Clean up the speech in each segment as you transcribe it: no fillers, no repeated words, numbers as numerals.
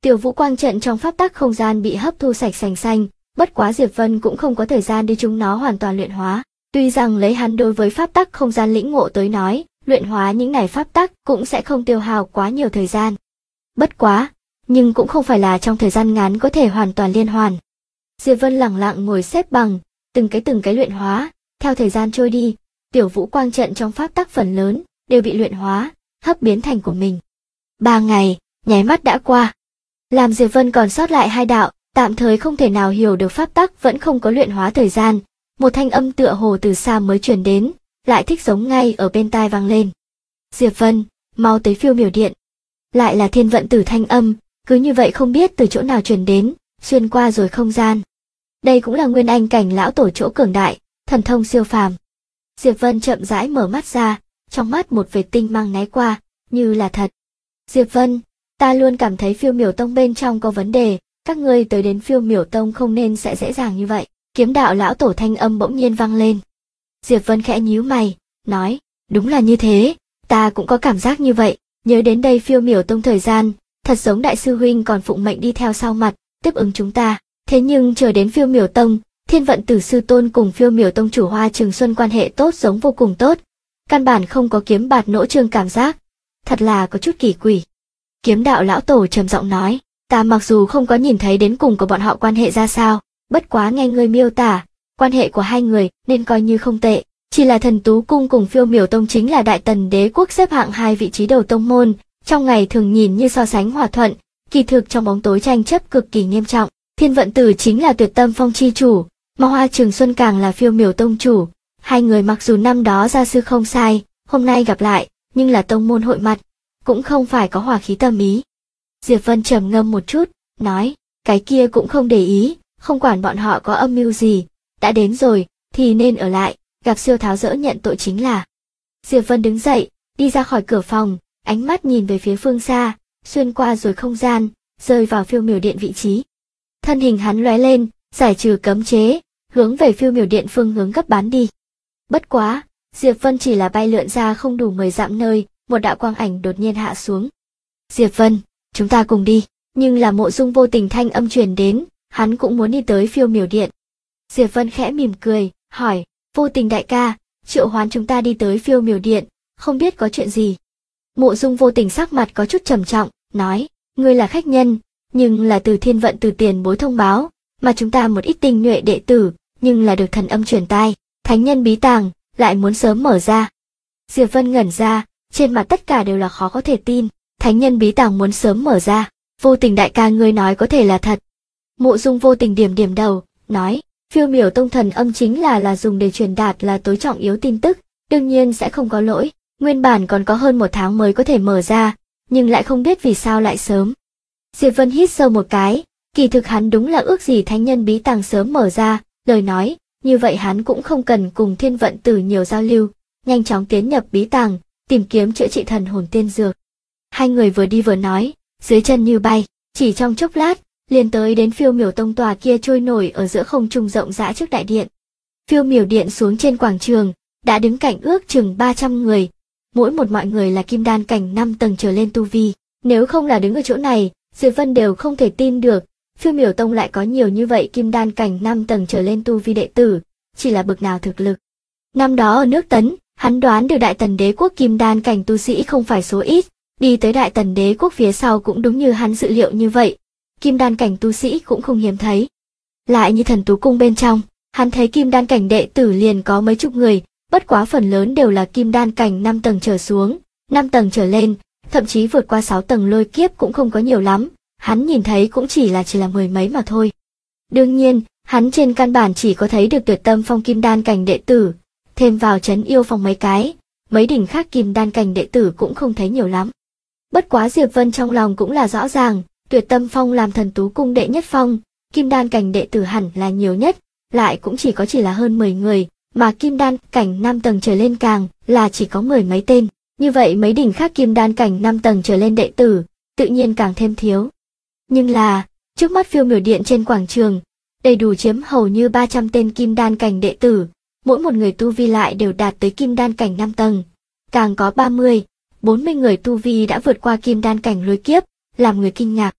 Tiểu vũ quang trận trong pháp tắc không gian bị hấp thu sạch sành xanh, bất quá Diệp Vân cũng không có thời gian để chúng nó hoàn toàn luyện hóa. Tuy rằng lấy hắn đối với pháp tắc không gian lĩnh ngộ tới nói, luyện hóa những này pháp tắc cũng sẽ không tiêu hao quá nhiều thời gian. Bất quá, nhưng cũng không phải là trong thời gian ngắn có thể hoàn toàn liên hoàn. Diệp Vân lẳng lặng ngồi xếp bằng, từng cái luyện hóa, theo thời gian trôi đi, tiểu vũ quang trận trong pháp tắc phần lớn đều bị luyện hóa, hấp biến thành của mình. 3 ngày, nháy mắt đã qua. Làm Diệp Vân còn sót lại 2 đạo, tạm thời không thể nào hiểu được pháp tắc vẫn không có luyện hóa thời gian, một thanh âm tựa hồ từ xa mới truyền đến, lại thích giống ngay ở bên tai vang lên. Diệp Vân, mau tới Phiêu Miểu Điện. Lại là Thiên Vận Tử thanh âm, cứ như vậy không biết từ chỗ nào truyền đến, xuyên qua rồi không gian. Đây cũng là Nguyên Anh cảnh lão tổ chỗ cường đại, thần thông siêu phàm. Diệp Vân chậm rãi mở mắt ra, trong mắt một vệt tinh mang né qua, như là thật. Diệp Vân, ta luôn cảm thấy Phiêu Miểu Tông bên trong có vấn đề, các ngươi tới đến Phiêu Miểu Tông không nên sẽ dễ dàng như vậy. Kiếm đạo lão tổ thanh âm bỗng nhiên vang lên. Diệp Vân khẽ nhíu mày, nói, đúng là như thế, ta cũng có cảm giác như vậy, nhớ đến đây Phiêu Miểu Tông thời gian, thật giống đại sư huynh còn phụng mệnh đi theo sau mặt, tiếp ứng chúng ta, thế nhưng chờ đến Phiêu Miểu Tông, Thiên Vận Tử sư tôn cùng Phiêu Miểu Tông chủ Hoa Trường Xuân quan hệ tốt giống vô cùng tốt, căn bản không có kiếm bạt nỗ trương cảm giác, thật là có chút kỳ quỷ. Kiếm đạo lão tổ trầm giọng nói, ta mặc dù không có nhìn thấy đến cùng của bọn họ quan hệ ra sao, bất quá nghe ngươi miêu tả, quan hệ của hai người nên coi như không tệ, chỉ là Thần Tú Cung cùng Phiêu Miểu Tông chính là Đại Tần Đế quốc xếp hạng 2 vị trí đầu tông môn, trong ngày thường nhìn như so sánh hòa thuận, kỳ thực trong bóng tối tranh chấp cực kỳ nghiêm trọng. Thiên Vận Tử chính là Tuyệt Tâm Phong chi chủ, mà Hoa Trường Xuân càng là Phiêu Miểu Tông chủ, hai người mặc dù năm đó gia sư không sai, hôm nay gặp lại, nhưng là tông môn hội mặt, cũng không phải có hòa khí tâm ý. Diệp Vân trầm ngâm một chút, nói, cái kia cũng không để ý, không quản bọn họ có âm mưu gì, đã đến rồi, thì nên ở lại, gặp siêu tháo dỡ nhận tội chính là. Diệp Vân đứng dậy, đi ra khỏi cửa phòng, ánh mắt nhìn về phía phương xa, xuyên qua rồi không gian, rơi vào Phiêu Miểu Điện vị trí. Thân hình hắn lóe lên, giải trừ cấm chế, hướng về Phiêu Miểu Điện phương hướng gấp bắn đi. Bất quá, Diệp Vân chỉ là bay lượn ra không đủ 10 dặm nơi, một đạo quang ảnh đột nhiên hạ xuống. Diệp Vân, chúng ta cùng đi, nhưng là Mộ Dung vô tình thanh âm truyền đến, hắn cũng muốn đi tới Phiêu Miểu Điện. Diệp Vân khẽ mỉm cười, hỏi, vô tình đại ca, triệu hoán chúng ta đi tới Phiêu Miểu Điện, không biết có chuyện gì. Mộ Dung vô tình sắc mặt có chút trầm trọng, nói, ngươi là khách nhân, nhưng là từ Thiên Vận từ tiền bối thông báo, mà chúng ta một ít tinh nhuệ đệ tử, nhưng là được thần âm truyền tai, thánh nhân bí tàng, lại muốn sớm mở ra. Diệp Vân ngẩn ra, trên mặt tất cả đều là khó có thể tin, thánh nhân bí tàng muốn sớm mở ra, vô tình đại ca ngươi nói có thể là thật. Mộ Dung vô tình điểm đầu, nói, Phiêu Miểu Tông thần âm chính là dùng để truyền đạt là tối trọng yếu tin tức, đương nhiên sẽ không có lỗi, nguyên bản còn có hơn 1 tháng mới có thể mở ra, nhưng lại không biết vì sao lại sớm. Diệp Vân hít sâu một cái, kỳ thực hắn đúng là ước gì thánh nhân bí tàng sớm mở ra, lời nói, như vậy hắn cũng không cần cùng Thiên Vận Tử nhiều giao lưu, nhanh chóng tiến nhập bí tàng, tìm kiếm chữa trị thần hồn tiên dược. Hai người vừa đi vừa nói, dưới chân như bay, chỉ trong chốc lát, liền tới đến Phiêu Miểu Tông tòa kia trôi nổi ở giữa không trung rộng rãi trước đại điện. Phiêu Miểu Điện xuống trên quảng trường, đã đứng cạnh ước chừng 300 người, mỗi một mọi người là kim đan cảnh 5 tầng trở lên tu vi, nếu không là đứng ở chỗ này, Diệp Vân đều không thể tin được, Phiêu Miểu Tông lại có nhiều như vậy kim đan cảnh 5 tầng trở lên tu vi đệ tử, chỉ là bực nào thực lực. Năm đó ở nước Tấn, hắn đoán được Đại Tần Đế quốc kim đan cảnh tu sĩ không phải số ít, đi tới Đại Tần Đế quốc phía sau cũng đúng như hắn dự liệu như vậy, kim đan cảnh tu sĩ cũng không hiếm thấy. Lại như Thần Tú Cung bên trong, hắn thấy kim đan cảnh đệ tử liền có mấy chục người, bất quá phần lớn đều là kim đan cảnh 5 tầng trở xuống, 5 tầng trở lên, thậm chí vượt qua 6 tầng lôi kiếp cũng không có nhiều lắm, hắn nhìn thấy cũng chỉ là 10 mấy mà thôi. Đương nhiên, hắn trên căn bản chỉ có thấy được Tuyệt Tâm Phong kim đan cảnh đệ tử, thêm vào Trấn Yêu Phong mấy cái, mấy đỉnh khác kim đan cảnh đệ tử cũng không thấy nhiều lắm. Bất quá Diệp Vân trong lòng cũng là rõ ràng, Tuyệt Tâm Phong làm Thần Tú Cung đệ nhất phong, kim đan cảnh đệ tử hẳn là nhiều nhất, lại cũng chỉ là hơn 10 người, mà kim đan cảnh 5 tầng trở lên càng là chỉ có 10 mấy tên. Như vậy mấy đỉnh khác kim đan cảnh 5 tầng trở lên đệ tử, tự nhiên càng thêm thiếu. Nhưng là, trước mắt Phiêu Miểu Điện trên quảng trường, đầy đủ chiếm hầu như 300 tên kim đan cảnh đệ tử, mỗi một người tu vi lại đều đạt tới kim đan cảnh 5 tầng. Càng có 30, 40 người tu vi đã vượt qua kim đan cảnh lôi kiếp, làm người kinh ngạc.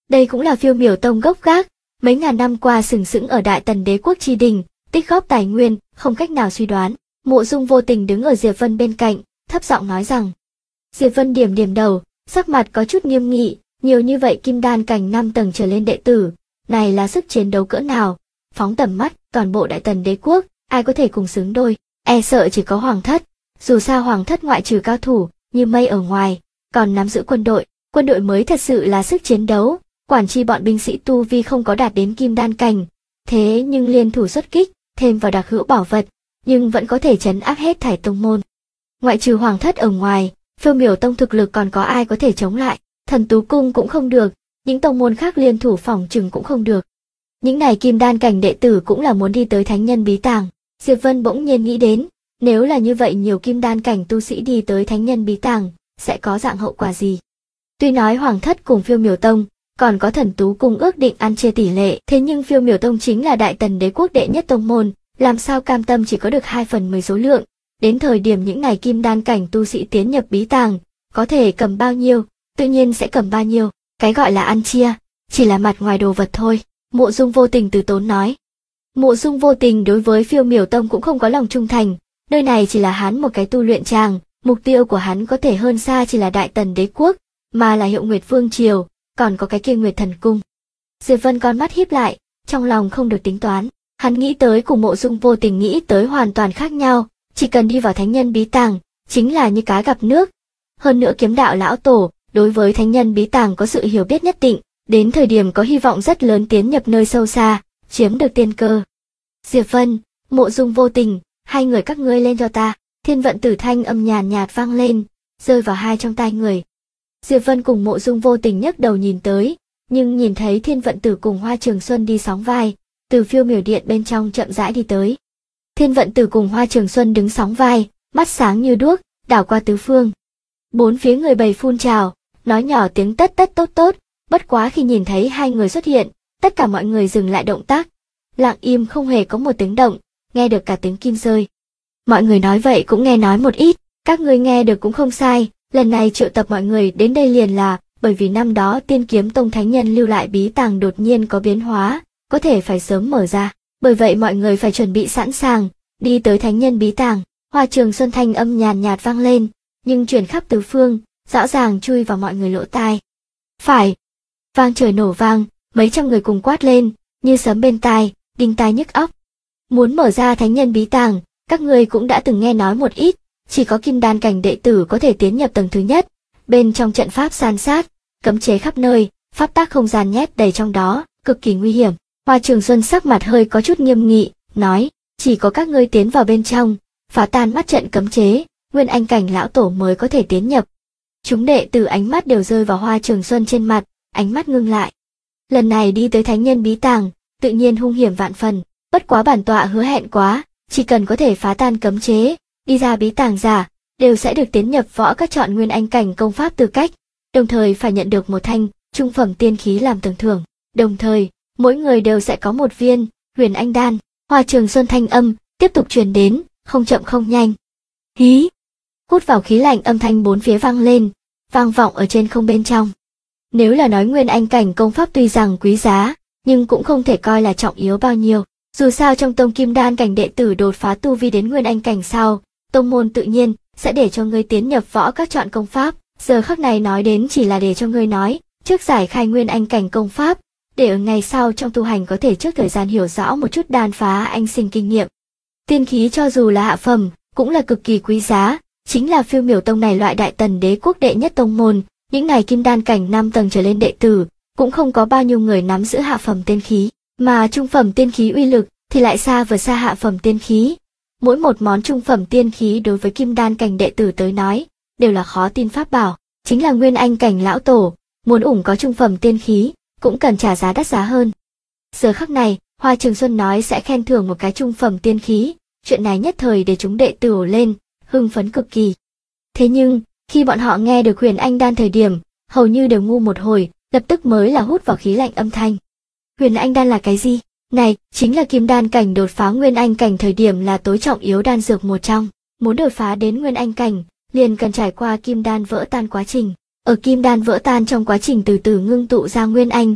Đây cũng là Phiêu Miểu Tông gốc gác, mấy ngàn năm qua sừng sững ở Đại Tần đế quốc tri đình, tích góp tài nguyên, không cách nào suy đoán. Mộ Dung vô tình đứng ở Diệp Vân bên cạnh, thấp giọng nói rằng. Diệp Vân điểm điểm đầu, sắc mặt có chút nghiêm nghị, nhiều như vậy kim đan cảnh 5 tầng trở lên đệ tử, này là sức chiến đấu cỡ nào, phóng tầm mắt, toàn bộ Đại Tần đế quốc, ai có thể cùng xứng đôi, e sợ chỉ có Hoàng thất, dù sao Hoàng thất ngoại trừ cao thủ, như mây ở ngoài, còn nắm giữ quân đội mới thật sự là sức chiến đấu, quản chi bọn binh sĩ tu vi không có đạt đến kim đan cảnh, thế nhưng liên thủ xuất kích, thêm vào đặc hữu bảo vật, nhưng vẫn có thể trấn áp hết thảy tông môn. Ngoại trừ Hoàng thất ở ngoài, Phiêu Miểu Tông thực lực còn có ai có thể chống lại, Thần Tú Cung cũng không được, những tông môn khác liên thủ phòng trừng cũng không được. Những này kim đan cảnh đệ tử cũng là muốn đi tới thánh nhân bí tàng, Diệp Vân bỗng nhiên nghĩ đến, nếu là như vậy nhiều kim đan cảnh tu sĩ đi tới thánh nhân bí tàng, sẽ có dạng hậu quả gì? Tuy nói Hoàng thất cùng Phiêu Miểu Tông, còn có Thần Tú Cung ước định ăn chia tỷ lệ, thế nhưng Phiêu Miểu Tông chính là Đại Tần đế quốc đệ nhất tông môn, làm sao cam tâm chỉ có được 2/10 số lượng, đến thời điểm những này kim đan cảnh tu sĩ tiến nhập bí tàng, có thể cầm bao nhiêu, tự nhiên sẽ cầm bao nhiêu, cái gọi là ăn chia, chỉ là mặt ngoài đồ vật thôi, Mộ Dung vô tình từ tốn nói. Mộ Dung vô tình đối với Phiêu Miểu Tông cũng không có lòng trung thành, nơi này chỉ là hắn một cái tu luyện tràng, mục tiêu của hắn có thể hơn xa chỉ là Đại Tần đế quốc, mà là Hiệu Nguyệt Vương triều, còn có cái kia Nguyệt Thần cung. Diệp Vân con mắt híp lại, trong lòng không được tính toán, hắn nghĩ tới cùng Mộ Dung vô tình nghĩ tới hoàn toàn khác nhau, chỉ cần đi vào thánh nhân bí tàng, chính là như cá gặp nước. Hơn nữa kiếm đạo lão tổ, đối với thánh nhân bí tàng có sự hiểu biết nhất định, đến thời điểm có hy vọng rất lớn tiến nhập nơi sâu xa, chiếm được tiên cơ. Diệp Vân, Mộ Dung vô tình, hai người các ngươi lên cho ta, Thiên Vận Tử thanh âm nhàn nhạt vang lên, rơi vào hai trong tai người. Diệp Vân cùng Mộ Dung vô tình nhấc đầu nhìn tới, nhưng nhìn thấy Thiên Vận Tử cùng Hoa Trường Xuân đi sóng vai, từ Phiêu Miểu điện bên trong chậm rãi đi tới. Thiên Vận Tử cùng Hoa Trường Xuân đứng sóng vai, mắt sáng như đuốc, đảo qua tứ phương. Bốn phía người bầy phun trào, nói nhỏ tiếng tất tất tốt tốt, bất quá khi nhìn thấy hai người xuất hiện, tất cả mọi người dừng lại động tác, lặng im không hề có một tiếng động, nghe được cả tiếng kim rơi. Mọi người nói vậy cũng nghe nói một ít, các ngươi nghe được cũng không sai, lần này triệu tập mọi người đến đây liền là, bởi vì năm đó Tiên Kiếm Tông thánh nhân lưu lại bí tàng đột nhiên có biến hóa, có thể phải sớm mở ra, bởi vậy mọi người phải chuẩn bị sẵn sàng, đi tới thánh nhân bí tàng. Hoa Trường Xuân thanh âm nhàn nhạt vang lên, nhưng truyền khắp tứ phương, rõ ràng chui vào mọi người lỗ tai. Phải, vang trời nổ vang, mấy trăm người cùng quát lên, như sấm bên tai, đinh tai nhức óc. Muốn mở ra thánh nhân bí tàng, các ngươi cũng đã từng nghe nói một ít, chỉ có kim đan cảnh đệ tử có thể tiến nhập tầng thứ nhất, bên trong trận pháp san sát, cấm chế khắp nơi, pháp tắc không gian nhét đầy trong đó, cực kỳ nguy hiểm. Hoa Trường Xuân sắc mặt hơi có chút nghiêm nghị, nói, chỉ có các ngươi tiến vào bên trong, phá tan mắt trận cấm chế, nguyên anh cảnh lão tổ mới có thể tiến nhập. Chúng đệ tử ánh mắt đều rơi vào Hoa Trường Xuân trên mặt, ánh mắt ngưng lại. Lần này đi tới thánh nhân bí tàng, tự nhiên hung hiểm vạn phần, bất quá bản tọa hứa hẹn quá, chỉ cần có thể phá tan cấm chế, đi ra bí tàng giả, đều sẽ được tiến nhập võ các chọn nguyên anh cảnh công pháp tư cách, đồng thời phải nhận được một thanh trung phẩm tiên khí làm tưởng thưởng, đồng thời mỗi người đều sẽ có một viên huyền anh đan. Hoa Trường Xuân thanh âm tiếp tục truyền đến, không chậm không nhanh. Hí, hút vào khí lạnh, âm thanh bốn phía vang lên, vang vọng ở trên không bên trong. Nếu là nói nguyên anh cảnh công pháp tuy rằng quý giá, nhưng cũng không thể coi là trọng yếu bao nhiêu. Dù sao trong tông kim đan cảnh đệ tử đột phá tu vi đến nguyên anh cảnh sau, tông môn tự nhiên sẽ để cho ngươi tiến nhập võ các chọn công pháp. Giờ khắc này nói đến chỉ là để cho ngươi nói, trước giải khai nguyên anh cảnh công pháp, để ở ngày sau trong tu hành có thể trước thời gian hiểu rõ một chút đan phá anh sinh kinh nghiệm. Tiên khí cho dù là hạ phẩm, cũng là cực kỳ quý giá, chính là Phiêu Miểu Tông này loại Đại Tần đế quốc đệ nhất tông môn, những này kim đan cảnh 5 tầng trở lên đệ tử, cũng không có bao nhiêu người nắm giữ hạ phẩm tiên khí, mà trung phẩm tiên khí uy lực thì lại xa vượt xa hạ phẩm tiên khí. Mỗi một món trung phẩm tiên khí đối với kim đan cảnh đệ tử tới nói, đều là khó tin pháp bảo, chính là nguyên anh cảnh lão tổ, muốn ủng có trung phẩm tiên khí, cũng cần trả giá đắt giá hơn. Giờ khắc này, Hoa Trường Xuân nói sẽ khen thưởng một cái trung phẩm tiên khí, chuyện này nhất thời để chúng đệ tử ồ lên, hưng phấn cực kỳ. Thế nhưng, khi bọn họ nghe được huyền anh đan thời điểm, hầu như đều ngu một hồi, lập tức mới là hút vào khí lạnh âm thanh. Huyền anh đan là cái gì? Này, chính là kim đan cảnh đột phá nguyên anh cảnh thời điểm là tối trọng yếu đan dược một trong. Muốn đột phá đến nguyên anh cảnh, liền cần trải qua kim đan vỡ tan quá trình. Ở kim đan vỡ tan trong quá trình từ từ ngưng tụ ra nguyên anh,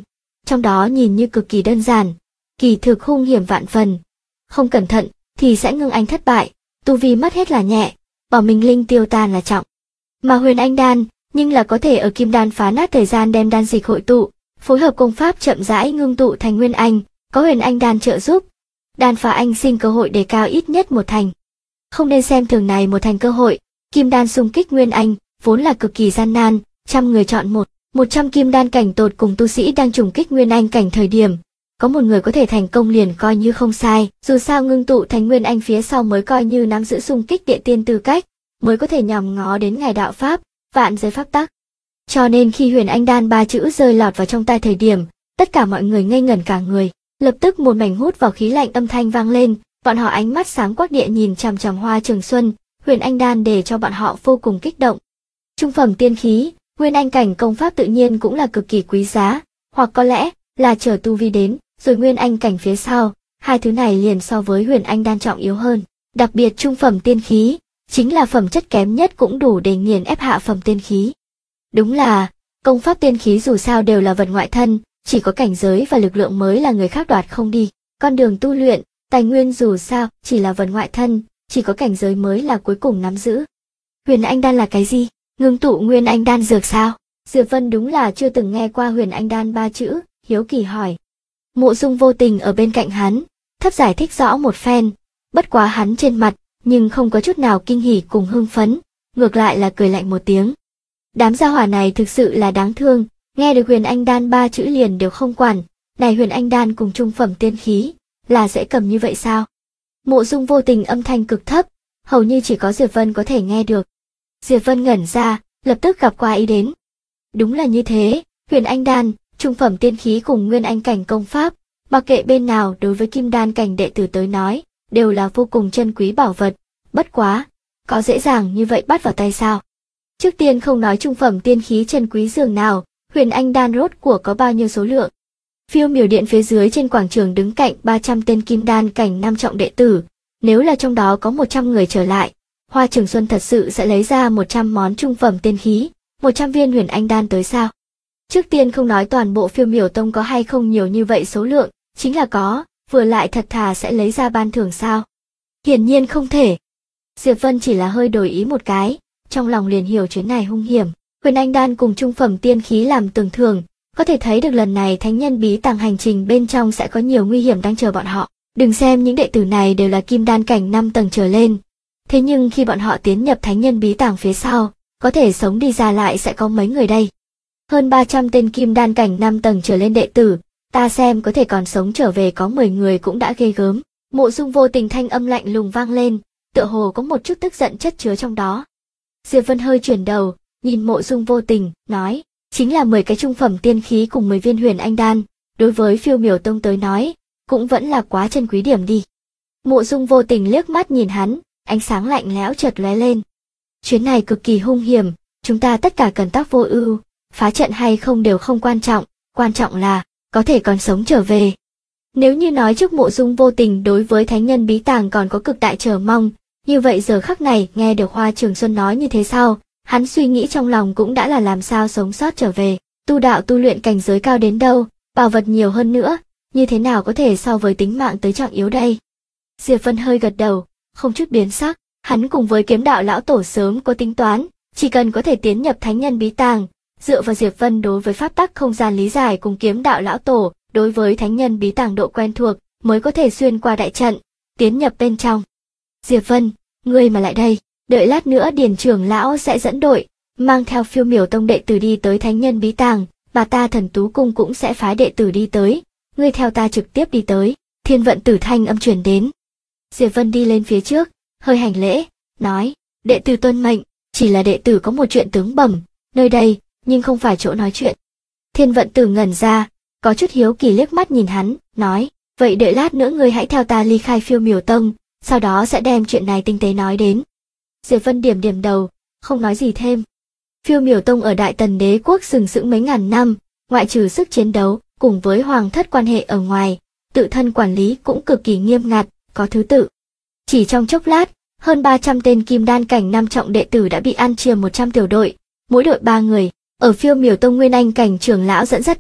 trong đó nhìn như cực kỳ đơn giản, kỳ thực hung hiểm vạn phần. Không cẩn thận thì sẽ ngưng anh thất bại, tu vi mất hết là nhẹ, bỏ mình linh tiêu tan là trọng. Mà huyền anh đan, nhưng là có thể ở kim đan phá nát thời gian đem đan dịch hội tụ, phối hợp công pháp chậm rãi ngưng tụ thành nguyên anh, có huyền anh đan trợ giúp, đan phá anh sinh cơ hội đề cao ít nhất một thành. Không nên xem thường này một thành cơ hội, kim đan xung kích nguyên anh, vốn là cực kỳ gian nan, 100 người chọn 100 kim đan cảnh tột cùng tu sĩ đang trùng kích nguyên anh cảnh thời điểm. Có một người có thể thành công liền coi như không sai, dù sao ngưng tụ thành nguyên anh phía sau mới coi như nắm giữ xung kích địa tiên tư cách, mới có thể nhòm ngó đến ngày đạo pháp, vạn giới pháp tắc. Cho nên khi huyền anh đan 3 chữ rơi lọt vào trong tai thời điểm, tất cả mọi người ngây ngẩn cả người, lập tức một mảnh hút vào khí lạnh âm thanh vang lên, bọn họ ánh mắt sáng quắc địa nhìn chằm chằm Hoa Trường Xuân, huyền anh đan để cho bọn họ vô cùng kích động. Trung phẩm tiên khí, nguyên anh cảnh công pháp tự nhiên cũng là cực kỳ quý giá, hoặc có lẽ là chờ tu vi đến, rồi nguyên anh cảnh phía sau, hai thứ này liền so với huyền anh đan trọng yếu hơn. Đặc biệt trung phẩm tiên khí, chính là phẩm chất kém nhất cũng đủ để nghiền ép hạ phẩm tiên khí. Đúng là, công pháp tiên khí dù sao đều là vật ngoại thân, chỉ có cảnh giới và lực lượng mới là người khác đoạt không đi. Con đường tu luyện, tài nguyên dù sao chỉ là vật ngoại thân, chỉ có cảnh giới mới là cuối cùng nắm giữ. Huyền anh đan là cái gì? Ngưng tụ nguyên anh đan dược sao? Diệp Vân đúng là chưa từng nghe qua huyền anh đan 3 chữ, hiếu kỳ hỏi. Mộ Dung Vô Tình ở bên cạnh hắn, thấp giải thích rõ một phen, bất quá hắn trên mặt, nhưng không có chút nào kinh hỉ cùng hưng phấn, ngược lại là cười lạnh một tiếng. Đám gia hỏa này thực sự là đáng thương, nghe được huyền anh đan 3 chữ liền đều không quản, này huyền anh đan cùng trung phẩm tiên khí, là dễ cầm như vậy sao? Mộ Dung Vô Tình âm thanh cực thấp, hầu như chỉ có Diệp Vân có thể nghe được. Diệp Vân ngẩn ra, lập tức gặp qua ý đến. Đúng là như thế, huyền anh đan, trung phẩm tiên khí cùng nguyên anh cảnh công pháp, mặc kệ bên nào đối với kim đan cảnh đệ tử tới nói, đều là vô cùng chân quý bảo vật, bất quá, có dễ dàng như vậy bắt vào tay sao? Trước tiên không nói trung phẩm tiên khí chân quý dường nào, huyền anh đan rốt của có bao nhiêu số lượng. Phiêu Miểu Điện phía dưới trên quảng trường đứng cạnh 300 tên kim đan cảnh 5 trọng đệ tử, nếu là trong đó có 100 người trở lại, Hoa Trường Xuân thật sự sẽ lấy ra 100 món trung phẩm tiên khí, 100 viên huyền anh đan tới sao? Trước tiên không nói toàn bộ Phiêu Miểu Tông có hay không nhiều như vậy số lượng, chính là có, vừa lại thật thà sẽ lấy ra ban thưởng sao? Hiển nhiên không thể. Diệp Vân chỉ là hơi đổi ý một cái, trong lòng liền hiểu chuyến này hung hiểm. Huyền anh đan cùng trung phẩm tiên khí làm tưởng thưởng, có thể thấy được lần này thánh nhân bí tàng hành trình bên trong sẽ có nhiều nguy hiểm đang chờ bọn họ. Đừng xem những đệ tử này đều là kim đan cảnh 5 tầng trở lên, thế nhưng khi bọn họ tiến nhập thánh nhân bí tàng phía sau, có thể sống đi ra lại sẽ có mấy người đây? Hơn 300 tên kim đan cảnh 5 tầng trở lên đệ tử, ta xem có thể còn sống trở về có 10 người cũng đã ghê gớm. Mộ Dung Vô Tình thanh âm lạnh lùng vang lên, tựa hồ có một chút tức giận chất chứa trong đó. Diệp Vân hơi chuyển đầu, nhìn Mộ Dung Vô Tình, nói, chính là 10 cái trung phẩm tiên khí cùng 10 viên huyền anh đan, đối với Phiêu Miểu Tông tới nói, cũng vẫn là quá chân quý điểm đi. Mộ Dung Vô Tình liếc mắt nhìn hắn, ánh sáng lạnh lẽo chợt lóe lên. Chuyến này cực kỳ hung hiểm, chúng ta tất cả cần tắc vô ưu, phá trận hay không đều không quan trọng là có thể còn sống trở về. Nếu như nói trước Mộ Dung Vô Tình đối với thánh nhân bí tàng còn có cực đại chờ mong, như vậy giờ khắc này nghe được Hoa Trường Xuân nói như thế sau, hắn suy nghĩ trong lòng cũng đã là làm sao sống sót trở về, tu đạo tu luyện cảnh giới cao đến đâu, bảo vật nhiều hơn nữa, như thế nào có thể so với tính mạng tới trọng yếu đây. Diệp Vân hơi gật đầu, không chút biến sắc, hắn cùng với Kiếm Đạo lão tổ sớm có tính toán, chỉ cần có thể tiến nhập thánh nhân bí tàng, dựa vào Diệp Vân đối với pháp tắc không gian lý giải cùng Kiếm Đạo lão tổ đối với thánh nhân bí tàng độ quen thuộc, mới có thể xuyên qua đại trận, tiến nhập bên trong. Diệp Vân, ngươi mà lại đây, đợi lát nữa Điền trưởng lão sẽ dẫn đội, mang theo Phiêu Miểu Tông đệ tử đi tới thánh nhân bí tàng, mà ta Thần Tú cung cũng sẽ phái đệ tử đi tới, ngươi theo ta trực tiếp đi tới. Thiên Vận Tử thanh âm truyền đến. Diệp Vân đi lên phía trước, hơi hành lễ, nói, đệ tử tuân mệnh, chỉ là đệ tử có một chuyện tướng bẩm, nơi đây, nhưng không phải chỗ nói chuyện. Thiên Vận Tử ngẩn ra, có chút hiếu kỳ liếc mắt nhìn hắn, nói, vậy đợi lát nữa ngươi hãy theo ta ly khai Phiêu Miểu Tông, sau đó sẽ đem chuyện này tinh tế nói đến. Diệp Vân điểm điểm đầu, không nói gì thêm. Phiêu Miểu Tông ở Đại Tần Đế quốc sừng sững mấy ngàn năm, ngoại trừ sức chiến đấu, cùng với hoàng thất quan hệ ở ngoài, tự thân quản lý cũng cực kỳ nghiêm ngặt, có thứ tự. Chỉ trong chốc lát, hơn 300 tên kim đan cảnh 5 trọng đệ tử đã bị ăn chia 100 tiểu đội, mỗi đội 3 người, ở Phiêu Miểu Tông Nguyên Anh cảnh trưởng lão dẫn dắt đi,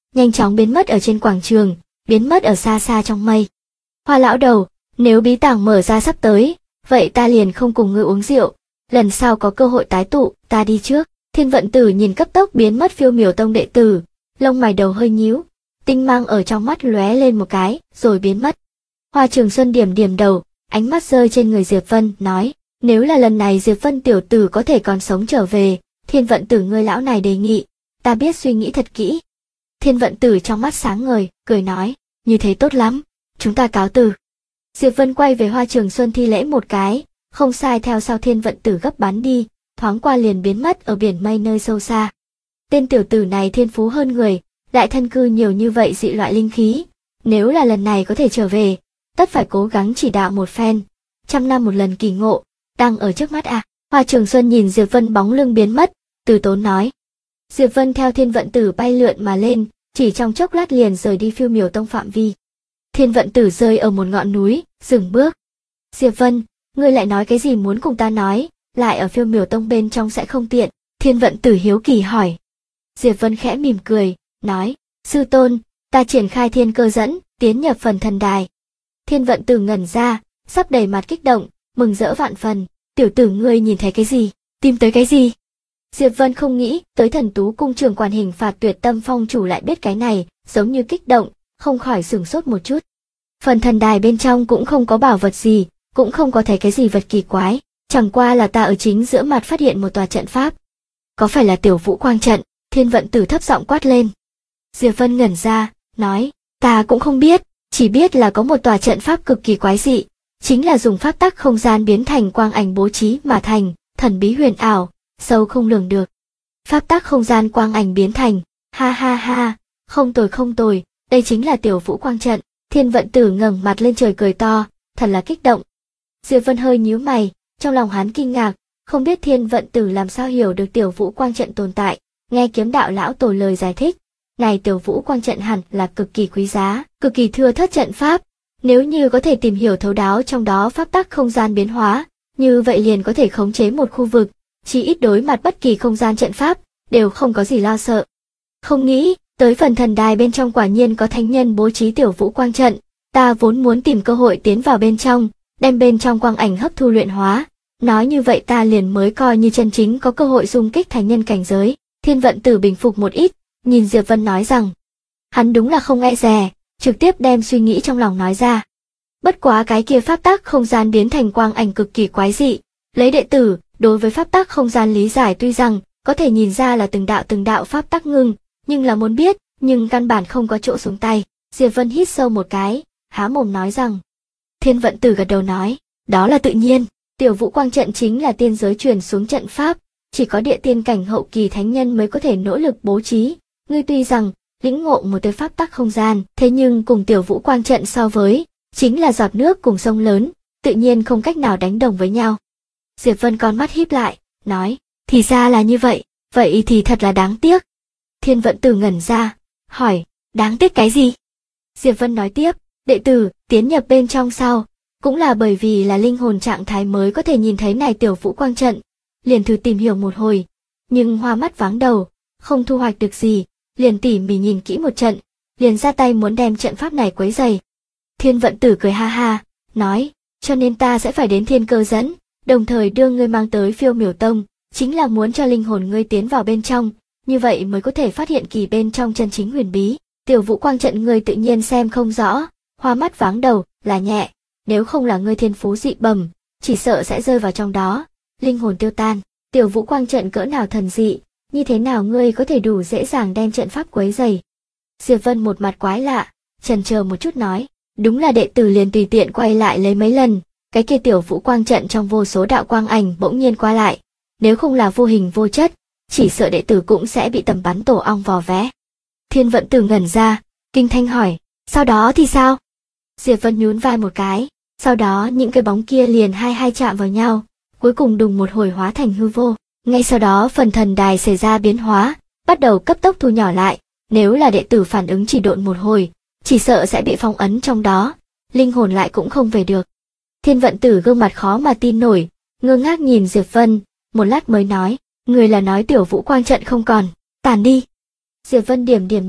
nhanh chóng biến mất ở trên quảng trường, biến mất ở xa xa trong mây. Hoa lão đầu, nếu bí tàng mở ra sắp tới, vậy ta liền không cùng ngươi uống rượu, lần sau có cơ hội tái tụ, ta đi trước. Thiên Vận Tử nhìn cấp tốc biến mất Phiêu Miểu Tông đệ tử, lông mày đầu hơi nhíu, tinh mang ở trong mắt lóe lên một cái, rồi biến mất. Hoa Trường Xuân điểm điểm đầu, ánh mắt rơi trên người Diệp Vân, nói, nếu là lần này Diệp Vân tiểu tử có thể còn sống trở về, Thiên Vận Tử ngươi lão này đề nghị, ta biết suy nghĩ thật kỹ. Thiên Vận Tử trong mắt sáng ngời, cười nói, như thế tốt lắm, chúng ta cáo từ. Diệp Vân quay về Hoa Trường Xuân thi lễ một cái, không sai theo sau Thiên Vận Tử gấp bắn đi, thoáng qua liền biến mất ở biển mây nơi sâu xa. Tên tiểu tử này thiên phú hơn người, lại thân cư nhiều như vậy dị loại linh khí, nếu là lần này có thể trở về, tất phải cố gắng chỉ đạo một phen, 100 năm một lần kỳ ngộ, đang ở trước mắt à. Hoa Trường Xuân nhìn Diệp Vân bóng lưng biến mất, từ tốn nói. Diệp Vân theo Thiên Vận Tử bay lượn mà lên, chỉ trong chốc lát liền rời đi Phiêu Miểu Tông phạm vi. Thiên Vận Tử rơi ở một ngọn núi, dừng bước. Diệp Vân, ngươi lại nói cái gì muốn cùng ta nói, lại ở Phiêu Miểu Tông bên trong sẽ không tiện. Thiên Vận Tử hiếu kỳ hỏi. Diệp Vân khẽ mỉm cười, nói, sư tôn, ta triển khai thiên cơ dẫn, tiến nhập phần thần đài. Thiên Vận Tử ngẩn ra, sắp đầy mặt kích động, mừng rỡ vạn phần, tiểu tử ngươi nhìn thấy cái gì, tìm tới cái gì? Diệp Vân không nghĩ tới Thần Tú cung trưởng quản hình phạt Tuyệt Tâm Phong chủ lại biết cái này, giống như kích động, không khỏi sửng sốt một chút. Phần thần đài bên trong cũng không có bảo vật gì, cũng không có thấy cái gì vật kỳ quái, chẳng qua là ta ở chính giữa mặt phát hiện một tòa trận pháp. Có phải là Tiểu Vũ Quang trận? Thiên Vận Tử thấp giọng quát lên. Diệp Vân ngẩn ra, nói, ta cũng không biết, chỉ biết là có một tòa trận pháp cực kỳ quái dị, chính là dùng pháp tắc không gian biến thành quang ảnh bố trí mà thành, thần bí huyền ảo, sâu không lường được. Pháp tắc không gian quang ảnh biến thành, ha ha ha, không tồi, đây chính là Tiểu Vũ Quang trận. Thiên Vận Tử ngẩng mặt lên trời cười to, thật là kích động. Diệp Vân hơi nhíu mày, trong lòng hắn kinh ngạc, không biết Thiên Vận Tử làm sao hiểu được Tiểu Vũ Quang trận tồn tại, nghe Kiếm Đạo lão tổ lời giải thích, này Tiểu Vũ Quang trận hẳn là cực kỳ quý giá, cực kỳ thưa thớt trận pháp, nếu như có thể tìm hiểu thấu đáo trong đó pháp tắc không gian biến hóa, như vậy liền có thể khống chế một khu vực, chỉ ít đối mặt bất kỳ không gian trận pháp, đều không có gì lo sợ. Không nghĩ, tới phần thần đài bên trong quả nhiên có thánh nhân bố trí Tiểu Vũ Quang trận, ta vốn muốn tìm cơ hội tiến vào bên trong, đem bên trong quang ảnh hấp thu luyện hóa, nói như vậy ta liền mới coi như chân chính có cơ hội xung kích thánh nhân cảnh giới. Thiên Vận Tử bình phục một ít, nhìn Diệp Vân nói rằng, hắn đúng là không e dè, trực tiếp đem suy nghĩ trong lòng nói ra. Bất quá cái kia pháp tắc không gian biến thành quang ảnh cực kỳ quái dị, lấy đệ tử, đối với pháp tắc không gian lý giải tuy rằng, có thể nhìn ra là từng đạo pháp tắc ngưng, nhưng là muốn biết, nhưng căn bản không có chỗ xuống tay. Diệp Vân hít sâu một cái, há mồm nói rằng. Thiên Vận Tử gật đầu nói, đó là tự nhiên, Tiểu Vũ Quang trận chính là tiên giới truyền xuống trận pháp, chỉ có địa tiên cảnh hậu kỳ thánh nhân mới có thể nỗ lực bố trí. Ngươi tuy rằng lĩnh ngộ một tới pháp tắc không gian, thế nhưng cùng Tiểu Vũ Quang trận so với, chính là giọt nước cùng sông lớn, tự nhiên không cách nào đánh đồng với nhau. Diệp Vân con mắt híp lại, nói, thì ra là như vậy, vậy thì thật là đáng tiếc. Thiên Vận Tử ngẩn ra, hỏi, đáng tiếc cái gì? Diệp Vân nói tiếp, đệ tử tiến nhập bên trong sau, cũng là bởi vì là linh hồn trạng thái mới có thể nhìn thấy này Tiểu Vũ Quang trận, liền thử tìm hiểu một hồi, nhưng hoa mắt váng đầu, không thu hoạch được gì, liền tỉ mỉ nhìn kỹ một trận, liền ra tay muốn đem trận pháp này quấy rầy. Thiên Vận Tử cười ha ha, nói, cho nên ta sẽ phải đến thiên cơ dẫn, đồng thời đưa ngươi mang tới Phiêu Miểu Tông, chính là muốn cho linh hồn ngươi tiến vào bên trong, như vậy mới có thể phát hiện kỳ bên trong chân chính huyền bí. Tiểu Vũ Quang trận ngươi tự nhiên xem không rõ, hoa mắt váng đầu, là nhẹ, nếu không là ngươi thiên phú dị bẩm, chỉ sợ sẽ rơi vào trong đó, linh hồn tiêu tan. Tiểu Vũ Quang trận cỡ nào thần dị, như thế nào ngươi có thể đủ dễ dàng đem trận pháp quấy rầy? Diệp Vân một mặt quái lạ, chần chờ một chút nói, đúng là đệ tử liền tùy tiện quay lại lấy mấy lần, cái kia Tiểu Vũ Quang trận trong vô số đạo quang ảnh bỗng nhiên qua lại, nếu không là vô hình vô chất, chỉ sợ đệ tử cũng sẽ bị tầm bắn tổ ong vò vẽ. Thiên Vận Tử ngẩn ra, kinh thanh hỏi, sau đó thì sao? Diệp Vân nhún vai một cái, sau đó những cái bóng kia liền hai chạm vào nhau, cuối cùng đùng một hồi hóa thành hư vô. Ngay sau đó phần thần đài xảy ra biến hóa, bắt đầu cấp tốc thu nhỏ lại, nếu là đệ tử phản ứng chỉ độn một hồi, chỉ sợ sẽ bị phong ấn trong đó, linh hồn lại cũng không về được. Thiên Vận Tử gương mặt khó mà tin nổi, ngơ ngác nhìn Diệp Vân, một lát mới nói, người là nói Tiểu Vũ Quang trận không còn, tàn đi. Diệp Vân điểm điểm đầu,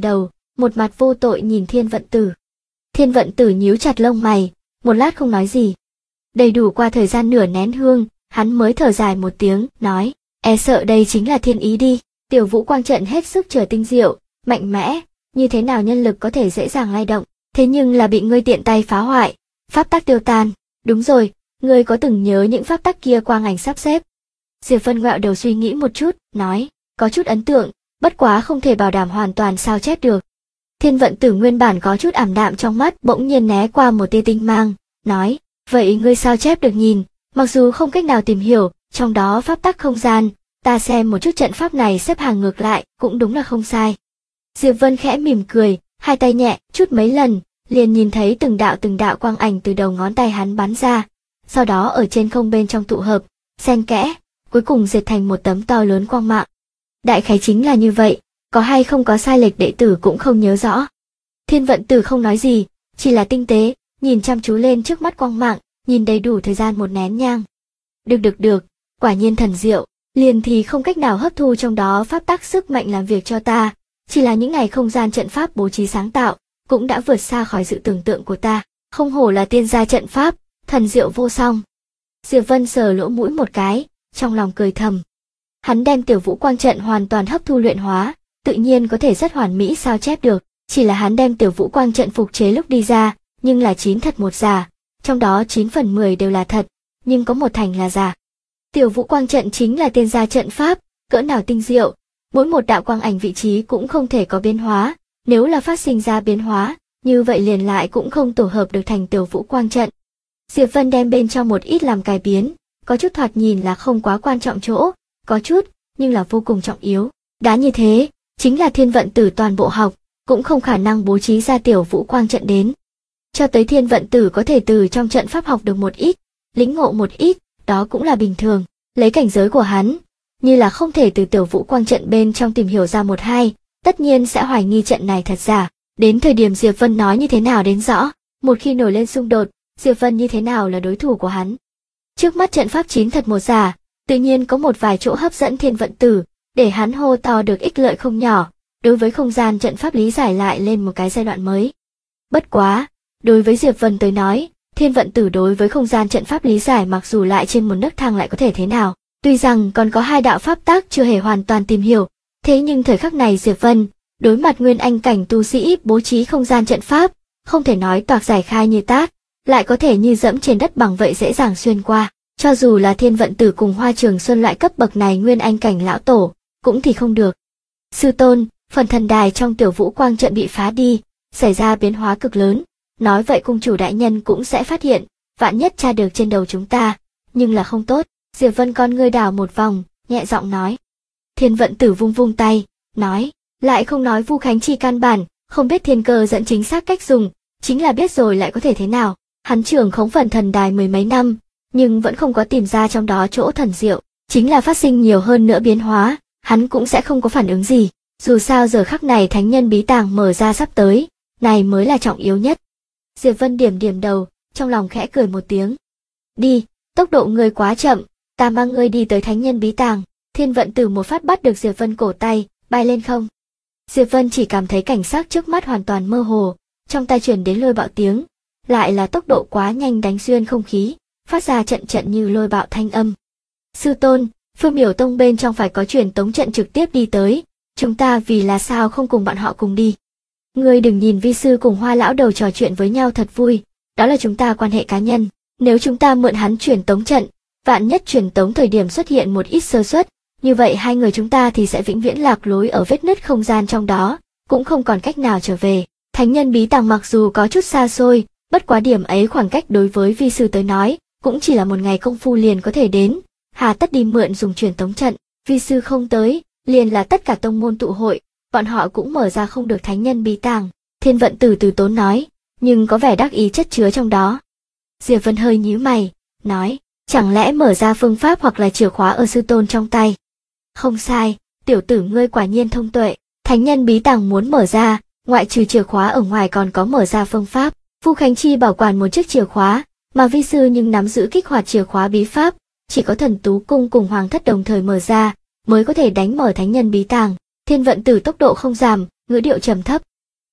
một mặt vô tội nhìn Thiên Vận Tử. Thiên Vận Tử nhíu chặt lông mày, một lát không nói gì. Đầy đủ qua thời gian nửa nén hương, hắn mới thở dài một tiếng, nói, e sợ đây chính là thiên ý đi. Tiểu Vũ Quang trận hết sức trở tinh diệu, mạnh mẽ, như thế nào nhân lực có thể dễ dàng lay động, thế nhưng là bị ngươi tiện tay phá hoại, pháp tắc tiêu tan. Đúng rồi, ngươi có từng nhớ những pháp tắc kia Quang Ảnh sắp xếp? Diệp Vân ngẹo đầu suy nghĩ một chút, nói, có chút ấn tượng, bất quá không thể bảo đảm hoàn toàn sao chép được. Thiên Vận Tử nguyên bản có chút ảm đạm trong mắt bỗng nhiên né qua một tia tinh mang, nói, vậy ngươi sao chép được nhìn, mặc dù không cách nào tìm hiểu, trong đó pháp tắc không gian, ta xem một chút trận pháp này xếp hàng ngược lại, cũng đúng là không sai. Diệp Vân khẽ mỉm cười, hai tay nhẹ, chút mấy lần, liền nhìn thấy từng đạo quang ảnh từ đầu ngón tay hắn bắn ra, sau đó ở trên không bên trong tụ hợp, xen kẽ, cuối cùng dệt thành một tấm to lớn quang mạng. Đại khái chính là như vậy, có hay không có sai lệch đệ tử cũng không nhớ rõ. Thiên Vận Tử không nói gì, chỉ là tinh tế, nhìn chăm chú lên trước mắt quang mạng, nhìn đầy đủ thời gian một nén nhang. Được, quả nhiên thần diệu, liền thì không cách nào hấp thu trong đó pháp tắc sức mạnh làm việc cho ta, chỉ là những ngày không gian trận pháp bố trí sáng tạo, cũng đã vượt xa khỏi sự tưởng tượng của ta, không hổ là tiên gia trận pháp, thần diệu vô song. Diệp Vân sờ lỗ mũi một cái, trong lòng cười thầm. Hắn đem Tiểu Vũ Quang trận hoàn toàn hấp thu luyện hóa, tự nhiên có thể rất hoàn mỹ sao chép được, chỉ là hắn đem Tiểu Vũ Quang trận phục chế lúc đi ra, nhưng là 9 thật 1 giả, trong đó 9/10 đều là thật, nhưng có 1 thành là giả. Tiểu Vũ Quang trận chính là tiên gia trận pháp, cỡ nào tinh diệu, mỗi một đạo quang ảnh vị trí cũng không thể có biến hóa, nếu là phát sinh ra biến hóa, như vậy liền lại cũng không tổ hợp được thành Tiểu Vũ Quang trận. Diệp Vân đem bên trong một ít làm cải biến, có chút thoạt nhìn là không quá quan trọng chỗ, có chút, nhưng là vô cùng trọng yếu. Đã như thế, chính là Thiên Vận Tử toàn bộ học, cũng không khả năng bố trí ra Tiểu Vũ Quang trận đến. Cho tới Thiên Vận Tử có thể từ trong trận pháp học được một ít, lĩnh ngộ một ít, đó cũng là bình thường, lấy cảnh giới của hắn, như là không thể từ Tiểu Vũ Quang trận bên trong tìm hiểu ra một hai, tất nhiên sẽ hoài nghi trận này thật giả. Đến thời điểm Diệp Vân nói như thế nào đến rõ, một khi nổi lên xung đột, Diệp Vân như thế nào là đối thủ của hắn. Trước mắt trận pháp 9 thật 1 giả, tự nhiên có một vài chỗ hấp dẫn Thiên Vận Tử, để hắn hô to được ích lợi không nhỏ, đối với không gian trận pháp lý giải lại lên một cái giai đoạn mới. Bất quá, đối với Diệp Vân tới nói, Thiên Vận Tử đối với không gian trận pháp lý giải mặc dù lại trên một nấc thang lại có thể thế nào, tuy rằng còn có 2 đạo pháp tắc chưa hề hoàn toàn tìm hiểu, thế nhưng thời khắc này Diệp Vân, đối mặt nguyên anh cảnh tu sĩ bố trí không gian trận pháp, không thể nói toạc giải khai như tát, lại có thể như dẫm trên đất bằng vậy dễ dàng xuyên qua, cho dù là Thiên Vận Tử cùng Hoa Trường Xuân loại cấp bậc này nguyên anh cảnh lão tổ, cũng thì không được. Sư tôn, phần thần đài trong Tiểu Vũ Quang trận bị phá đi, xảy ra biến hóa cực lớn, nói vậy cung chủ đại nhân cũng sẽ phát hiện, vạn nhất tra được trên đầu chúng ta, nhưng là không tốt. Diệp Vân con ngươi đảo một vòng, nhẹ giọng nói. Thiên Vận Tử vung vung tay, nói, lại không nói Vu Khánh Chi căn bản, không biết thiên cơ dẫn chính xác cách dùng, chính là biết rồi lại có thể thế nào. Hắn trưởng khống phần thần đài 10 mấy năm, nhưng vẫn không có tìm ra trong đó chỗ thần diệu, chính là phát sinh nhiều hơn nữa biến hóa, hắn cũng sẽ không có phản ứng gì. Dù sao giờ khắc này thánh nhân bí tàng mở ra sắp tới, này mới là trọng yếu nhất. Diệp Vân điểm đầu, trong lòng khẽ cười một tiếng. Đi, tốc độ ngươi quá chậm, ta mang ngươi đi tới thánh nhân bí tàng. Thiên Vận Tử một phát bắt được Diệp Vân cổ tay, bay lên không. Diệp Vân chỉ cảm thấy cảnh sắc trước mắt hoàn toàn mơ hồ, trong tai truyền đến lôi bạo tiếng, lại là tốc độ quá nhanh đánh xuyên không khí, phát ra trận trận như lôi bạo thanh âm. Sư tôn, Phương Miểu Tông bên trong phải có truyền tống trận trực tiếp đi tới, chúng ta vì là sao không cùng bọn họ cùng đi. Ngươi đừng nhìn vi sư cùng Hoa lão đầu trò chuyện với nhau thật vui, đó là chúng ta quan hệ cá nhân, nếu chúng ta mượn hắn truyền tống trận, vạn nhất truyền tống thời điểm xuất hiện một ít sơ suất, như vậy hai người chúng ta thì sẽ vĩnh viễn lạc lối ở vết nứt không gian trong đó, cũng không còn cách nào trở về. Thánh nhân bí tàng mặc dù có chút xa xôi, bất quá điểm ấy khoảng cách đối với vi sư tới nói, cũng chỉ là một ngày công phu liền có thể đến, hà tất đi mượn dùng truyền tống trận, vi sư không tới, liền là tất cả tông môn tụ hội, bọn họ cũng mở ra không được thánh nhân bí tàng. Thiên Vận Tử từ tốn nói, nhưng có vẻ đắc ý chất chứa trong đó. Diệp Vân hơi nhíu mày, nói, chẳng lẽ mở ra phương pháp hoặc là chìa khóa ở sư tôn trong tay. Không sai, tiểu tử ngươi quả nhiên thông tuệ, thánh nhân bí tàng muốn mở ra, ngoại trừ chìa khóa ở ngoài còn có mở ra phương pháp. Vu Khánh Chi bảo quản một chiếc chìa khóa, mà vi sư nhưng nắm giữ kích hoạt chìa khóa bí pháp, chỉ có Thần Tú Cung cùng Hoàng Thất đồng thời mở ra, mới có thể đánh mở thánh nhân bí tàng. Thiên Vận Tử tốc độ không giảm, ngữ điệu trầm thấp.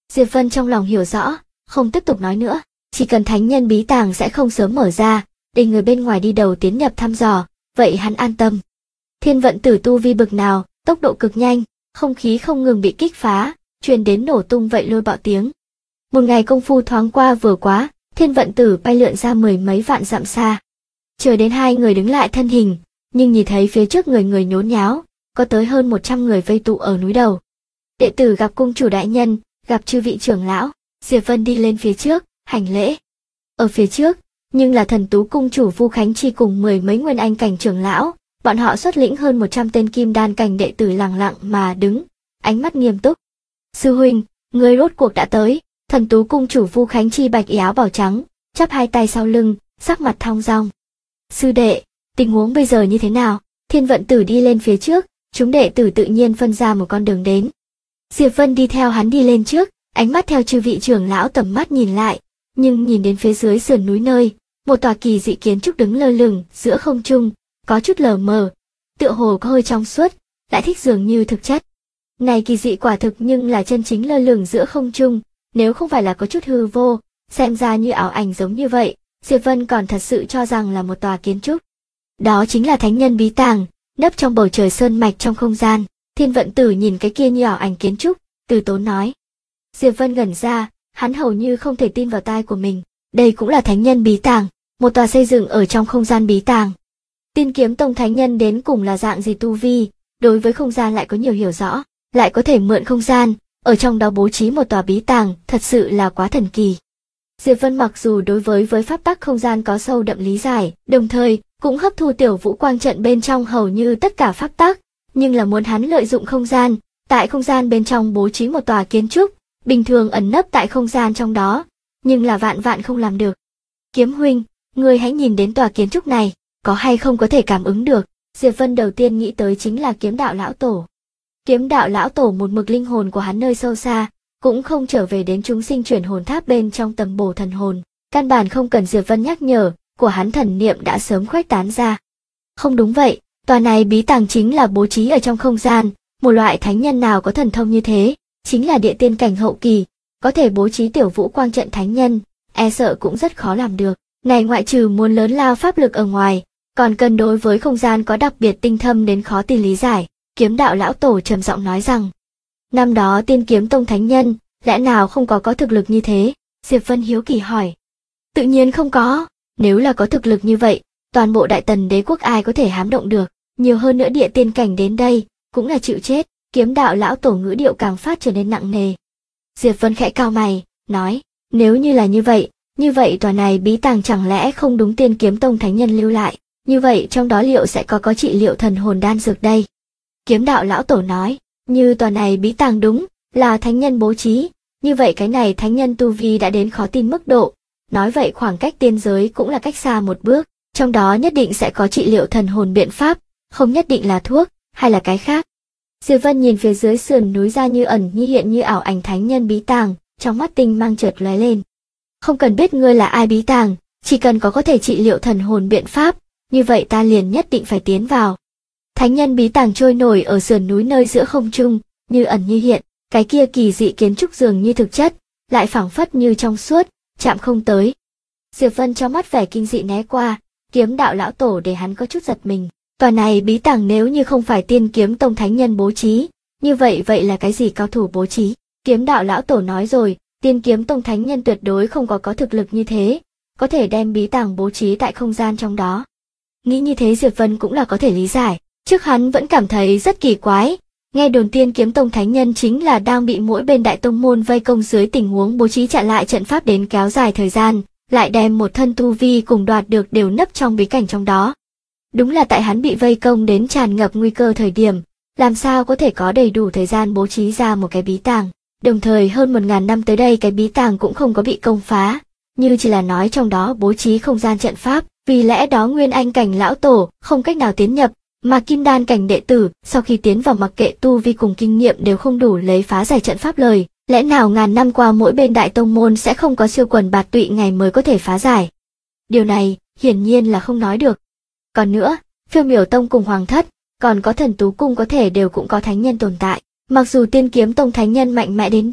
Diệp Vân trong lòng hiểu rõ, không tiếp tục nói nữa, chỉ cần thánh nhân bí tàng sẽ không sớm mở ra, để người bên ngoài đi đầu tiến nhập thăm dò, vậy hắn an tâm. Thiên vận tử tu vi bực nào, tốc độ cực nhanh, không khí không ngừng bị kích phá, truyền đến nổ tung vậy lôi bạo tiếng. Một ngày công phu thoáng qua vừa quá, thiên vận tử bay lượn ra mười mấy vạn dặm xa. Chờ đến hai người đứng lại thân hình, nhưng nhìn thấy phía trước người người nhốn nháo, có tới hơn 100 người vây tụ ở núi đầu. Đệ tử gặp cung chủ đại nhân, gặp chư vị trưởng lão, Diệp Vân đi lên phía trước, hành lễ. Ở phía trước, nhưng là thần tú cung chủ Vu Khánh Chi cùng mười mấy nguyên anh cảnh trưởng lão, bọn họ xuất lĩnh hơn 100 tên kim đan cảnh đệ tử lặng lặng mà đứng, ánh mắt nghiêm túc. Sư huynh, ngươi rốt cuộc đã tới. Thần tú cung chủ Vu Khánh Chi bạch y áo bào trắng, chắp hai tay sau lưng, sắc mặt thong dong. Sư đệ, tình huống bây giờ như thế nào? Thiên vận tử đi lên phía trước, chúng đệ tử tự nhiên phân ra một con đường đến. Diệp Vân đi theo hắn đi lên trước, ánh mắt theo chư vị trưởng lão tầm mắt nhìn lại, nhưng nhìn đến phía dưới sườn núi nơi, một tòa kỳ dị kiến trúc đứng lơ lửng giữa không trung, có chút lờ mờ, tựa hồ có hơi trong suốt, lại thích dường như thực chất. Này kỳ dị quả thực nhưng là chân chính lơ lửng giữa không trung, nếu không phải là có chút hư vô, xem ra như ảo ảnh giống như vậy, Diệp Vân còn thật sự cho rằng là một tòa kiến trúc. Đó chính là thánh nhân bí tàng, nấp trong bầu trời sơn mạch trong không gian. Thiên vận tử nhìn cái kia như ảo ảnh kiến trúc, từ tốn nói. Diệp Vân ngẩn ra, hắn hầu như không thể tin vào tai của mình. Đây cũng là thánh nhân bí tàng, một tòa xây dựng ở trong không gian bí tàng. Tiên kiếm tông thánh nhân đến cùng là dạng gì tu vi, đối với không gian lại có nhiều hiểu rõ, lại có thể mượn không gian, ở trong đó bố trí một tòa bí tàng, thật sự là quá thần kỳ. Diệp Vân mặc dù đối với pháp tắc không gian có sâu đậm lý giải, đồng thời cũng hấp thu tiểu vũ quang trận bên trong hầu như tất cả pháp tắc, nhưng là muốn hắn lợi dụng không gian, tại không gian bên trong bố trí một tòa kiến trúc, bình thường ẩn nấp tại không gian trong đó, nhưng là vạn vạn không làm được. Kiếm huynh, ngươi hãy nhìn đến tòa kiến trúc này, có hay không có thể cảm ứng được? Diệp Vân đầu tiên nghĩ tới chính là kiếm đạo lão tổ. Kiếm đạo lão tổ một mực linh hồn của hắn nơi sâu xa, cũng không trở về đến chúng sinh chuyển hồn tháp bên trong tầm bổ thần hồn, căn bản không cần Diệp Vân nhắc nhở, của hắn thần niệm đã sớm khuếch tán ra. Không đúng vậy, tòa này bí tàng chính là bố trí ở trong không gian, một loại thánh nhân nào có thần thông như thế, chính là địa tiên cảnh hậu kỳ, có thể bố trí tiểu vũ quang trận thánh nhân, e sợ cũng rất khó làm được. Này ngoại trừ muốn lớn lao pháp lực ở ngoài, còn cần đối với không gian có đặc biệt tinh thâm đến khó tin lý giải. Kiếm đạo lão tổ trầm giọng nói rằng, năm đó tiên kiếm tông thánh nhân, lẽ nào không có thực lực như thế? Diệp Vân hiếu kỳ hỏi. Tự nhiên không có, nếu là có thực lực như vậy, toàn bộ đại tần đế quốc ai có thể hám động được, nhiều hơn nữa địa tiên cảnh đến đây, cũng là chịu chết. Kiếm đạo lão tổ ngữ điệu càng phát trở nên nặng nề. Diệp Vân khẽ cau mày, nói, nếu như là như vậy tòa này bí tàng chẳng lẽ không đúng tiên kiếm tông thánh nhân lưu lại, như vậy trong đó liệu sẽ có trị liệu thần hồn đan dược đây? Kiếm đạo lão tổ nói, như tòa này bí tàng đúng, là thánh nhân bố trí, như vậy cái này thánh nhân tu vi đã đến khó tin mức độ, nói vậy khoảng cách tiên giới cũng là cách xa một bước, trong đó nhất định sẽ có trị liệu thần hồn biện pháp, không nhất định là thuốc, hay là cái khác. Diệp Vân nhìn phía dưới sườn núi ra như ẩn như hiện như ảo ảnh thánh nhân bí tàng, trong mắt tinh mang chợt lóe lên. Không cần biết ngươi là ai bí tàng, chỉ cần có thể trị liệu thần hồn biện pháp, như vậy ta liền nhất định phải tiến vào. Thánh nhân bí tàng trôi nổi ở sườn núi nơi giữa không trung, như ẩn như hiện, cái kia kỳ dị kiến trúc dường như thực chất, lại phảng phất như trong suốt, chạm không tới. Diệp Vân trong mắt vẻ kinh dị né qua, kiếm đạo lão tổ để hắn có chút giật mình. Tòa này bí tàng nếu như không phải tiên kiếm tông thánh nhân bố trí, như vậy là cái gì cao thủ bố trí? Kiếm đạo lão tổ nói rồi, tiên kiếm tông thánh nhân tuyệt đối không có thực lực như thế, có thể đem bí tàng bố trí tại không gian trong đó. Nghĩ như thế Diệp Vân cũng là có thể lý giải, trước hắn vẫn cảm thấy rất kỳ quái, nghe đồn tiên kiếm tông thánh nhân chính là đang bị mỗi bên đại tông môn vây công dưới tình huống bố trí chặn lại trận pháp đến kéo dài thời gian, lại đem một thân tu vi cùng đoạt được đều nấp trong bí cảnh trong đó. Đúng là tại hắn bị vây công đến tràn ngập nguy cơ thời điểm, làm sao có thể có đầy đủ thời gian bố trí ra một cái bí tàng. Đồng thời hơn 1000 năm tới đây cái bí tàng cũng không có bị công phá, như chỉ là nói trong đó bố trí không gian trận pháp, vì lẽ đó nguyên anh cảnh lão tổ không cách nào tiến nhập, mà kim đan cảnh đệ tử sau khi tiến vào mặc kệ tu vi cùng kinh nghiệm đều không đủ lấy phá giải trận pháp lời, lẽ nào ngàn năm qua mỗi bên đại tông môn sẽ không có siêu quần bạt tụy ngày mới có thể phá giải. Điều này hiển nhiên là không nói được. Còn nữa, Phiêu Miểu tông cùng Hoàng thất, còn có Thần Tú cung có thể đều cũng có thánh nhân tồn tại. Mặc dù tiên kiếm tông thánh nhân mạnh mẽ đến đâu,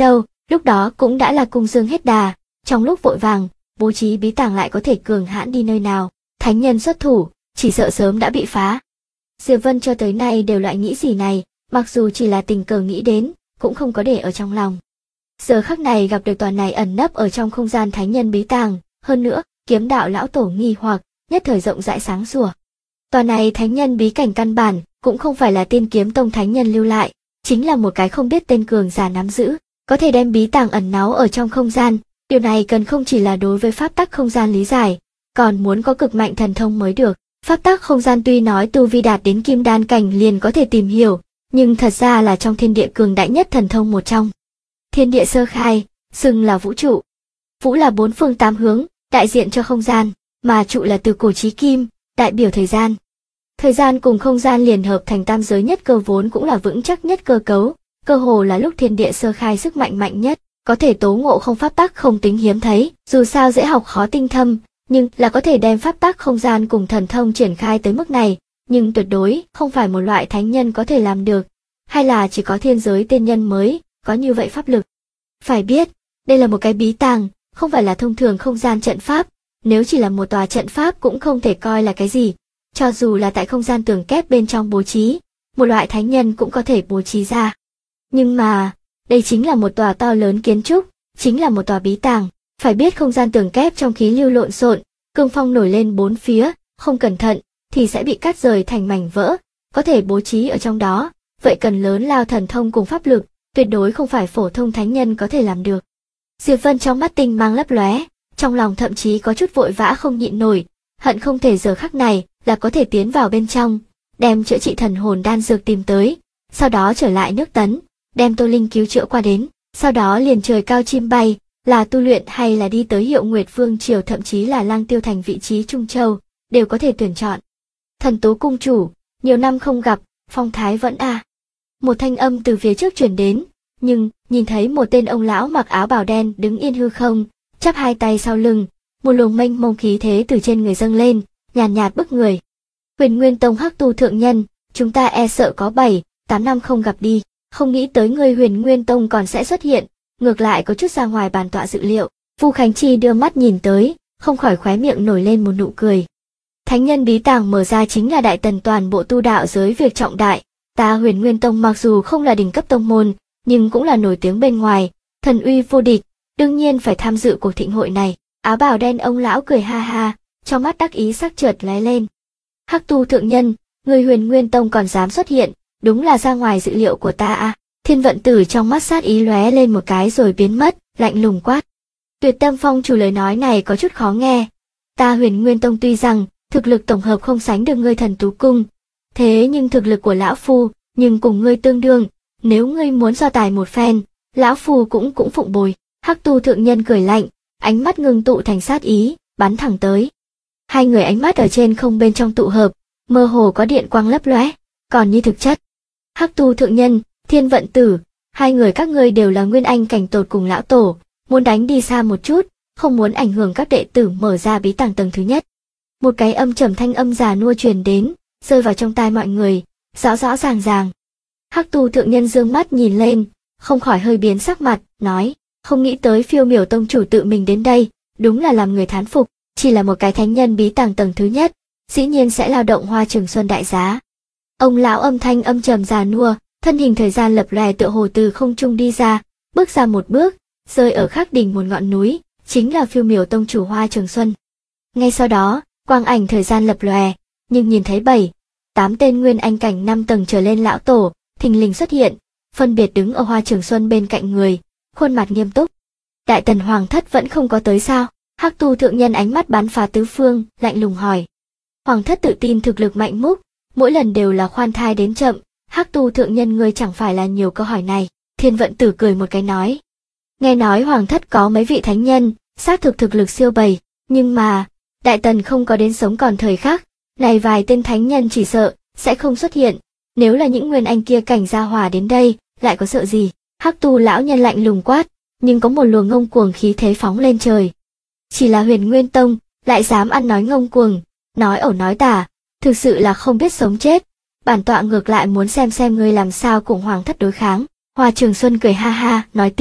Lúc đó cũng đã là cung dương hết đà, trong lúc vội vàng, bố trí bí tàng lại có thể cường hãn đi nơi nào, thánh nhân xuất thủ, chỉ sợ sớm đã bị phá. Diệp Vân cho tới nay đều loại nghĩ gì này, mặc dù chỉ là tình cờ nghĩ đến, cũng không có để ở trong lòng. Giờ khắc này gặp được toàn này ẩn nấp ở trong không gian thánh nhân bí tàng, hơn nữa, kiếm đạo lão tổ nghi hoặc, nhất thời rộng rãi sáng sủa. Toàn này thánh nhân bí cảnh căn bản, cũng không phải là Tiên Kiếm Tông thánh nhân lưu lại, chính là một cái không biết tên cường giả nắm giữ, có thể đem bí tàng ẩn náu ở trong không gian. Điều này cần không chỉ là đối với pháp tắc không gian lý giải, còn muốn có cực mạnh thần thông mới được. Pháp tắc không gian tuy nói tu vi đạt đến kim đan cảnh liền có thể tìm hiểu, nhưng thật ra là trong thiên địa cường đại nhất thần thông một trong. Thiên địa sơ khai, xưng là vũ trụ. Vũ là bốn phương tám hướng, đại diện cho không gian, mà trụ là từ cổ chí kim, đại biểu thời gian. Thời gian cùng không gian liền hợp thành tam giới nhất cơ vốn cũng là vững chắc nhất cơ cấu, cơ hồ là lúc thiên địa sơ khai sức mạnh mạnh nhất, có thể tố ngộ không pháp tắc không tính hiếm thấy, dù sao dễ học khó tinh thâm, nhưng là có thể đem pháp tắc không gian cùng thần thông triển khai tới mức này, nhưng tuyệt đối không phải một loại thánh nhân có thể làm được, hay là chỉ có thiên giới tiên nhân mới có như vậy pháp lực. Phải biết, đây là một cái bí tàng, không phải là thông thường không gian trận pháp, nếu chỉ là một tòa trận pháp cũng không thể coi là cái gì, cho dù là tại không gian tường kép bên trong bố trí, một loại thánh nhân cũng có thể bố trí ra. Nhưng mà, đây chính là một tòa to lớn kiến trúc, chính là một tòa bí tàng, phải biết không gian tường kép trong khí lưu lộn xộn, cương phong nổi lên bốn phía, không cẩn thận thì sẽ bị cắt rời thành mảnh vỡ, có thể bố trí ở trong đó, vậy cần lớn lao thần thông cùng pháp lực, tuyệt đối không phải phổ thông thánh nhân có thể làm được. Diệp Vân trong mắt tinh mang lấp lóe, trong lòng thậm chí có chút vội vã không nhịn nổi, hận không thể giờ khắc này là có thể tiến vào bên trong, đem chữa trị thần hồn đan dược tìm tới, sau đó trở lại nước Tấn, đem Tô Linh cứu chữa qua đến, sau đó liền trời cao chim bay, là tu luyện hay là đi tới Hiệu Nguyệt Vương triều thậm chí là Lăng Tiêu thành vị trí Trung Châu, đều có thể tuyển chọn. Thần Tố cung chủ, nhiều năm không gặp, phong thái vẫn a. Một thanh âm từ phía trước truyền đến, nhưng nhìn thấy một tên ông lão mặc áo bào đen đứng yên hư không, chắp hai tay sau lưng, một luồng mênh mông khí thế từ trên người dâng lên, nhàn nhạt bức người. Huyền Nguyên Tông Hắc Tu thượng nhân, chúng ta e sợ có 7, 8 năm không gặp đi, không nghĩ tới người Huyền Nguyên Tông còn sẽ xuất hiện, ngược lại có chút ra ngoài bàn tọa dự liệu. Vu Khánh Chi đưa mắt nhìn tới, không khỏi khóe miệng nổi lên một nụ cười. Thánh nhân bí tàng mở ra chính là đại tần toàn bộ tu đạo giới việc trọng đại, ta Huyền Nguyên Tông mặc dù không là đỉnh cấp tông môn, nhưng cũng là nổi tiếng bên ngoài, thần uy vô địch, đương nhiên phải tham dự cuộc thịnh hội này. Áo bào đen ông lão cười ha ha, trong mắt đắc ý sắc chợt lóe lên. Hắc Tu thượng nhân, người Huyền Nguyên Tông còn dám xuất hiện, đúng là ra ngoài dự liệu của ta a. Thiên Vận Tử trong mắt sát ý lóe lên một cái rồi biến mất, lạnh lùng quát. Tuyệt Tâm Phong chủ lời nói này có chút khó nghe. Ta Huyền Nguyên Tông tuy rằng thực lực tổng hợp không sánh được ngươi Thần Tú cung, thế nhưng thực lực của lão phu nhưng cùng ngươi tương đương, nếu ngươi muốn so tài một phen, lão phu cũng phụng bồi. Hắc Tu thượng nhân cười lạnh, ánh mắt ngưng tụ thành sát ý, bắn thẳng tới. Hai người ánh mắt ở trên không bên trong tụ hợp, mơ hồ có điện quang lấp lóe, còn như thực chất. Hắc Tu thượng nhân, Thiên Vận Tử, hai người các ngươi đều là nguyên anh cảnh tột cùng lão tổ, muốn đánh đi xa một chút, không muốn ảnh hưởng các đệ tử mở ra bí tàng tầng thứ nhất. Một cái âm trầm thanh âm già nua truyền đến, rơi vào trong tai mọi người, rõ rõ ràng ràng. Hắc Tu thượng nhân dương mắt nhìn lên, không khỏi hơi biến sắc mặt, nói, không nghĩ tới Phiêu Miểu tông chủ tự mình đến đây, đúng là làm người thán phục, chỉ là một cái thánh nhân bí tàng tầng thứ nhất, dĩ nhiên sẽ lao động Hoa Trường Xuân đại giá. Ông lão âm thanh âm trầm già nua, thân hình thời gian lập lòe tựa hồ từ không trung đi ra, bước ra một bước, rơi ở khắc đỉnh một ngọn núi, chính là Phiêu Miểu tông chủ Hoa Trường Xuân. Ngay sau đó, quang ảnh thời gian lập lòe, nhưng nhìn thấy 7, 8 tên nguyên anh cảnh 5 tầng trở lên lão tổ, thình lình xuất hiện, phân biệt đứng ở Hoa Trường Xuân bên cạnh người, khuôn mặt nghiêm túc. Đại Tần Hoàng thất vẫn không có tới sao? Hắc Tu thượng nhân ánh mắt bắn phá tứ phương, lạnh lùng hỏi. Hoàng thất tự tin thực lực mạnh múc, mỗi lần đều là khoan thai đến chậm. Hắc Tu thượng nhân ngươi chẳng phải là nhiều câu hỏi này. Thiên Vận Tử cười một cái nói. Nghe nói Hoàng thất có mấy vị thánh nhân, xác thực thực lực siêu bầy, nhưng mà, Đại Tần không có đến sống còn thời khắc, này vài tên thánh nhân chỉ sợ sẽ không xuất hiện. Nếu là những nguyên anh kia cảnh gia hòa đến đây, lại có sợ gì? Hắc Tu lão nhân lạnh lùng quát, nhưng có một luồng ngông cuồng khí thế phóng lên trời. Chỉ là Huyền Nguyên Tông, lại dám ăn nói ngông cuồng, nói ẩu nói tả, thực sự là không biết sống chết. Bản tọa ngược lại muốn xem ngươi làm sao cùng Hoàng thất đối kháng. Hoa Trường Xuân cười ha ha, nói tiếp,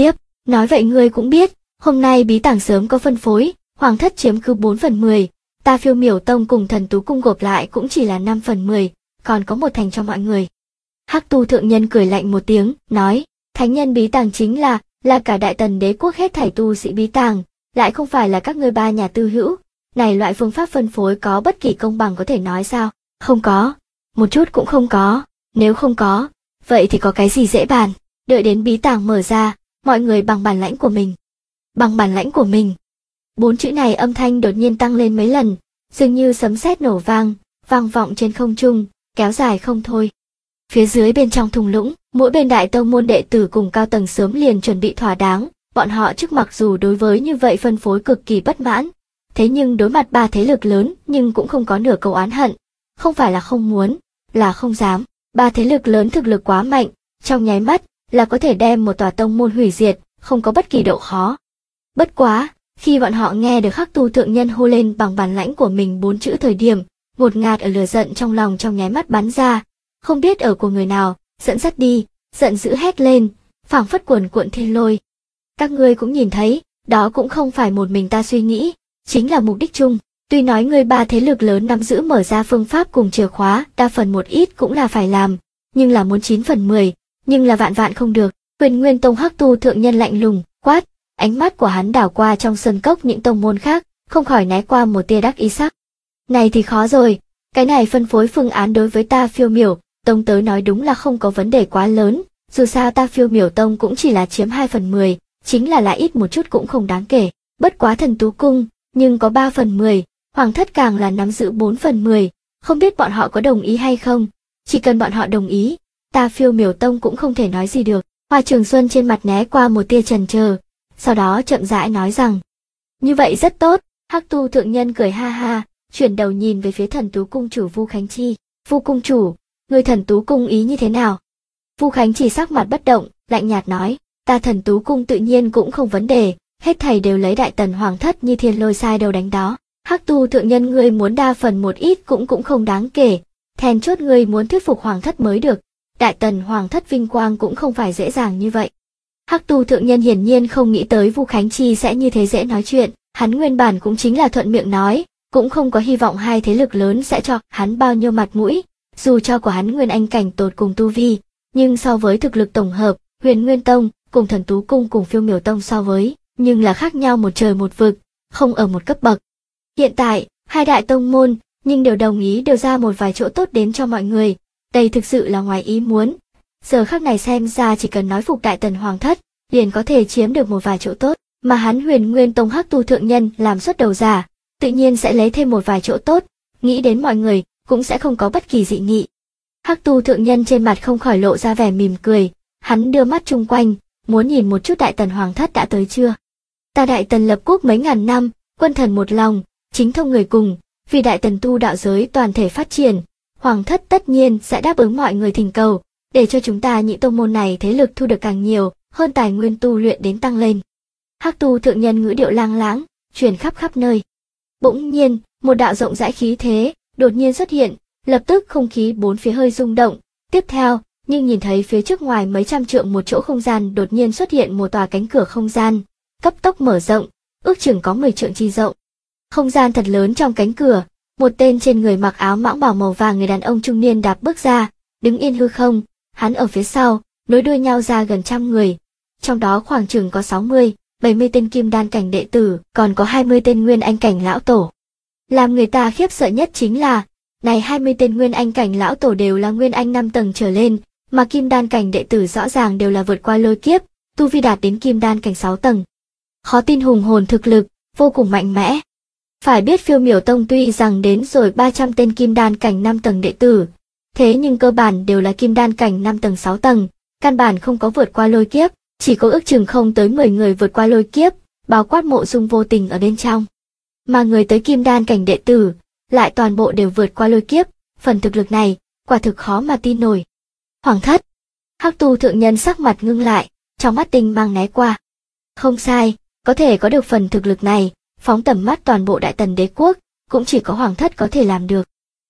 Nói vậy ngươi cũng biết, hôm nay bí tàng sớm có phân phối, hoàng thất chiếm cứ 4/10, ta Phiêu Miểu Tông cùng Thần Tú Cung gộp lại cũng chỉ là 5/10, còn có 1/10 cho mọi người. Hắc Tu thượng nhân cười lạnh một tiếng, nói, thánh nhân bí tàng chính là cả Đại Tần đế quốc hết thảy tu sĩ bí tàng, lại không phải là các ngươi ba nhà tư hữu. Này loại phương pháp phân phối có bất kỳ công bằng có thể nói sao? Không có, một chút cũng không có, nếu không có, vậy thì có cái gì dễ bàn, đợi đến bí tàng mở ra, mọi người bằng bản lãnh của mình. Bằng bản lãnh của mình. 4 chữ này âm thanh đột nhiên tăng lên mấy lần, dường như sấm sét nổ vang, vang vọng trên không trung, kéo dài không thôi. Phía dưới bên trong thung lũng, mỗi bên đại tông môn đệ tử cùng cao tầng sớm liền chuẩn bị thỏa đáng, bọn họ trước mặc dù đối với như vậy phân phối cực kỳ bất mãn, thế nhưng đối mặt 3 thế lực lớn nhưng cũng không có nửa câu oán hận, không phải là không muốn, là không dám. 3 thế lực lớn thực lực quá mạnh, trong nháy mắt là có thể đem một tòa tông môn hủy diệt, không có bất kỳ độ khó. Bất quá, khi bọn họ nghe được Hắc Tu thượng nhân hô lên bằng bản lãnh của mình 4 chữ thời điểm, ngột ngạt ở lửa giận trong lòng trong nháy mắt bắn ra, không biết ở của người nào, dẫn dắt đi, giận dữ hét lên, phảng phất cuồn cuộn thiên lôi. Các ngươi cũng nhìn thấy, đó cũng không phải một mình ta suy nghĩ, chính là mục đích chung. Tuy nói người 3 thế lực lớn nắm giữ mở ra phương pháp cùng chìa khóa, đa phần một ít cũng là phải làm, nhưng là muốn 9/10, nhưng là vạn vạn không được. Huyền Nguyên Tông Hắc Tu thượng nhân lạnh lùng quát, ánh mắt của hắn đảo qua trong sơn cốc những tông môn khác, không khỏi né qua một tia đắc ý sắc. Này thì khó rồi, cái này phân phối phương án đối với ta Phiêu Miểu Tông tới nói đúng là không có vấn đề quá lớn, dù sao ta Phiêu Miểu Tông cũng chỉ là chiếm 2/10, chính là lại ít một chút cũng không đáng kể. Bất quá Thần Tú Cung, nhưng có 3/10, hoàng thất càng là nắm giữ 4/10, không biết bọn họ có đồng ý hay không, chỉ cần bọn họ đồng ý, ta Phiêu Miểu Tông cũng không thể nói gì được. Hoa Trường Xuân trên mặt né qua một tia chần chờ, sau đó chậm rãi nói rằng, như vậy rất tốt. Hắc Tu thượng nhân cười ha ha, chuyển đầu nhìn về phía Thần Tú Cung chủ Vu Khánh Chi. Vu cung chủ, người Thần Tú Cung ý như thế nào? Vu Khánh Chi sắc mặt bất động, lạnh nhạt nói, ta Thần Tú Cung tự nhiên cũng không vấn đề, hết thầy đều lấy Đại Tần hoàng thất như thiên lôi sai đầu đánh đó. Hắc Tu thượng nhân ngươi muốn đa phần một ít cũng không đáng kể, then chốt ngươi muốn thuyết phục hoàng thất mới được. Đại Tần hoàng thất vinh quang cũng không phải dễ dàng như vậy. Hắc Tu thượng nhân hiển nhiên không nghĩ tới Vu Khánh Chi sẽ như thế dễ nói chuyện, hắn nguyên bản cũng chính là thuận miệng nói, cũng không có hy vọng 2 thế lực lớn sẽ cho hắn bao nhiêu mặt mũi, dù cho của hắn nguyên anh cảnh tột cùng tu vi, nhưng so với thực lực tổng hợp, Huyền Nguyên Tông cùng Thần Tú Cung cùng Phiêu Miểu Tông so với, nhưng là khác nhau một trời một vực, không ở một cấp bậc. Hiện tại, 2 đại tông môn, nhưng đều đồng ý đều ra một vài chỗ tốt đến cho mọi người, đây thực sự là ngoài ý muốn. Giờ khắc này xem ra chỉ cần nói phục Đại Tần hoàng thất, liền có thể chiếm được một vài chỗ tốt, mà hắn Huyền Nguyên Tông Hắc Tu thượng nhân làm xuất đầu giả, tự nhiên sẽ lấy thêm một vài chỗ tốt, nghĩ đến mọi người cũng sẽ không có bất kỳ dị nghị. Hắc Tu thượng nhân trên mặt không khỏi lộ ra vẻ mỉm cười, hắn đưa mắt chung quanh, muốn nhìn một chút Đại Tần hoàng thất đã tới chưa. Ta Đại Tần lập quốc mấy ngàn năm, quân thần một lòng, chính thông người cùng, vì Đại Tần tu đạo giới toàn thể phát triển, hoàng thất tất nhiên sẽ đáp ứng mọi người thỉnh cầu, để cho chúng ta những tông môn này thế lực thu được càng nhiều, hơn tài nguyên tu luyện đến tăng lên. Hắc Tu thượng nhân ngữ điệu lang lãng, truyền khắp khắp nơi. Bỗng nhiên, một đạo rộng rãi khí thế đột nhiên xuất hiện, lập tức không khí bốn phía hơi rung động. Tiếp theo, nhưng nhìn thấy phía trước ngoài mấy trăm trượng một chỗ không gian đột nhiên xuất hiện một tòa cánh cửa không gian, cấp tốc mở rộng, ước chừng có 10 trượng chi rộng. Không gian thật lớn trong cánh cửa, một tên trên người mặc áo mãng bào màu vàng người đàn ông trung niên đạp bước ra, đứng yên hư không, hắn ở phía sau, nối đuôi nhau ra gần 100 người, trong đó khoảng chừng có 60, 70 tên kim đan cảnh đệ tử, còn có 20 tên nguyên anh cảnh lão tổ. Làm người ta khiếp sợ nhất chính là, này 20 tên nguyên anh cảnh lão tổ đều là nguyên anh 5 tầng trở lên, mà kim đan cảnh đệ tử rõ ràng đều là vượt qua lôi kiếp, tu vi đạt đến kim đan cảnh 6 tầng. Khó tin hùng hồn thực lực, vô cùng mạnh mẽ. Phải biết Phiêu Miểu Tông tuy rằng đến rồi 300 tên kim đan cảnh 5 tầng đệ tử, thế nhưng cơ bản đều là kim đan cảnh 5 tầng 6 tầng, căn bản không có vượt qua lôi kiếp, chỉ có ước chừng không tới 10 người vượt qua lôi kiếp, bao quát Mộ Dung Vô Tình ở bên trong. Mà người tới kim đan cảnh đệ tử, lại toàn bộ đều vượt qua lôi kiếp, phần thực lực này, quả thực khó mà tin nổi. Hoàng thất, Hắc Tu thượng nhân sắc mặt ngưng lại, trong mắt tinh mang né qua. Không sai, có thể có được phần thực lực này, phóng tầm mắt toàn bộ Đại Tần đế quốc, cũng chỉ có hoàng thất có thể làm được.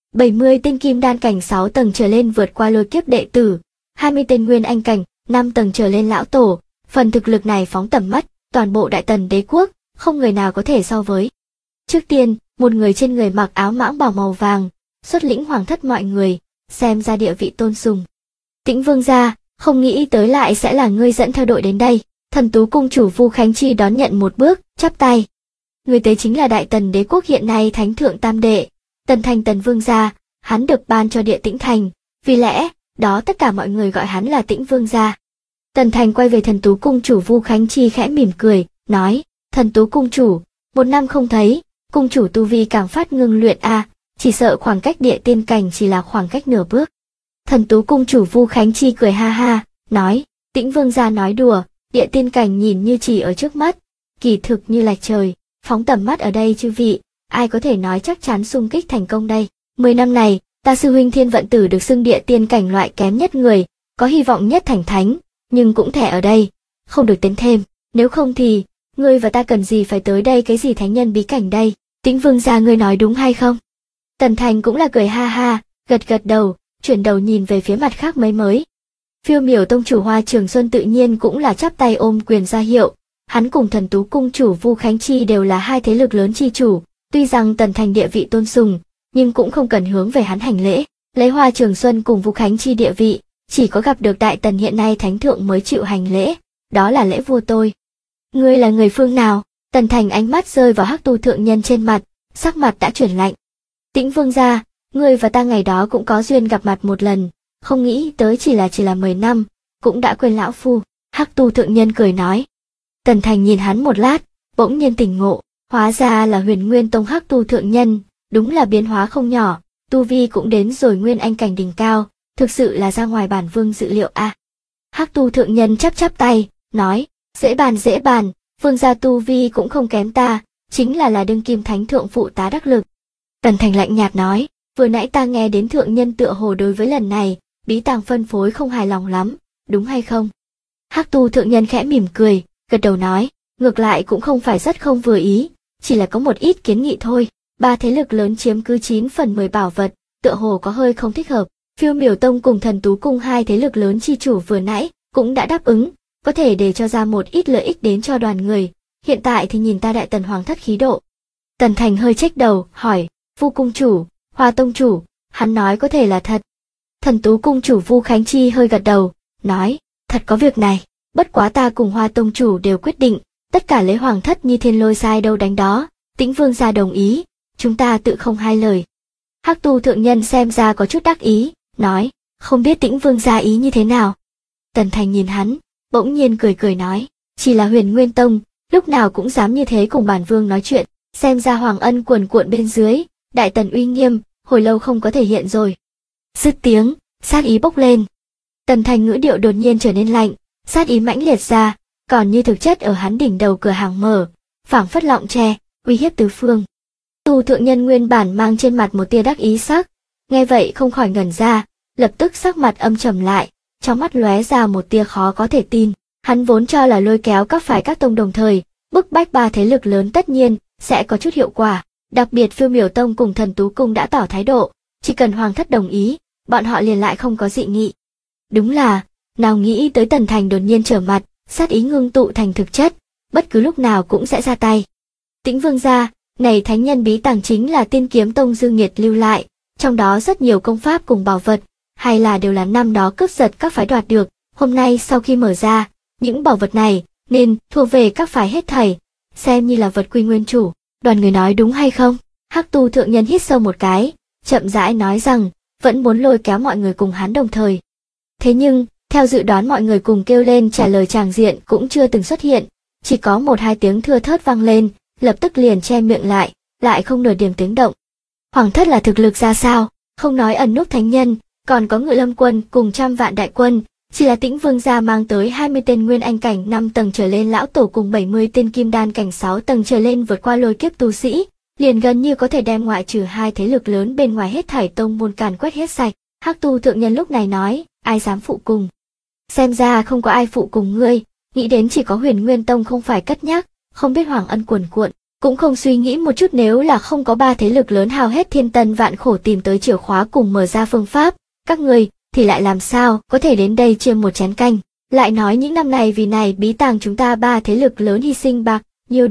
70 tên kim đan cảnh 6 tầng trở lên vượt qua lôi kiếp đệ tử, 20 tên nguyên anh cảnh 5 tầng trở lên lão tổ, Phần thực lực này phóng tầm mắt, toàn bộ Đại Tần đế quốc, không người nào có thể so với. Trước tiên, một người trên người mặc áo mãng bào màu vàng, xuất lĩnh hoàng thất mọi người, xem ra địa vị tôn sùng. Tĩnh Vương gia, không nghĩ tới lại sẽ là ngươi dẫn theo đội đến đây. Thần Tú cung chủ Vu Khánh Chi đón nhận một bước, chắp tay. Người tới chính là Đại Tần đế quốc hiện nay thánh thượng tam đệ, Tần Thành Tần Vương gia, hắn được ban cho địa Tĩnh Thành, vì lẽ đó tất cả mọi người gọi hắn là Tĩnh Vương gia. Tần Thành quay về Thần Tú cung chủ Vu Khánh Chi khẽ mỉm cười, nói: Thần Tú cung chủ, một năm không thấy, cung chủ tu vi càng phát ngưng luyện chỉ sợ khoảng cách địa tiên cảnh chỉ là khoảng cách nửa bước. Thần Tú cung chủ Vu Khánh Chi cười ha ha, nói: Tĩnh Vương gia nói đùa, địa tiên cảnh nhìn như chỉ ở trước mắt, kỳ thực như lạch trời, phóng tầm mắt ở đây chư vị, ai có thể nói chắc chắn xung kích thành công đây. 10 năm này, ta sư huynh Thiên Vận Tử được xưng địa tiên cảnh loại kém nhất người, có hy vọng nhất thành thánh, nhưng cũng thẻ ở đây, không được tiến thêm, nếu không thì, ngươi và ta cần gì phải tới đây, cái gì thánh nhân bí cảnh đây, Tĩnh Vương gia ngươi nói đúng hay không? Tần Thành cũng là cười ha ha, gật gật đầu, chuyển đầu nhìn về phía mặt khác mấy mới. Phiêu Miểu tông chủ Hoa Trường Xuân tự nhiên cũng là chắp tay ôm quyền ra hiệu, hắn cùng Thần Tú cung chủ Vu Khánh Chi đều là hai thế lực lớn chi chủ, tuy rằng Tần Thành địa vị tôn sùng, nhưng cũng không cần hướng về hắn hành lễ, lấy Hoa Trường Xuân cùng Vu Khánh Chi địa vị, chỉ có gặp được Đại Tần hiện nay thánh thượng mới chịu hành lễ, đó là lễ vua tôi. Ngươi là người phương nào? Tần Thành ánh mắt rơi vào Hắc Tu thượng nhân trên mặt, sắc mặt đã chuyển lạnh. Tĩnh Vương gia, ngươi và ta ngày đó cũng có duyên gặp mặt một lần, không nghĩ tới chỉ là 10 năm, cũng đã quên lão phu. Hắc Tu thượng nhân cười nói. Tần Thành nhìn hắn một lát, bỗng nhiên tỉnh ngộ, hóa ra là Huyền Nguyên tông Hắc Tu thượng nhân, đúng là biến hóa không nhỏ, tu vi cũng đến rồi nguyên anh cảnh đỉnh cao, thực sự là ra ngoài bản vương dự liệu Hắc Tu thượng nhân chắp tay, nói, dễ bàn, vương gia tu vi cũng không kém ta, chính là đương kim thánh thượng phụ tá đắc lực. Tần Thành lạnh nhạt nói, vừa nãy ta nghe đến thượng nhân tựa hồ đối với lần này, bí tàng phân phối không hài lòng lắm, đúng hay không? Hắc Tu thượng nhân khẽ mỉm cười, gật đầu nói, ngược lại cũng không phải rất không vừa ý, chỉ là có một ít kiến nghị thôi. Ba thế lực lớn chiếm cứ 9 phần 10 bảo vật, tựa hồ có hơi không thích hợp. Phiêu Miểu tông cùng Thần Tú cung hai thế lực lớn chi chủ vừa nãy cũng đã đáp ứng, có thể để cho ra một ít lợi ích đến cho đoàn người. Hiện tại thì nhìn ta Đại Tần hoàng thất khí độ. Tần Thành hơi chếch đầu, hỏi, Vu cung chủ, Hoa tông chủ, hắn nói có thể là thật. Thần Tú cung chủ Vu Khánh Chi hơi gật đầu, nói, thật có việc này, bất quá ta cùng Hoa tông chủ đều quyết định, tất cả lấy hoàng thất như thiên lôi sai đâu đánh đó, Tĩnh Vương gia đồng ý, chúng ta tự không hai lời. Hắc Tu thượng nhân xem ra có chút đắc ý, nói, không biết Tĩnh Vương gia ý như thế nào. Tần Thành nhìn hắn, bỗng nhiên cười nói, chỉ là Huyền Nguyên tông, lúc nào cũng dám như thế cùng bản vương nói chuyện, xem ra hoàng ân cuồn cuộn bên dưới, Đại Tần uy nghiêm, hồi lâu không có thể hiện rồi. Dứt tiếng, sát ý bốc lên. Tần Thành ngữ điệu đột nhiên trở nên lạnh, sát ý mãnh liệt ra, còn như thực chất ở hắn đỉnh đầu cửa hàng mở, phảng phất lọng tre, uy hiếp tứ phương. Tu thượng nhân nguyên bản mang trên mặt một tia đắc ý sắc, nghe vậy không khỏi ngẩn ra, lập tức sắc mặt âm trầm lại, trong mắt lóe ra một tia khó có thể tin. Hắn vốn cho là lôi kéo các phái các tông đồng thời, bức bách ba thế lực lớn tất nhiên sẽ có chút hiệu quả, đặc biệt Phiêu Miểu tông cùng Thần Tú cung đã tỏ thái độ, chỉ cần hoàng thất đồng ý, bọn họ liền lại không có dị nghị. Đúng là, nào nghĩ tới Tần Thành đột nhiên trở mặt, sát ý ngưng tụ thành thực chất, bất cứ lúc nào cũng sẽ ra tay. Tĩnh Vương gia, này thánh nhân bí tàng chính là Tiên Kiếm tông Dương Nghiệt lưu lại, trong đó rất nhiều công pháp cùng bảo vật, hay là đều là năm đó cướp giật các phái đoạt được, hôm nay sau khi mở ra, những bảo vật này nên thuộc về các phái hết thảy, xem như là vật quy nguyên chủ. Đoàn người nói đúng hay không? Hắc Tu thượng nhân hít sâu một cái, chậm rãi nói rằng, vẫn muốn lôi kéo mọi người cùng hắn đồng thời. Thế nhưng, theo dự đoán mọi người cùng kêu lên trả lời tràng diện cũng chưa từng xuất hiện, chỉ có 1-2 tiếng thưa thớt vang lên, lập tức liền che miệng lại không nửa điểm tiếng động. Hoàng thất là thực lực ra sao, không nói ẩn núp thánh nhân, còn có Ngự Lâm quân cùng 100 vạn đại quân, chỉ là Tĩnh Vương gia mang tới 20 tên nguyên anh cảnh 5 tầng trở lên lão tổ cùng 70 tên kim đan cảnh 6 tầng trở lên vượt qua lôi kiếp tu sĩ, liền gần như có thể đem ngoại trừ hai thế lực lớn bên ngoài hết thảy tông môn càn quét hết sạch. Hắc Tu thượng nhân lúc này nói, ai dám phụ cùng? Xem ra không có ai phụ cùng ngươi, nghĩ đến chỉ có Huyền Nguyên tông không phải cất nhắc, không biết hoàng ân cuồn cuộn, cũng không suy nghĩ một chút nếu là không có ba thế lực lớn hao hết thiên tân vạn khổ tìm tới chìa khóa cùng mở ra phương pháp, các ngươi thì lại làm sao có thể đến đây chiêm một chén canh. Lại nói những năm này vì này bí tàng chúng ta ba thế lực lớn hy sinh bạc, nhiều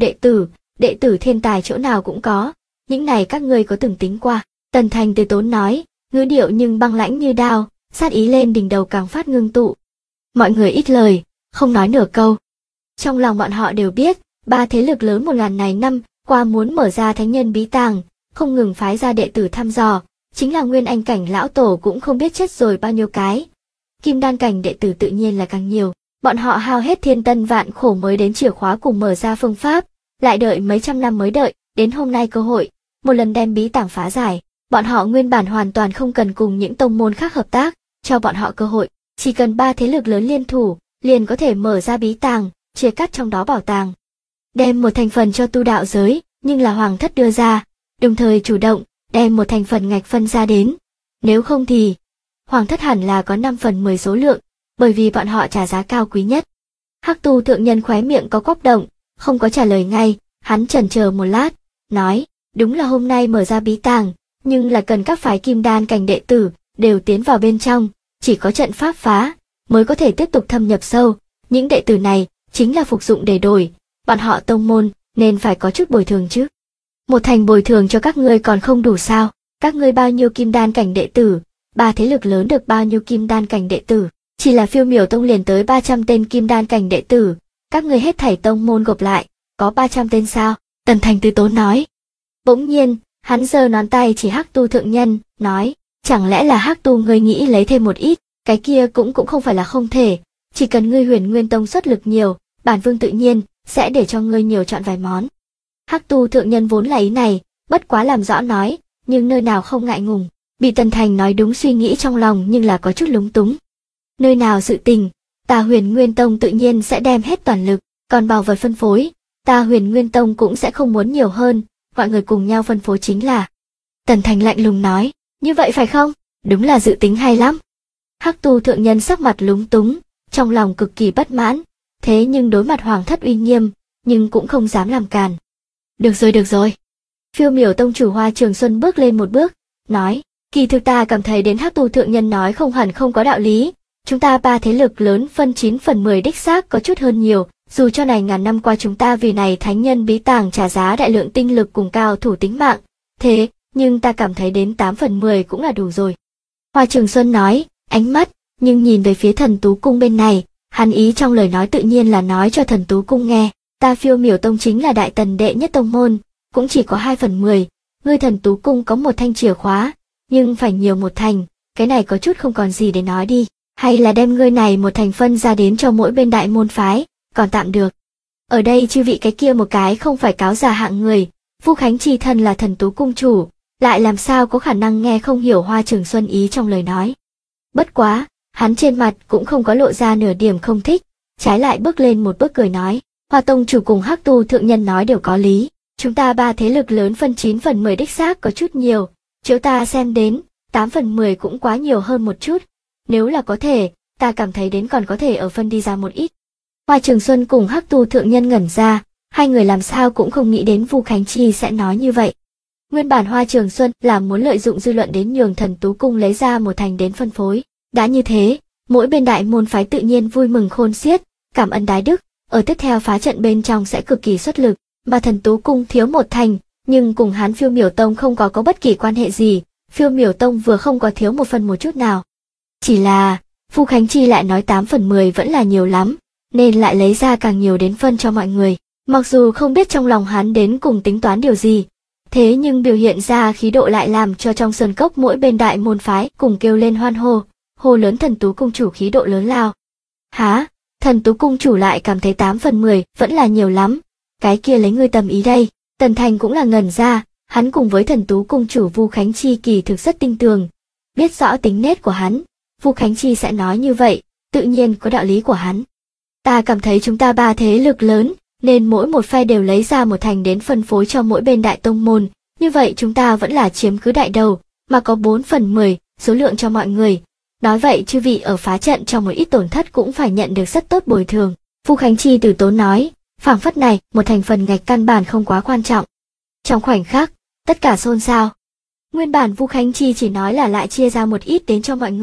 đệ tử thiên tài chỗ nào cũng có, những này các ngươi có từng tính qua. Tần Thành từ tốn nói, ngữ điệu nhưng băng lãnh như đao, sát ý lên đỉnh đầu càng phát ngưng tụ. Mọi người ít lời, không nói nửa câu. Trong lòng bọn họ đều biết, ba thế lực lớn 1000 này năm qua muốn mở ra thánh nhân bí tàng, không ngừng phái ra đệ tử thăm dò, chính là nguyên anh cảnh lão tổ cũng không biết chết rồi bao nhiêu cái. Kim đan cảnh đệ tử tự nhiên là càng nhiều, bọn họ hao hết thiên tân vạn khổ mới đến chìa khóa cùng mở ra phương pháp, lại đợi mấy trăm năm mới đợi, đến hôm nay cơ hội, một lần đem bí tàng phá giải, bọn họ nguyên bản hoàn toàn không cần cùng những tông môn khác hợp tác, cho bọn họ cơ hội, chỉ cần ba thế lực lớn liên thủ, liền có thể mở ra bí tàng, chia cắt trong đó bảo tàng. Đem một thành phần cho tu đạo giới, nhưng là hoàng thất đưa ra, đồng thời chủ động, đem một thành phần ngạch phân ra đến. Nếu không thì, hoàng thất hẳn là có 5/10 số lượng, bởi vì bọn họ trả giá cao quý nhất. Hắc Tu thượng nhân khóe miệng có cốc động, không có trả lời ngay, hắn chần chờ một lát, nói, đúng là hôm nay mở ra bí tàng, nhưng là cần các phái kim đan cảnh đệ tử, đều tiến vào bên trong, chỉ có trận pháp phá, mới có thể tiếp tục thâm nhập sâu, những đệ tử này, chính là phục dụng để đổi, bọn họ tông môn, nên phải có chút bồi thường chứ. Một thành bồi thường cho các ngươi còn không đủ sao, các ngươi bao nhiêu kim đan cảnh đệ tử, ba thế lực lớn được bao nhiêu kim đan cảnh đệ tử, chỉ là Phiêu Miểu Tông liền tới 300 tên kim đan cảnh đệ tử, các ngươi hết thảy tông môn gộp lại, có 300 tên sao? Tần Thành từ tốn nói. Bỗng nhiên, hắn giơ ngón tay chỉ Hắc Tu thượng nhân, nói, chẳng lẽ là Hắc Tu ngươi nghĩ lấy thêm một ít, cái kia cũng không phải là không thể, chỉ cần ngươi Huyền Nguyên Tông xuất lực nhiều, bản vương tự nhiên sẽ để cho ngươi nhiều chọn vài món. Hắc Tu thượng nhân vốn là ý này, bất quá làm rõ nói, nhưng nơi nào không ngại ngùng, bị Tần Thành nói đúng suy nghĩ trong lòng nhưng là có chút lúng túng. Nơi nào sự tình, ta Huyền Nguyên Tông tự nhiên sẽ đem hết toàn lực, còn bảo vật phân phối, ta Huyền Nguyên Tông cũng sẽ không muốn nhiều hơn, mọi người cùng nhau phân phối chính là. Tần Thành lạnh lùng nói, như vậy phải không? Đúng là dự tính hay lắm. Hắc Tu thượng nhân sắc mặt lúng túng, trong lòng cực kỳ bất mãn, thế nhưng đối mặt hoàng thất uy nghiêm, nhưng cũng không dám làm càn. Được rồi. Phiêu Miểu Tông chủ Hoa Trường Xuân bước lên một bước, nói, kỳ thực ta cảm thấy đến Hắc Tu thượng nhân nói không hẳn không có đạo lý, chúng ta ba thế lực lớn phân 9/10 đích xác có chút hơn nhiều, dù cho này ngàn năm qua chúng ta vì này thánh nhân bí tàng trả giá đại lượng tinh lực cùng cao thủ tính mạng, thế, nhưng ta cảm thấy đến 8/10 cũng là đủ rồi. Hoa Trường Xuân nói, ánh mắt, nhưng nhìn về phía Thần Tú Cung bên này, hắn ý trong lời nói tự nhiên là nói cho Thần Tú Cung nghe, ta Phiêu Miểu Tông chính là đại tần đệ nhất tông môn, cũng chỉ có 2/10, ngươi Thần Tú Cung có một thanh chìa khóa, nhưng phải nhiều một thành, cái này có chút không còn gì để nói đi, hay là đem ngươi này một thành phân ra đến cho mỗi bên đại môn phái, còn tạm được. Ở đây chư vị cái kia một cái không phải cáo già hạng người, Vu Khánh Chi thân là Thần Tú Cung chủ, lại làm sao có khả năng nghe không hiểu Hoa Trường Xuân ý trong lời nói. Bất quá, hắn trên mặt cũng không có lộ ra nửa điểm không thích, trái lại bước lên một bước cười nói, Hoa Tông chủ cùng Hắc Tu thượng nhân nói đều có lý, chúng ta ba thế lực lớn phân 9/10 đích xác có chút nhiều, chiếu ta xem đến, 8/10 cũng quá nhiều hơn một chút, nếu là có thể, ta cảm thấy đến còn có thể ở phân đi ra một ít. Hoa Trường Xuân cùng Hắc Tu thượng nhân ngẩn ra, hai người làm sao cũng không nghĩ đến Vu Khánh Chi sẽ nói như vậy. Nguyên bản Hoa Trường Xuân là muốn lợi dụng dư luận đến nhường Thần Tú Cung lấy ra một thành đến phân phối. Đã như thế, mỗi bên đại môn phái tự nhiên vui mừng khôn xiết, cảm ơn đái đức, ở tiếp theo phá trận bên trong sẽ cực kỳ xuất lực, mà Thần Tú Cung thiếu một thành, nhưng cùng hắn Phiêu Miểu Tông không có bất kỳ quan hệ gì, Phiêu Miểu Tông vừa không có thiếu một phần một chút nào. Chỉ là, Vu Khánh Chi lại nói 8/10 vẫn là nhiều lắm, nên lại lấy ra càng nhiều đến phân cho mọi người. Mặc dù không biết trong lòng hắn đến cùng tính toán điều gì, thế nhưng biểu hiện ra khí độ lại làm cho trong sơn cốc mỗi bên đại môn phái cùng kêu lên hoan hô, hô lớn Thần Tú Cung chủ khí độ lớn lao. Hả? Thần Tú Cung chủ lại cảm thấy 8/10 vẫn là nhiều lắm, cái kia lấy ngươi tầm ý đây. Tần Thành cũng là ngẩn ra, hắn cùng với Thần Tú Cung chủ Vu Khánh Chi kỳ thực rất tinh tường, biết rõ tính nết của hắn, Vu Khánh Chi sẽ nói như vậy, tự nhiên có đạo lý của hắn. Ta cảm thấy chúng ta ba thế lực lớn, nên mỗi một phe đều lấy ra một thành đến phân phối cho mỗi bên đại tông môn, như vậy chúng ta vẫn là chiếm cứ đại đầu, mà có 4/10 số lượng cho mọi người. Nói vậy chư vị ở phá trận trong một ít tổn thất cũng phải nhận được rất tốt bồi thường. Vu Khánh Chi từ tốn nói, phảng phất này, một thành phần ngạch căn bản không quá quan trọng. Trong khoảnh khắc, tất cả xôn xao. Nguyên bản Vu Khánh Chi chỉ nói là lại chia ra một ít đến cho mọi người,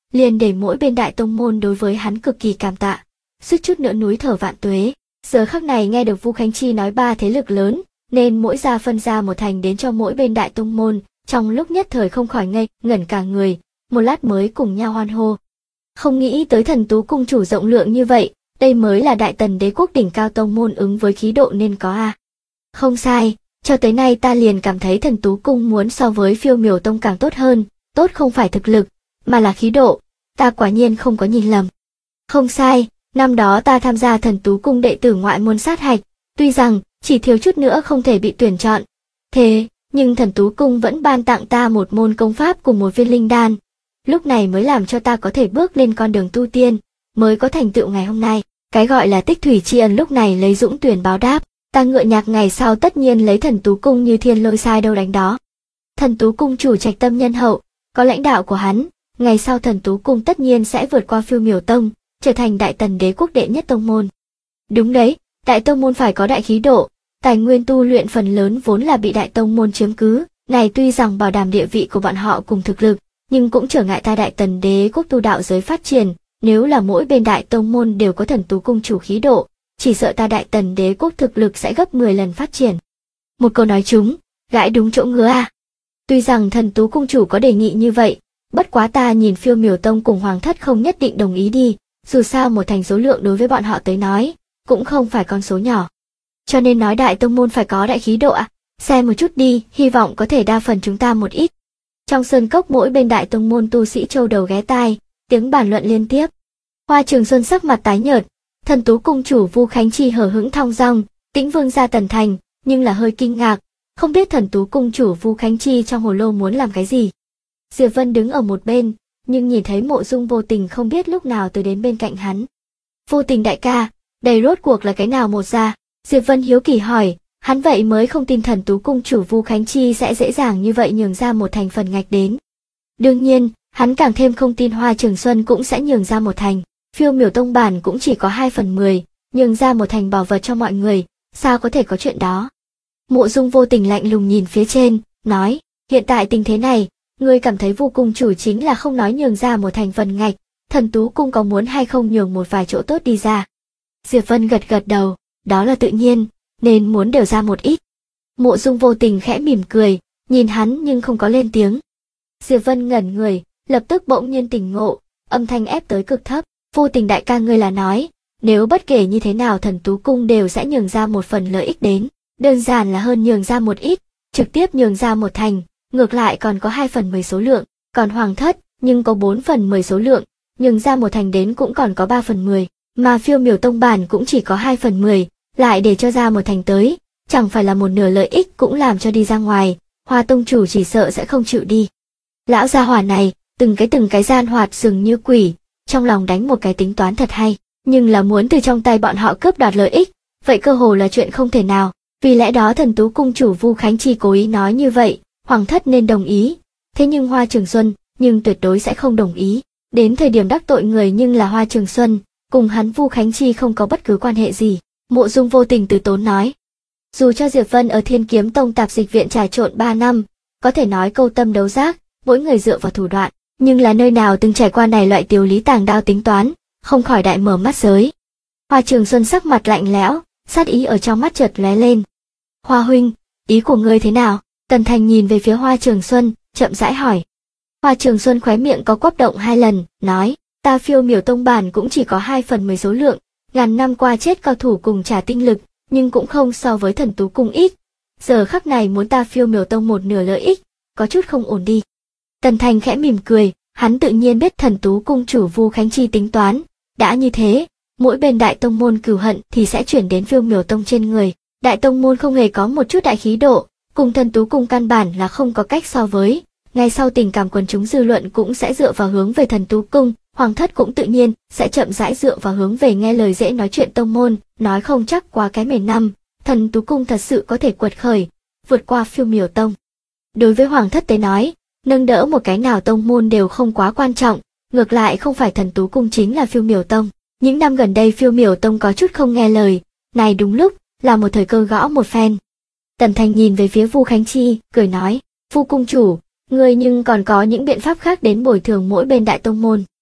liền để mỗi bên đại tông môn đối với hắn cực kỳ cảm tạ, suýt chút nữa núi thở vạn tuế. Giờ khắc này nghe được Vu Khánh Chi nói ba thế lực lớn, nên mỗi gia phân ra một thành đến cho mỗi bên đại tông môn, trong lúc nhất thời không khỏi ngây ngẩn cả người, một lát mới cùng nhau hoan hô. Không nghĩ tới Thần Tú cung chủ rộng lượng như vậy, đây mới là Đại Tần đế quốc đỉnh cao tông môn ứng với khí độ nên có a. Không sai, cho tới nay ta liền cảm thấy Thần Tú cung muốn so với Phiêu Miểu tông càng tốt hơn, tốt không phải thực lực, mà là khí độ, ta quả nhiên không có nhìn lầm. Không sai, năm đó ta tham gia Thần Tú cung đệ tử ngoại môn sát hạch, tuy rằng chỉ thiếu chút nữa không thể bị tuyển chọn. Thế, nhưng Thần Tú cung vẫn ban tặng ta một môn công pháp cùng một viên linh đan. Lúc này mới làm cho ta có thể bước lên con đường tu tiên, mới có thành tựu ngày hôm nay. Cái gọi là tích thủy tri ân lúc này lấy dũng tuyển báo đáp, ta ngựa nhạc ngày sau tất nhiên lấy Thần Tú cung như thiên lôi sai đâu đánh đó. Thần Tú cung chủ trạch tâm nhân hậu, có lãnh đạo của hắn, ngày sau Thần Tú cung tất nhiên sẽ vượt qua Phiêu Miểu tông, trở thành Đại Tần đế quốc đệ nhất tông môn. Đúng đấy, đại tông môn phải có đại khí độ, tài nguyên tu luyện phần lớn vốn là bị đại tông môn chiếm cứ, này tuy rằng bảo đảm địa vị của bọn họ cùng thực lực, nhưng cũng trở ngại ta Đại Tần đế quốc tu đạo giới phát triển. Nếu là mỗi bên đại tông môn đều có Thần Tú cung chủ khí độ, chỉ sợ ta Đại Tần đế quốc thực lực sẽ gấp 10 lần phát triển. Một câu nói trúng, gãi đúng chỗ ngứa a. Tuy rằng Thần Tú cung chủ có đề nghị như vậy, bất quá ta nhìn Phiêu Miểu tông cùng Hoàng thất không nhất định đồng ý đi, dù sao một thành số lượng đối với bọn họ tới nói, cũng không phải con số nhỏ. Cho nên nói đại tông môn phải có đại khí độ ạ, xem một chút đi, hy vọng có thể đa phần chúng ta một ít. Trong sơn cốc mỗi bên đại tông môn tu sĩ châu đầu ghé tai, tiếng bàn luận liên tiếp. Hoa Trường Xuân sắc mặt tái nhợt, Thần Tú cung chủ Vu Khánh Chi hờ hững thong dong, Tĩnh Vương gia Tần Thành, nhưng là hơi kinh ngạc, không biết Thần Tú cung chủ Vu Khánh Chi trong hồ lô muốn làm cái gì. Diệp Vân đứng ở một bên, nhưng nhìn thấy Mộ Dung Vô Tình không biết lúc nào tới đến bên cạnh hắn. Vô Tình đại ca, đây rốt cuộc là cái nào một ra? Diệp Vân hiếu kỳ hỏi, hắn vậy mới không tin Thần Tú cung chủ Vu Khánh Chi sẽ dễ dàng như vậy nhường ra một thành phần ngạch đến. Đương nhiên, hắn càng thêm không tin Hoa Trường Xuân cũng sẽ nhường ra một thành. Phiêu Miểu tông bản cũng chỉ có 2/10, nhường ra một thành bảo vật cho mọi người, sao có thể có chuyện đó? Mộ Dung Vô Tình lạnh lùng nhìn phía trên, nói, hiện tại tình thế này, ngươi cảm thấy Vu cung chủ chính là không nói nhường ra một thành phần ngạch, Thần Tú cung có muốn hay không nhường một vài chỗ tốt đi ra? Diệp Vân gật gật đầu, đó là tự nhiên, nên muốn đều ra một ít. Mộ Dung Vô Tình khẽ mỉm cười, nhìn hắn nhưng không có lên tiếng. Diệp Vân ngẩn người, lập tức bỗng nhiên tỉnh ngộ, âm thanh ép tới cực thấp, Vô Tình đại ca ngươi là nói, nếu bất kể như thế nào Thần Tú cung đều sẽ nhường ra một phần lợi ích đến, đơn giản là hơn nhường ra một ít, trực tiếp nhường ra một thành, ngược lại còn có 2/10 số lượng, còn Hoàng thất, nhưng có 4/10 số lượng, nhường ra một thành đến cũng còn có 3/10, mà Phiêu Miểu tông bản cũng chỉ có 2/10, lại để cho ra một thành tới, chẳng phải là một nửa lợi ích cũng làm cho đi ra ngoài, Hoa tông chủ chỉ sợ sẽ không chịu đi. Lão gia hỏa này, từng cái gian hoạt dường như quỷ, trong lòng đánh một cái tính toán thật hay, nhưng là muốn từ trong tay bọn họ cướp đoạt lợi ích, vậy cơ hồ là chuyện không thể nào, vì lẽ đó Thần Tú cung chủ Vu Khánh Chi cố ý nói như vậy, Hoàng thất nên đồng ý, thế nhưng Hoa Trường Xuân, nhưng tuyệt đối sẽ không đồng ý, đến thời điểm đắc tội người nhưng là Hoa Trường Xuân, cùng hắn Vu Khánh Chi không có bất cứ quan hệ gì. Mộ Dung Vô Tình từ tốn nói, dù cho Diệp Vân ở Thiên Kiếm tông tạp dịch viện trà trộn 3 năm, có thể nói câu tâm đấu giác, mỗi người dựa vào thủ đoạn, nhưng là nơi nào từng trải qua này loại tiểu lý tàng đao tính toán, không khỏi đại mở mắt giới. Hoa Trường Xuân sắc mặt lạnh lẽo, sát ý ở trong mắt chợt lóe lên. Hoa huynh, ý của ngươi thế nào? Tần Thành nhìn về phía Hoa Trường Xuân, chậm rãi hỏi. Hoa Trường Xuân khóe miệng có quắp động 2 lần, nói, ta Phiêu Miểu tông bản cũng chỉ có 2/10 số lượng, ngàn năm qua chết cao thủ cùng trả tinh lực, nhưng cũng không so với Thần Tú cung ít. Giờ khắc này muốn ta Phiêu Miểu tông một nửa lợi ích, có chút không ổn đi. Tần Thành khẽ mỉm cười, hắn tự nhiên biết Thần Tú cung chủ Vu Khánh Chi tính toán, đã như thế, mỗi bên đại tông môn cừu hận thì sẽ chuyển đến Phiêu Miểu tông trên người. Đại tông môn không hề có một chút đại khí độ, cùng Thần Tú cung căn bản là không có cách so với. Ngay sau tình cảm quần chúng dư luận cũng sẽ dựa vào hướng về Thần Tú cung, Hoàng thất cũng tự nhiên sẽ chậm rãi dựa vào hướng về nghe lời dễ nói chuyện tông môn, nói không chắc qua cái 10 năm, Thần Tú cung thật sự có thể quật khởi, vượt qua Phiêu Miểu tông. Đối với Hoàng thất tới nói, nâng đỡ một cái nào tông môn đều không quá quan trọng, ngược lại không phải Thần Tú cung chính là Phiêu Miểu tông. Những năm gần đây Phiêu Miểu tông có chút không nghe lời, này đúng lúc là một thời cơ gõ một phen. Tần Thành nhìn về phía Vu Khánh Chi, cười nói, Vu cung chủ, ngươi nhưng còn có những biện pháp khác đến bồi thường mỗi bên đại tông môn.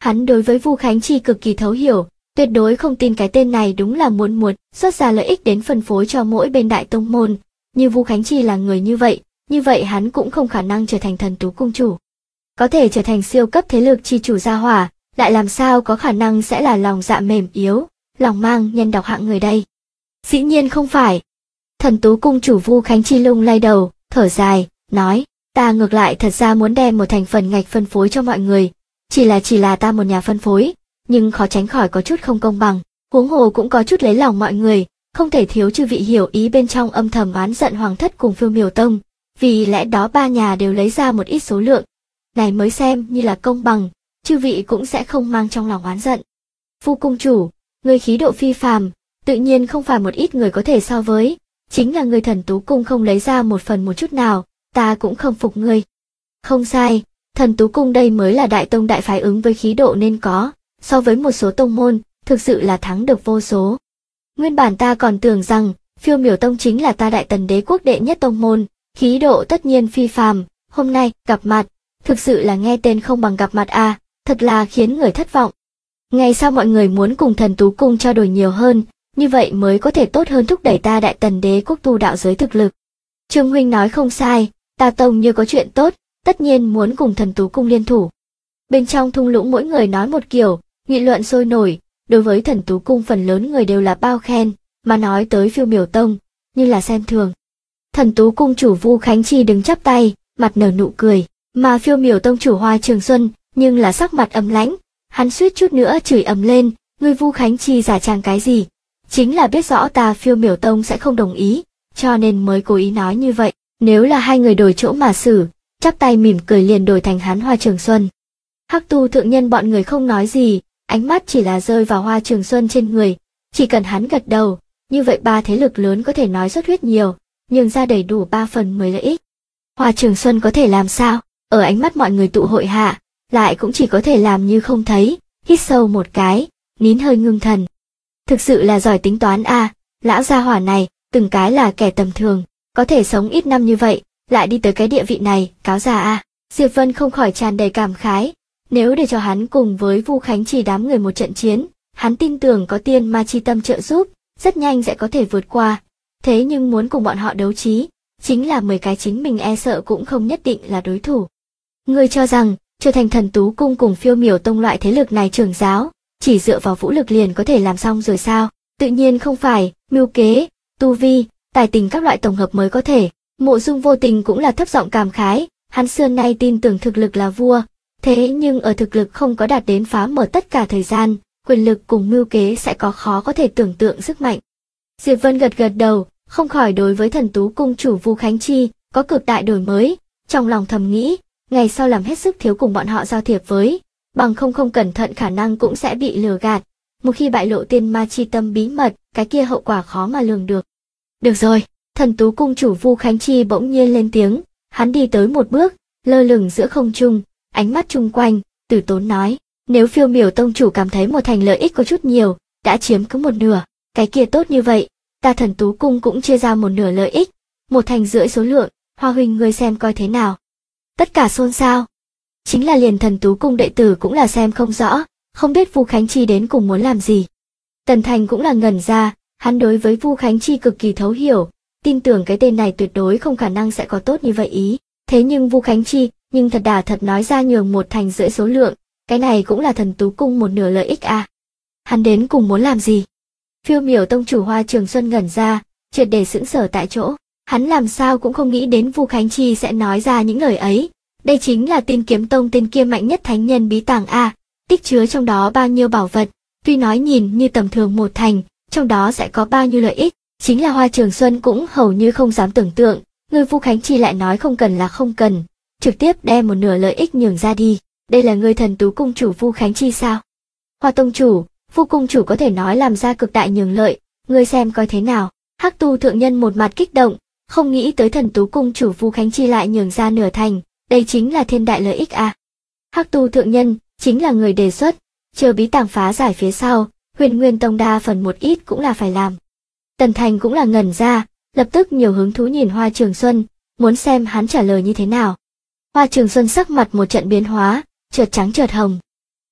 Hắn đối với Vu Khánh Chi cực kỳ thấu hiểu, tuyệt đối không tin cái tên này đúng là muốn xuất ra lợi ích đến phân phối cho mỗi bên đại tông môn. Như Vu Khánh Chi là người như vậy hắn cũng không khả năng trở thành Thần Tú cung chủ. Có thể trở thành siêu cấp thế lực chi chủ gia hỏa, lại làm sao có khả năng sẽ là lòng dạ mềm yếu, lòng mang nhân độc hạng người đây. Dĩ nhiên không phải. Thần Tú cung chủ Vu Khánh Chi lung lay đầu, thở dài, nói, ta ngược lại thật ra muốn đem một thành phần ngạch phân phối cho mọi người, chỉ là ta một nhà phân phối, nhưng khó tránh khỏi có chút không công bằng, huống hồ cũng có chút lấy lòng mọi người, không thể thiếu chư vị hiểu ý bên trong âm thầm oán giận Hoàng thất cùng Phiêu Miểu tông, vì lẽ đó ba nhà đều lấy ra một ít số lượng, này mới xem như là công bằng, chư vị cũng sẽ không mang trong lòng oán giận. Vu cung chủ, người khí độ phi phàm, tự nhiên không phải một ít người có thể so với, chính là người Thần Tú cung không lấy ra một phần một chút nào, ta cũng không phục ngươi. Không sai, Thần Tú cung đây mới là đại tông đại phái ứng với khí độ nên có, so với một số tông môn, thực sự là thắng được vô số. Nguyên bản ta còn tưởng rằng, Phiêu Miểu tông chính là ta Đại Tần đế quốc đệ nhất tông môn, khí độ tất nhiên phi phàm, hôm nay, gặp mặt, thực sự là nghe tên không bằng gặp mặt à, thật là khiến người thất vọng. Ngày sau mọi người muốn cùng Thần Tú cung trao đổi nhiều hơn, như vậy mới có thể tốt hơn thúc đẩy ta Đại Tần đế quốc tu đạo giới thực lực. Trương huynh nói không sai, ta tông như có chuyện tốt, tất nhiên muốn cùng Thần Tú cung liên thủ. Bên trong thung lũng mỗi người nói một kiểu, nghị luận sôi nổi, đối với Thần Tú cung phần lớn người đều là bao khen, mà nói tới Phiêu Miểu tông, như là xem thường. Thần Tú cung chủ Vu Khánh Chi đứng chắp tay, mặt nở nụ cười, mà Phiêu Miểu tông chủ Hoa Trường Xuân, nhưng là sắc mặt ấm lãnh, hắn suýt chút nữa chửi ầm lên, ngươi Vu Khánh Chi giả trang cái gì? Chính là biết rõ ta Phiêu Miểu tông sẽ không đồng ý, cho nên mới cố ý nói như vậy. Nếu là hai người đổi chỗ mà xử, chắp tay mỉm cười liền đổi thành hắn Hoa Trường Xuân. Hắc Tu thượng nhân bọn người không nói gì, ánh mắt chỉ là rơi vào Hoa Trường Xuân trên người, chỉ cần hắn gật đầu, như vậy ba thế lực lớn có thể nói xuất huyết nhiều, nhường ra đầy đủ 3/10 lợi ích. Hoa Trường Xuân có thể làm sao? Ở ánh mắt mọi người tụ hội hạ, lại cũng chỉ có thể làm như không thấy, hít sâu một cái, nín hơi ngưng thần. Thực sự là giỏi tính toán a, lão gia hỏa này, từng cái là kẻ tầm thường, có thể sống ít năm như vậy, lại đi tới cái địa vị này, cáo già a. Diệp Vân không khỏi tràn đầy cảm khái, nếu để cho hắn cùng với Vu Khánh Chi đám người một trận chiến, hắn tin tưởng có tiên ma chi tâm trợ giúp, rất nhanh sẽ có thể vượt qua. Thế nhưng muốn cùng bọn họ đấu trí, chính là 10 cái chính mình e sợ cũng không nhất định là đối thủ. Ngươi cho rằng, trở thành Thần Tú cung cùng Phiêu Miểu tông loại thế lực này trưởng giáo, chỉ dựa vào vũ lực liền có thể làm xong rồi sao? Tự nhiên không phải, mưu kế, tu vi, tài tình các loại tổng hợp mới có thể. Mộ Dung Vô Tình cũng là thấp giọng cảm khái, hắn xưa nay tin tưởng thực lực là vua, thế nhưng ở thực lực không có đạt đến phá mở tất cả thời gian, quyền lực cùng mưu kế sẽ có khó có thể tưởng tượng sức mạnh. Diệp Vân gật gật đầu, không khỏi đối với Thần Tú cung chủ Vu Khánh Chi có cực đại đổi mới, trong lòng thầm nghĩ, ngày sau làm hết sức thiếu cùng bọn họ giao thiệp với, bằng không cẩn thận khả năng cũng sẽ bị lừa gạt, một khi bại lộ tiên ma chi tâm bí mật, cái kia hậu quả khó mà lường được. Được rồi, Thần Tú cung chủ Vu Khánh Chi bỗng nhiên lên tiếng, hắn đi tới một bước, lơ lửng giữa không trung, ánh mắt chung quanh, từ tốn nói, nếu Phiêu Miểu tông chủ cảm thấy một thành lợi ích có chút nhiều, đã chiếm cứ 1/2, cái kia tốt như vậy, ta Thần Tú cung cũng chia ra 1/2 lợi ích, 1/2 số lượng, Hoa huynh ngươi xem coi thế nào. Tất cả xôn xao. Chính là liền Thần Tú cung đệ tử cũng là xem không rõ, không biết Vu Khánh Chi đến cùng muốn làm gì. Tần Thành cũng là ngẩn ra, hắn đối với Vu Khánh Chi cực kỳ thấu hiểu, tin tưởng cái tên này tuyệt đối không khả năng sẽ có tốt như vậy ý. Thế nhưng Vu Khánh Chi, nhưng thật nói ra nhường 1/2 số lượng, cái này cũng là Thần Tú cung 1/2 lợi ích à. Hắn đến cùng muốn làm gì? Phiêu Miểu tông chủ Hoa Trường Xuân ngẩn ra, triệt để sững sờ tại chỗ. Hắn làm sao cũng không nghĩ đến Vu Khánh Chi sẽ nói ra những lời ấy. Đây chính là Tiên Kiếm tông tên kia mạnh nhất thánh nhân bí tàng a, tích chứa trong đó bao nhiêu bảo vật, tuy nói nhìn như tầm thường 1/2, trong đó sẽ có bao nhiêu lợi ích, chính là Hoa Trường Xuân cũng hầu như không dám tưởng tượng, người Vu Khánh Chi lại nói không cần là không cần, trực tiếp đem 1/2 lợi ích nhường ra đi. Đây là người Thần Tú cung chủ Vu Khánh Chi sao? Hoa tông chủ, Vu cung chủ có thể nói làm ra cực đại nhường lợi, ngươi xem coi thế nào. Hắc Tu thượng nhân một mặt kích động, không nghĩ tới Thần Tú cung chủ Vu Khánh Chi lại nhường ra nửa thành, đây chính là thiên đại lợi ích à. Hắc Tu thượng nhân chính là người đề xuất, chờ bí tàng phá giải phía sau, Huyền Nguyên tông đa phần một ít cũng là phải làm. Tần Thành cũng là ngẩn ra, lập tức nhiều hứng thú nhìn Hoa Trường Xuân, muốn xem hắn trả lời như thế nào. Hoa Trường Xuân sắc mặt một trận biến hóa, chợt trắng chợt hồng.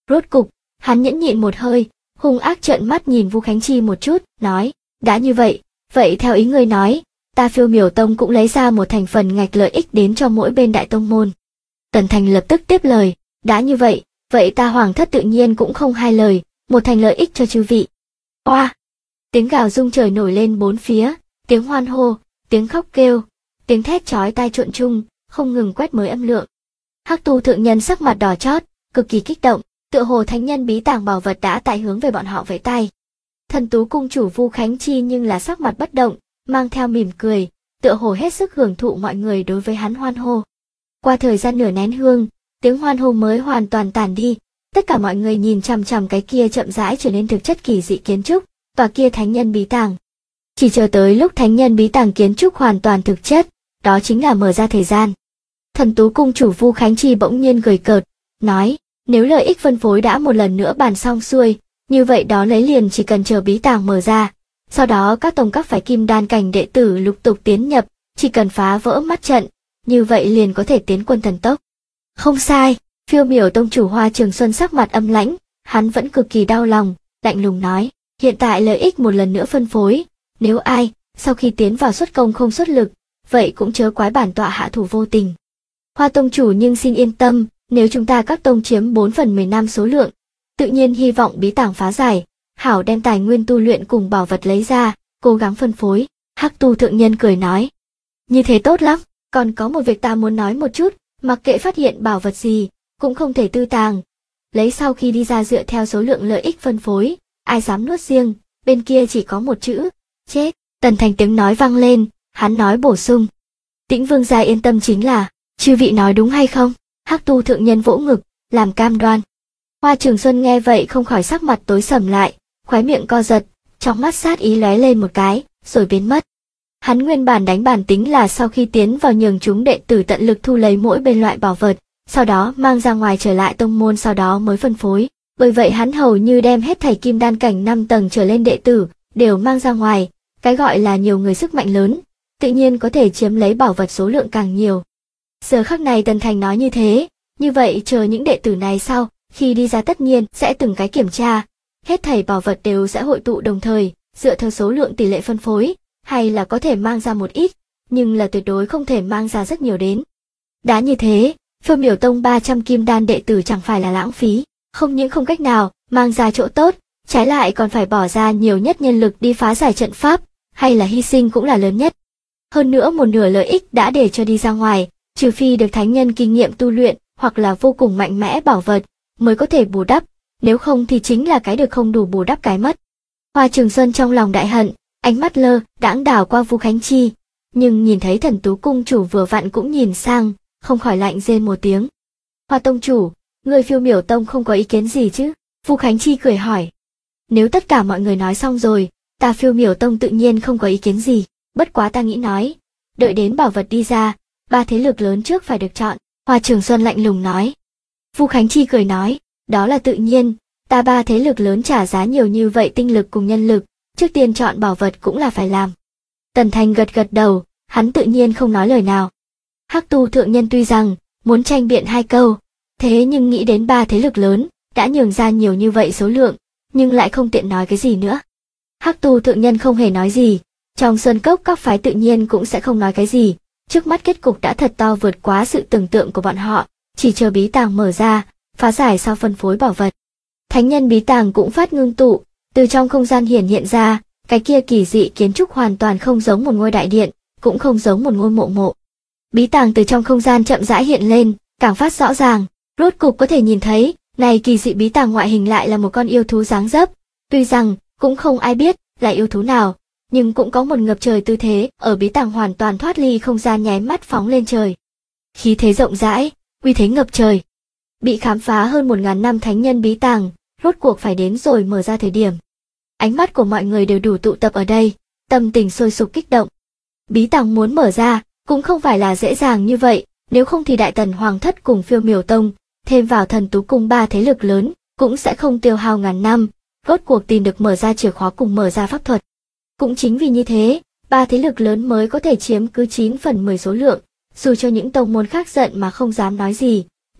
Rốt cục, hắn nhẫn nhịn một hơi, hung ác trợn mắt nhìn Vu Khánh Chi một chút, nói, đã như vậy, vậy theo ý ngươi nói, ta Phiêu Miểu Tông cũng lấy ra một thành phần ngạch lợi ích đến cho mỗi bên đại tông môn. Tần Thành lập tức tiếp lời, đã như vậy, vậy ta Hoàng thất tự nhiên cũng không hai lời, một thành lợi ích cho chư vị. Oa! Tiếng gào rung trời nổi lên bốn phía, tiếng hoan hô, tiếng khóc kêu, tiếng thét chói tai trộn chung, không ngừng quét mới âm lượng. Hắc Tu thượng nhân sắc mặt đỏ chót, cực kỳ kích động, tựa hồ thánh nhân bí tàng bảo vật đã tại hướng về bọn họ vẫy tay. Thần Tú cung chủ Vu Khánh Chi nhưng là sắc mặt bất động, mang theo mỉm cười, tựa hồ hết sức hưởng thụ mọi người đối với hắn hoan hô. Qua thời gian nửa nén hương, tiếng hoan hô mới hoàn toàn tàn đi, tất cả mọi người nhìn chằm chằm cái kia chậm rãi trở nên thực chất kỳ dị kiến trúc, tòa kia thánh nhân bí tàng. Chỉ chờ tới lúc thánh nhân bí tàng kiến trúc hoàn toàn thực chất, đó chính là mở ra thời gian. Thần Tú cung chủ Vu Khánh Chi bỗng nhiên cười cợt, nói, nếu lợi ích phân phối đã một lần nữa bàn xong xuôi, như vậy đó lấy liền chỉ cần chờ bí tàng mở ra, sau đó các tông các phái kim đan cảnh đệ tử lục tục tiến nhập, chỉ cần phá vỡ mắt trận, như vậy liền có thể tiến quân thần tốc. Không sai, Phiêu Miểu tông chủ Hoa Trường Xuân sắc mặt âm lãnh, hắn vẫn cực kỳ đau lòng, lạnh lùng nói, hiện tại lợi ích một lần nữa phân phối, nếu ai, sau khi tiến vào xuất công không xuất lực, vậy cũng chớ quái bản tọa hạ thủ vô tình. Hoa tông chủ nhưng xin yên tâm, nếu chúng ta các tông chiếm 4/15 số lượng, tự nhiên hy vọng bí tàng phá giải, hảo đem tài nguyên tu luyện cùng bảo vật lấy ra, cố gắng phân phối. Hắc Tu thượng nhân cười nói, như thế tốt lắm, còn có một việc ta muốn nói một chút, mặc kệ phát hiện bảo vật gì, cũng không thể tư tàng. Lấy sau khi đi ra dựa theo số lượng lợi ích phân phối, ai dám nuốt riêng, bên kia chỉ có một chữ, chết. Tần Thành tiếng nói vang lên, hắn nói bổ sung. Tĩnh Vương gia yên tâm chính là, chư vị nói đúng hay không? Hắc Tu thượng nhân vỗ ngực, làm cam đoan. Hoa Trường Xuân nghe vậy không khỏi sắc mặt tối sầm lại, khóe miệng co giật, trong mắt sát ý lóe lên một cái, rồi biến mất. Hắn nguyên bản đánh bản tính là sau khi tiến vào nhường chúng đệ tử tận lực thu lấy mỗi bên loại bảo vật, sau đó mang ra ngoài trở lại tông môn sau đó mới phân phối. Bởi vậy hắn hầu như đem hết thảy kim đan cảnh 5 tầng trở lên đệ tử, đều mang ra ngoài, cái gọi là nhiều người sức mạnh lớn, tự nhiên có thể chiếm lấy bảo vật số lượng càng nhiều. Giờ khắc này Tần Thành nói như thế, như vậy chờ những đệ tử này sau, khi đi ra tất nhiên sẽ từng cái kiểm tra, hết thảy bảo vật đều sẽ hội tụ đồng thời, dựa theo số lượng tỷ lệ phân phối, hay là có thể mang ra một ít, nhưng là tuyệt đối không thể mang ra rất nhiều đến. Đã như thế, Phiêu Miểu tông 300 kim đan đệ tử chẳng phải là lãng phí, không những không cách nào mang ra chỗ tốt, trái lại còn phải bỏ ra nhiều nhất nhân lực đi phá giải trận pháp, hay là hy sinh cũng là lớn nhất. Hơn nữa một nửa lợi ích đã để cho đi ra ngoài, trừ phi được thánh nhân kinh nghiệm tu luyện, hoặc là vô cùng mạnh mẽ bảo vật, mới có thể bù đắp, nếu không thì chính là cái được không đủ bù đắp cái mất. Hoa Trường Xuân trong lòng đại hận, ánh mắt lơ đãng đảo qua Vu Khánh Chi, nhưng nhìn thấy Thần Tú cung chủ vừa vặn cũng nhìn sang, không khỏi lạnh rên một tiếng. Hoa tông chủ, người Phiêu Miểu tông không có ý kiến gì chứ? Vu Khánh Chi cười hỏi. Nếu tất cả mọi người nói xong rồi, ta Phiêu Miểu tông tự nhiên không có ý kiến gì, bất quá ta nghĩ nói, đợi đến bảo vật đi ra, 3 thế lực lớn trước phải được chọn. Hoa Trường Xuân lạnh lùng nói. Vu Khánh Chi cười nói, đó là tự nhiên, ta 3 thế lực lớn trả giá nhiều như vậy tinh lực cùng nhân lực, trước tiên chọn bảo vật cũng là phải làm. Tần Thành gật gật đầu, hắn tự nhiên không nói lời nào. Hắc Tu thượng nhân tuy rằng muốn tranh biện 2 câu, thế nhưng nghĩ đến 3 thế lực lớn đã nhường ra nhiều như vậy số lượng, nhưng lại không tiện nói cái gì nữa. Hắc Tu thượng nhân không hề nói gì, trong sơn cốc các phái tự nhiên cũng sẽ không nói cái gì, trước mắt kết cục đã thật to vượt quá sự tưởng tượng của bọn họ, chỉ chờ bí tàng mở ra, phá giải sau phân phối bảo vật. Thánh nhân bí tàng cũng phát ngưng tụ, từ trong không gian hiện ra, cái kia kỳ dị kiến trúc hoàn toàn không giống một ngôi đại điện, cũng không giống một ngôi mộ. Bí tàng từ trong không gian chậm rãi hiện lên, càng phát rõ ràng, rốt cục có thể nhìn thấy, này kỳ dị bí tàng ngoại hình lại là một con yêu thú dáng dấp, tuy rằng cũng không ai biết là yêu thú nào, nhưng cũng có một ngập trời tư thế, ở bí tàng hoàn toàn thoát ly không gian nháy mắt phóng lên trời. Khí thế rộng rãi, uy thế ngập trời. Bị khám phá hơn 1000 năm thánh nhân bí tàng, rốt cuộc phải đến rồi mở ra thời điểm. Ánh mắt của mọi người đều đủ tụ tập ở đây, tâm tình sôi sục kích động. Bí tàng muốn mở ra, cũng không phải là dễ dàng như vậy, nếu không thì Đại Tần Hoàng thất cùng Phiêu Miểu tông, thêm vào Thần Tú cung 3 thế lực lớn, cũng sẽ không tiêu hao ngàn năm, rốt cuộc tìm được mở ra chìa khóa cùng mở ra pháp thuật. Cũng chính vì như thế, 3 thế lực lớn mới có thể chiếm cứ 9/10 số lượng, dù cho những tông môn khác giận mà không dám nói gì,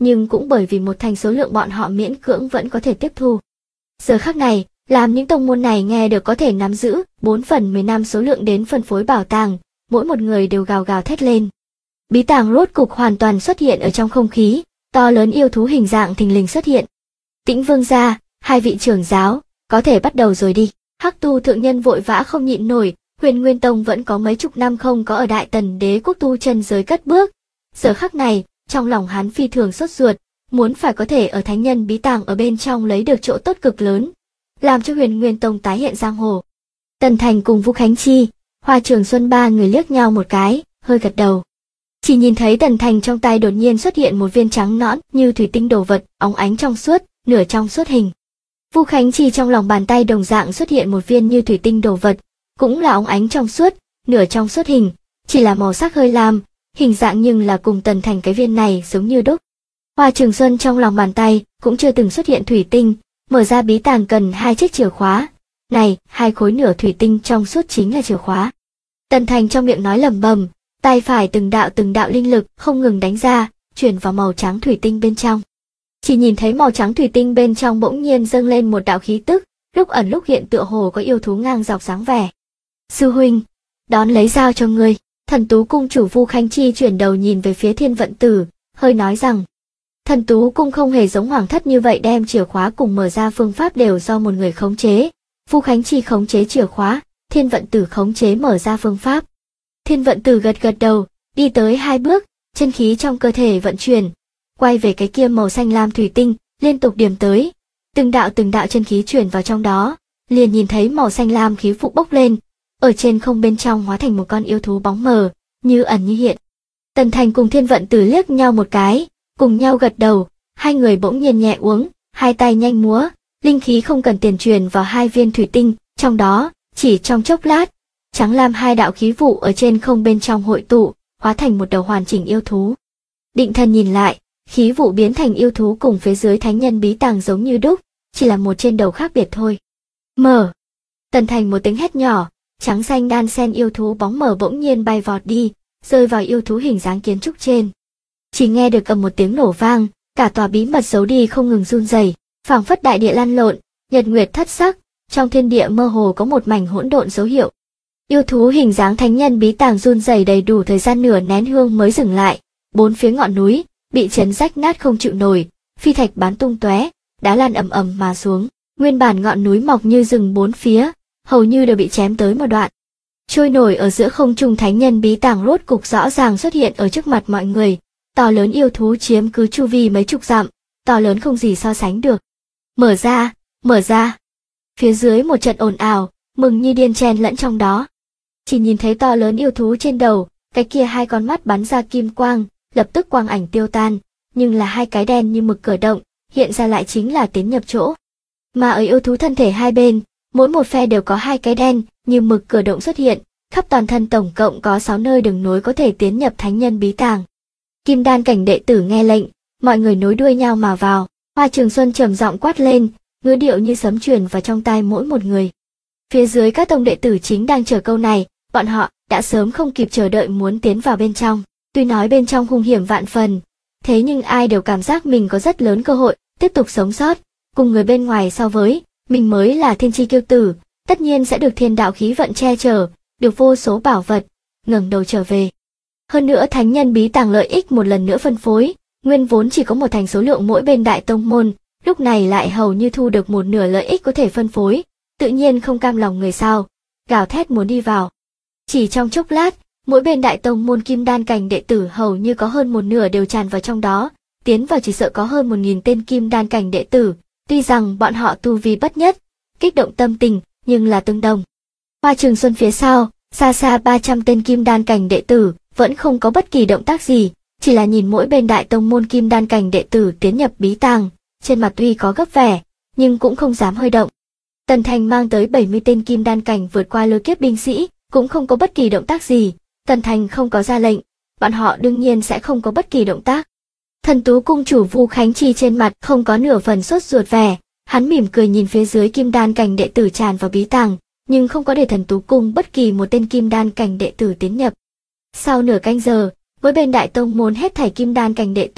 nhưng cũng bởi vì một thành số lượng bọn họ miễn cưỡng vẫn có thể tiếp thu. Giờ khắc này, làm những tông môn này nghe được có thể nắm giữ 4/10 năm số lượng đến phân phối bảo tàng, mỗi một người đều gào gào thét lên. Bí tàng rốt cục hoàn toàn xuất hiện ở trong không khí, to lớn yêu thú hình dạng thình lình xuất hiện. Tĩnh Vương gia, hai vị trưởng giáo, có thể bắt đầu rồi đi. Hắc Tu thượng nhân vội vã không nhịn nổi, Huyền Nguyên Tông vẫn có mấy chục năm không có ở Đại Tần Đế quốc tu chân giới cất bước. Giờ khắc này, trong lòng hắn phi thường sốt ruột, muốn phải có thể ở thánh nhân bí tàng ở bên trong lấy được chỗ tốt cực lớn, làm cho Huyền Nguyên Tông tái hiện giang hồ. Tần Thành cùng Vũ Khánh Chi, Hoa Trường Xuân ba người liếc nhau một cái, hơi gật đầu. Chỉ nhìn thấy Tần Thành trong tay đột nhiên xuất hiện một viên trắng nõn như thủy tinh đồ vật, óng ánh trong suốt, nửa trong suốt hình. Vũ Khánh Chi trong lòng bàn tay đồng dạng xuất hiện một viên như thủy tinh đồ vật, cũng là óng ánh trong suốt, nửa trong suốt hình, chỉ là màu sắc hơi lam, hình dạng nhưng là cùng Tần Thành cái viên này giống như đúc. Hoa Trường Xuân trong lòng bàn tay cũng chưa từng xuất hiện thủy tinh, mở ra bí tàng cần 2 chiếc chìa khóa. Này, 2 khối nửa thủy tinh trong suốt chính là chìa khóa. Tần Thành trong miệng nói lẩm bẩm, tay phải từng đạo linh lực không ngừng đánh ra, chuyển vào màu trắng thủy tinh bên trong. Chỉ nhìn thấy màu trắng thủy tinh bên trong bỗng nhiên dâng lên một đạo khí tức, lúc ẩn lúc hiện tựa hồ có yêu thú ngang dọc dáng vẻ. Sư huynh, đón lấy giao cho ngươi. Thần Tú cung chủ Vu Khánh Chi chuyển đầu nhìn về phía Thiên Vận Tử, hơi nói rằng, Thần Tú cung không hề giống Hoàng thất như vậy đem chìa khóa cùng mở ra phương pháp đều do một người khống chế. Vu Khánh Chi khống chế chìa khóa, Thiên Vận Tử khống chế mở ra phương pháp. Thiên Vận Tử gật gật đầu, đi tới 2 bước, chân khí trong cơ thể vận chuyển, quay về cái kia màu xanh lam thủy tinh, liên tục điểm tới. Từng đạo chân khí chuyển vào trong đó, liền nhìn thấy màu xanh lam khí vụ bốc lên, ở trên không bên trong hóa thành một con yêu thú bóng mờ, như ẩn như hiện. Tần Thành cùng Thiên Vận Tử liếc nhau một cái, cùng nhau gật đầu, hai người bỗng nhiên nhẹ uống, hai tay nhanh múa, linh khí không cần tiền truyền vào 2 viên thủy tinh, trong đó, chỉ trong chốc lát, trắng lam 2 đạo khí vụ ở trên không bên trong hội tụ, hóa thành một đầu hoàn chỉnh yêu thú. Định thần nhìn lại, khí vụ biến thành yêu thú cùng phía dưới thánh nhân bí tàng giống như đúc, chỉ là một trên đầu khác biệt thôi. Mở! Tần Thành một tiếng hét nhỏ, trắng xanh đan xen yêu thú bóng mờ bỗng nhiên bay vọt đi, rơi vào yêu thú hình dáng kiến trúc trên. Chỉ nghe được ầm một tiếng nổ vang, cả tòa bí mật giấu đi không ngừng run rẩy, phảng phất đại địa lăn lộn, nhật nguyệt thất sắc, trong thiên địa mơ hồ có một mảnh hỗn độn dấu hiệu. Yêu thú hình dáng thánh nhân bí tàng run rẩy đầy đủ thời gian nửa nén hương mới dừng lại, 4 phía ngọn núi bị chấn rách nát không chịu nổi, phi thạch bắn tung tóe, đá lan ầm ầm mà xuống, nguyên bản ngọn núi mọc như rừng 4 phía, hầu như đều bị chém tới một đoạn. Trôi nổi ở giữa không trung thánh nhân bí tàng rốt cục rõ ràng xuất hiện ở trước mặt mọi người, to lớn yêu thú chiếm cứ chu vi mấy chục dặm, to lớn không gì so sánh được. Mở ra, mở ra. Phía dưới một trận ồn ào, mừng như điên chen lẫn trong đó. Chỉ nhìn thấy to lớn yêu thú trên đầu, cái kia 2 con mắt bắn ra kim quang, lập tức quang ảnh tiêu tan, nhưng là 2 cái đen như mực cử động, hiện ra lại chính là tiến nhập chỗ. Mà ở yêu thú thân thể hai bên, mỗi một phe đều có 2 cái đen như mực cử động xuất hiện, khắp toàn thân tổng cộng có 6 nơi đường nối có thể tiến nhập thánh nhân bí tàng. Kim đan cảnh đệ tử nghe lệnh, mọi người nối đuôi nhau mà vào. Hoa Trường Xuân trầm giọng quát lên, ngữ điệu như sấm truyền vào trong tai mỗi một người. Phía dưới các tông đệ tử chính đang chờ câu này, bọn họ đã sớm không kịp chờ đợi muốn tiến vào bên trong. Tuy nói bên trong hung hiểm vạn phần, thế nhưng ai đều cảm giác mình có rất lớn cơ hội tiếp tục sống sót, cùng người bên ngoài so với, mình mới là thiên chi kiêu tử, tất nhiên sẽ được thiên đạo khí vận che chở, được vô số bảo vật, ngẩng đầu trở về. Hơn nữa thánh nhân bí tàng lợi ích một lần nữa phân phối, nguyên vốn chỉ có một thành số lượng mỗi bên đại tông môn, lúc này lại hầu như thu được một nửa lợi ích có thể phân phối, tự nhiên không cam lòng người sao, gào thét muốn đi vào. Chỉ trong chốc lát, mỗi bên đại tông môn kim đan cảnh đệ tử hầu như có hơn một nửa đều tràn vào trong đó, tiến vào chỉ sợ có hơn 1000 tên kim đan cảnh đệ tử, tuy rằng bọn họ tu vi bất nhất, kích động tâm tình, nhưng là tương đồng. Hoa Trường Xuân phía sau, xa xa 300 tên kim đan cảnh đệ tử, vẫn không có bất kỳ động tác gì, chỉ là nhìn mỗi bên đại tông môn kim đan cảnh đệ tử tiến nhập bí tàng, trên mặt tuy có gấp vẻ, nhưng cũng không dám hơi động. Tần Thành mang tới 70 tên kim đan cảnh vượt qua lôi kiếp binh sĩ, cũng không có bất kỳ động tác gì, Tần Thành không có ra lệnh, bọn họ đương nhiên sẽ không có bất kỳ động tác. Thần Tú cung chủ Vu Khánh Chi trên mặt không có nửa phần sốt ruột vẻ, hắn mỉm cười nhìn phía dưới kim đan cảnh đệ tử tràn vào bí tàng, nhưng không có để Thần Tú cung bất kỳ một tên kim đan cảnh đệ tử tiến nhập. Sau nửa canh giờ, mỗi bên đại tông môn hết thảy kim đan cảnh đệ tử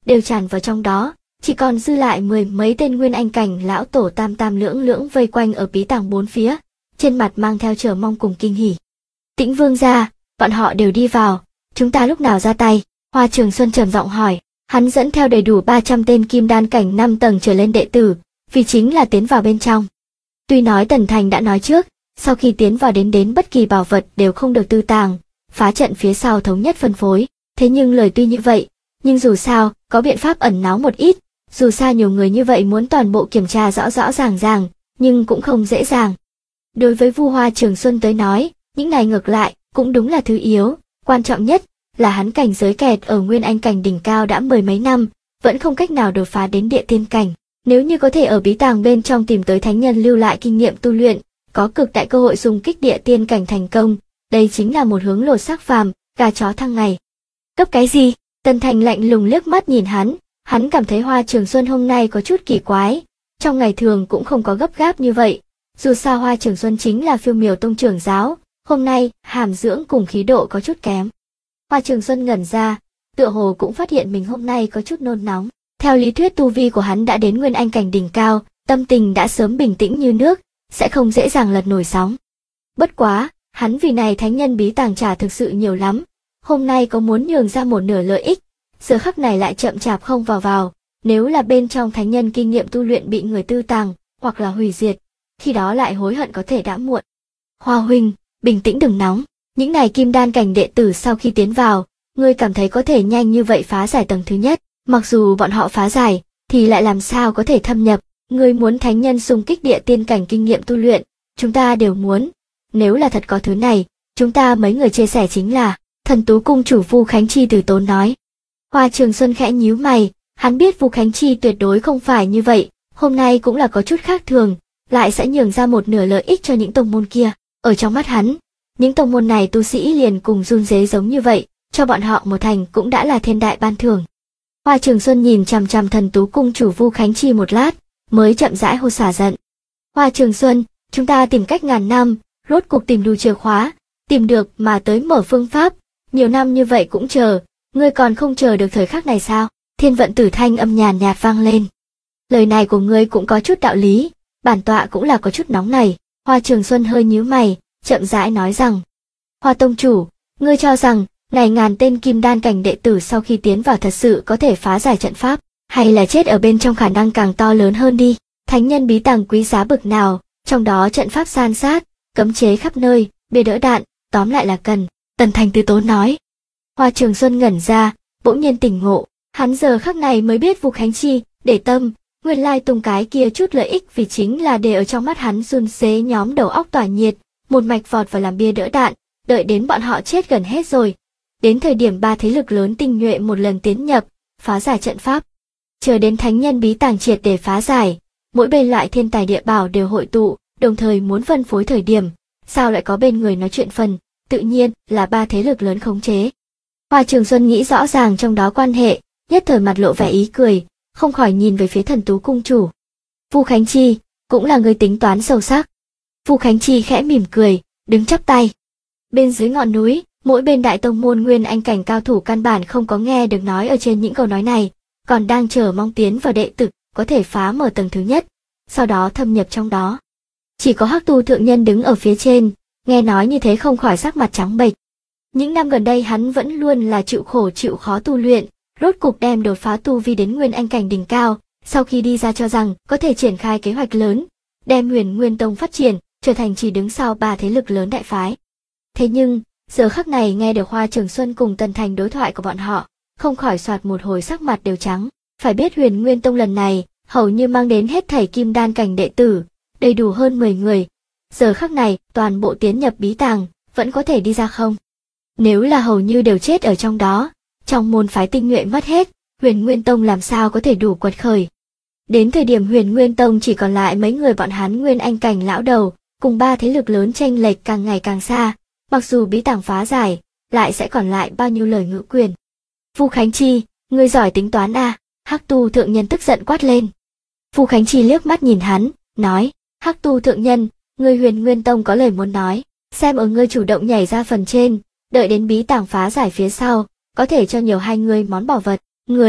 đều tràn vào trong đó, chỉ còn dư lại mười mấy tên nguyên anh cảnh lão tổ tam tam lưỡng lưỡng vây quanh ở bí tàng bốn phía, trên mặt mang theo chờ mong cùng kinh hỉ. Tĩnh Vương gia, bọn họ đều đi vào, chúng ta lúc nào ra tay? Hoa Trường Xuân trầm giọng hỏi, hắn dẫn theo đầy đủ 300 tên kim đan cảnh 5 tầng trở lên đệ tử, vì chính là tiến vào bên trong. Tuy nói Tần Thành đã nói trước, sau khi tiến vào đến bất kỳ bảo vật đều không được tư tàng, phá trận phía sau thống nhất phân phối, thế nhưng lời tuy như vậy, nhưng dù sao, có biện pháp ẩn náu một ít, dù sao nhiều người như vậy muốn toàn bộ kiểm tra rõ rõ ràng, nhưng cũng không dễ dàng. Đối với Vu Hoa Trường Xuân tới nói, những này ngược lại, cũng đúng là thứ yếu, quan trọng nhất là hắn cảnh giới kẹt ở nguyên anh cảnh đỉnh cao đã mười mấy năm, vẫn không cách nào đột phá đến địa tiên cảnh. Nếu như có thể ở bí tàng bên trong tìm tới thánh nhân lưu lại kinh nghiệm tu luyện, có cực đại cơ hội dùng kích địa tiên cảnh thành công, đây chính là một hướng lột xác phàm, gà chó thăng ngày. Cấp cái gì? Tần Thành lạnh lùng liếc mắt nhìn hắn cảm thấy Hoa Trường Xuân hôm nay có chút kỳ quái, trong ngày thường cũng không có gấp gáp như vậy. Dù sao Hoa Trường Xuân chính là Phiêu Miểu Tông trưởng giáo, hôm nay hàm dưỡng cùng khí độ có chút kém. Hoa Trường Xuân ngẩn ra, tựa hồ cũng phát hiện mình hôm nay có chút nôn nóng. Theo lý thuyết tu vi của hắn đã đến nguyên anh cảnh đỉnh cao, tâm tình đã sớm bình tĩnh như nước, sẽ không dễ dàng lật nổi sóng. Bất quá, hắn vì này thánh nhân bí tàng trả thực sự nhiều lắm, hôm nay có muốn nhường ra một nửa lợi ích, giờ khắc này lại chậm chạp không vào, nếu là bên trong thánh nhân kinh nghiệm tu luyện bị người tư tàng, hoặc là hủy diệt, khi đó lại hối hận có thể đã muộn. Hoa huynh, bình tĩnh đừng nóng, những này kim đan cảnh đệ tử sau khi tiến vào, ngươi cảm thấy có thể nhanh như vậy phá giải tầng thứ nhất, mặc dù bọn họ phá giải, thì lại làm sao có thể thâm nhập, ngươi muốn thánh nhân xung kích địa tiên cảnh kinh nghiệm tu luyện, chúng ta đều muốn, nếu là thật có thứ này, chúng ta mấy người chia sẻ chính là, Thần Tú cung chủ Vu Khánh Chi từ tốn nói. Hoa Trường Xuân khẽ nhíu mày, hắn biết Vu Khánh Chi tuyệt đối không phải như vậy, hôm nay cũng là có chút khác thường, lại sẽ nhường ra một nửa lợi ích cho những tông môn kia. Ở trong mắt hắn, những tông môn này tu sĩ liền cùng run rế giống như vậy, cho bọn họ một thành cũng đã là thiên đại ban thưởng. Hoa Trường Xuân nhìn chằm chằm Thần Tú cung chủ Vu Khánh Chi một lát, mới chậm rãi hô xả giận. Hoa Trường Xuân, chúng ta tìm cách ngàn năm, rốt cuộc tìm đủ chìa khóa, tìm được mà tới mở phương pháp, nhiều năm như vậy cũng chờ, ngươi còn không chờ được thời khắc này sao? Thiên Vận Tử thanh âm nhàn nhạt vang lên. Lời này của ngươi cũng có chút đạo lý, bản tọa cũng là có chút nóng này. Hoa Trường Xuân hơi nhíu mày, chậm rãi nói rằng. Hoa tông chủ, ngươi cho rằng, này ngàn tên kim đan cảnh đệ tử sau khi tiến vào thật sự có thể phá giải trận pháp, hay là chết ở bên trong khả năng càng to lớn hơn đi. Thánh nhân bí tàng quý giá bực nào, trong đó trận pháp san sát, cấm chế khắp nơi, bia đỡ đạn, tóm lại là cần. Tần Thành từ tốn nói. Hoa Trường Xuân ngẩn ra, bỗng nhiên tỉnh ngộ, hắn giờ khắc này mới biết Vu Khánh Chi, để tâm, nguyên lai tung cái kia chút lợi ích vì chính là để ở trong mắt hắn run rế nhóm đầu óc tỏa nhiệt, một mạch vọt vào làm bia đỡ đạn, đợi đến bọn họ chết gần hết rồi. Đến thời điểm ba thế lực lớn tinh nhuệ một lần tiến nhập, phá giải trận pháp. Chờ đến thánh nhân bí tàng triệt để phá giải, mỗi bên loại thiên tài địa bảo đều hội tụ, đồng thời muốn phân phối thời điểm, sao lại có bên người nói chuyện phần, tự nhiên là ba thế lực lớn khống chế. Hoa Trường Xuân nghĩ rõ ràng trong đó quan hệ, nhất thời mặt lộ vẻ ý cười, không khỏi nhìn về phía Thần Tú cung chủ. Vu Khánh Chi, cũng là người tính toán sâu sắc. Vu Khánh Chi khẽ mỉm cười, đứng chắp tay. Bên dưới ngọn núi, mỗi bên đại tông môn nguyên anh cảnh cao thủ căn bản không có nghe được nói ở trên những câu nói này, còn đang chờ mong tiến vào đệ tử, có thể phá mở tầng thứ nhất, sau đó thâm nhập trong đó. Chỉ có Hắc Tu thượng nhân đứng ở phía trên, nghe nói như thế không khỏi sắc mặt trắng bệch. Những năm gần đây hắn vẫn luôn là chịu khổ chịu khó tu luyện, rốt cục đem đột phá tu vi đến nguyên anh cảnh đỉnh cao, sau khi đi ra cho rằng có thể triển khai kế hoạch lớn, đem Huyền Nguyên Tông phát triển, trở thành chỉ đứng sau ba thế lực lớn đại phái. Thế nhưng, giờ khắc này nghe được Hoa Trường Xuân cùng Tần Thành đối thoại của bọn họ, không khỏi soạt một hồi sắc mặt đều trắng. Phải biết Huyền Nguyên Tông lần này, hầu như mang đến hết thảy kim đan cảnh đệ tử, đầy đủ hơn 10 người. Giờ khắc này, toàn bộ tiến nhập bí tàng, vẫn có thể đi ra không? Nếu là hầu như đều chết ở trong đó, trong môn phái tinh nhuệ mất hết, Huyền Nguyên Tông làm sao có thể đủ quật khởi? Đến thời điểm Huyền Nguyên Tông chỉ còn lại mấy người bọn hắn nguyên anh cảnh lão đầu, cùng ba thế lực lớn chênh lệch càng ngày càng xa, mặc dù bí tàng phá giải, lại sẽ còn lại bao nhiêu lời ngữ quyền. Vu Khánh Chi, ngươi giỏi tính toán à? Hắc Tu thượng nhân tức giận quát lên. Vu Khánh Chi liếc mắt nhìn hắn, nói, Hắc Tu thượng nhân, ngươi Huyền Nguyên Tông có lời muốn nói, xem ở ngươi chủ động nhảy ra phần trên, đợi đến bí tàng phá giải phía sau, có thể cho nhiều hai ngươi món bảo vật, ngươi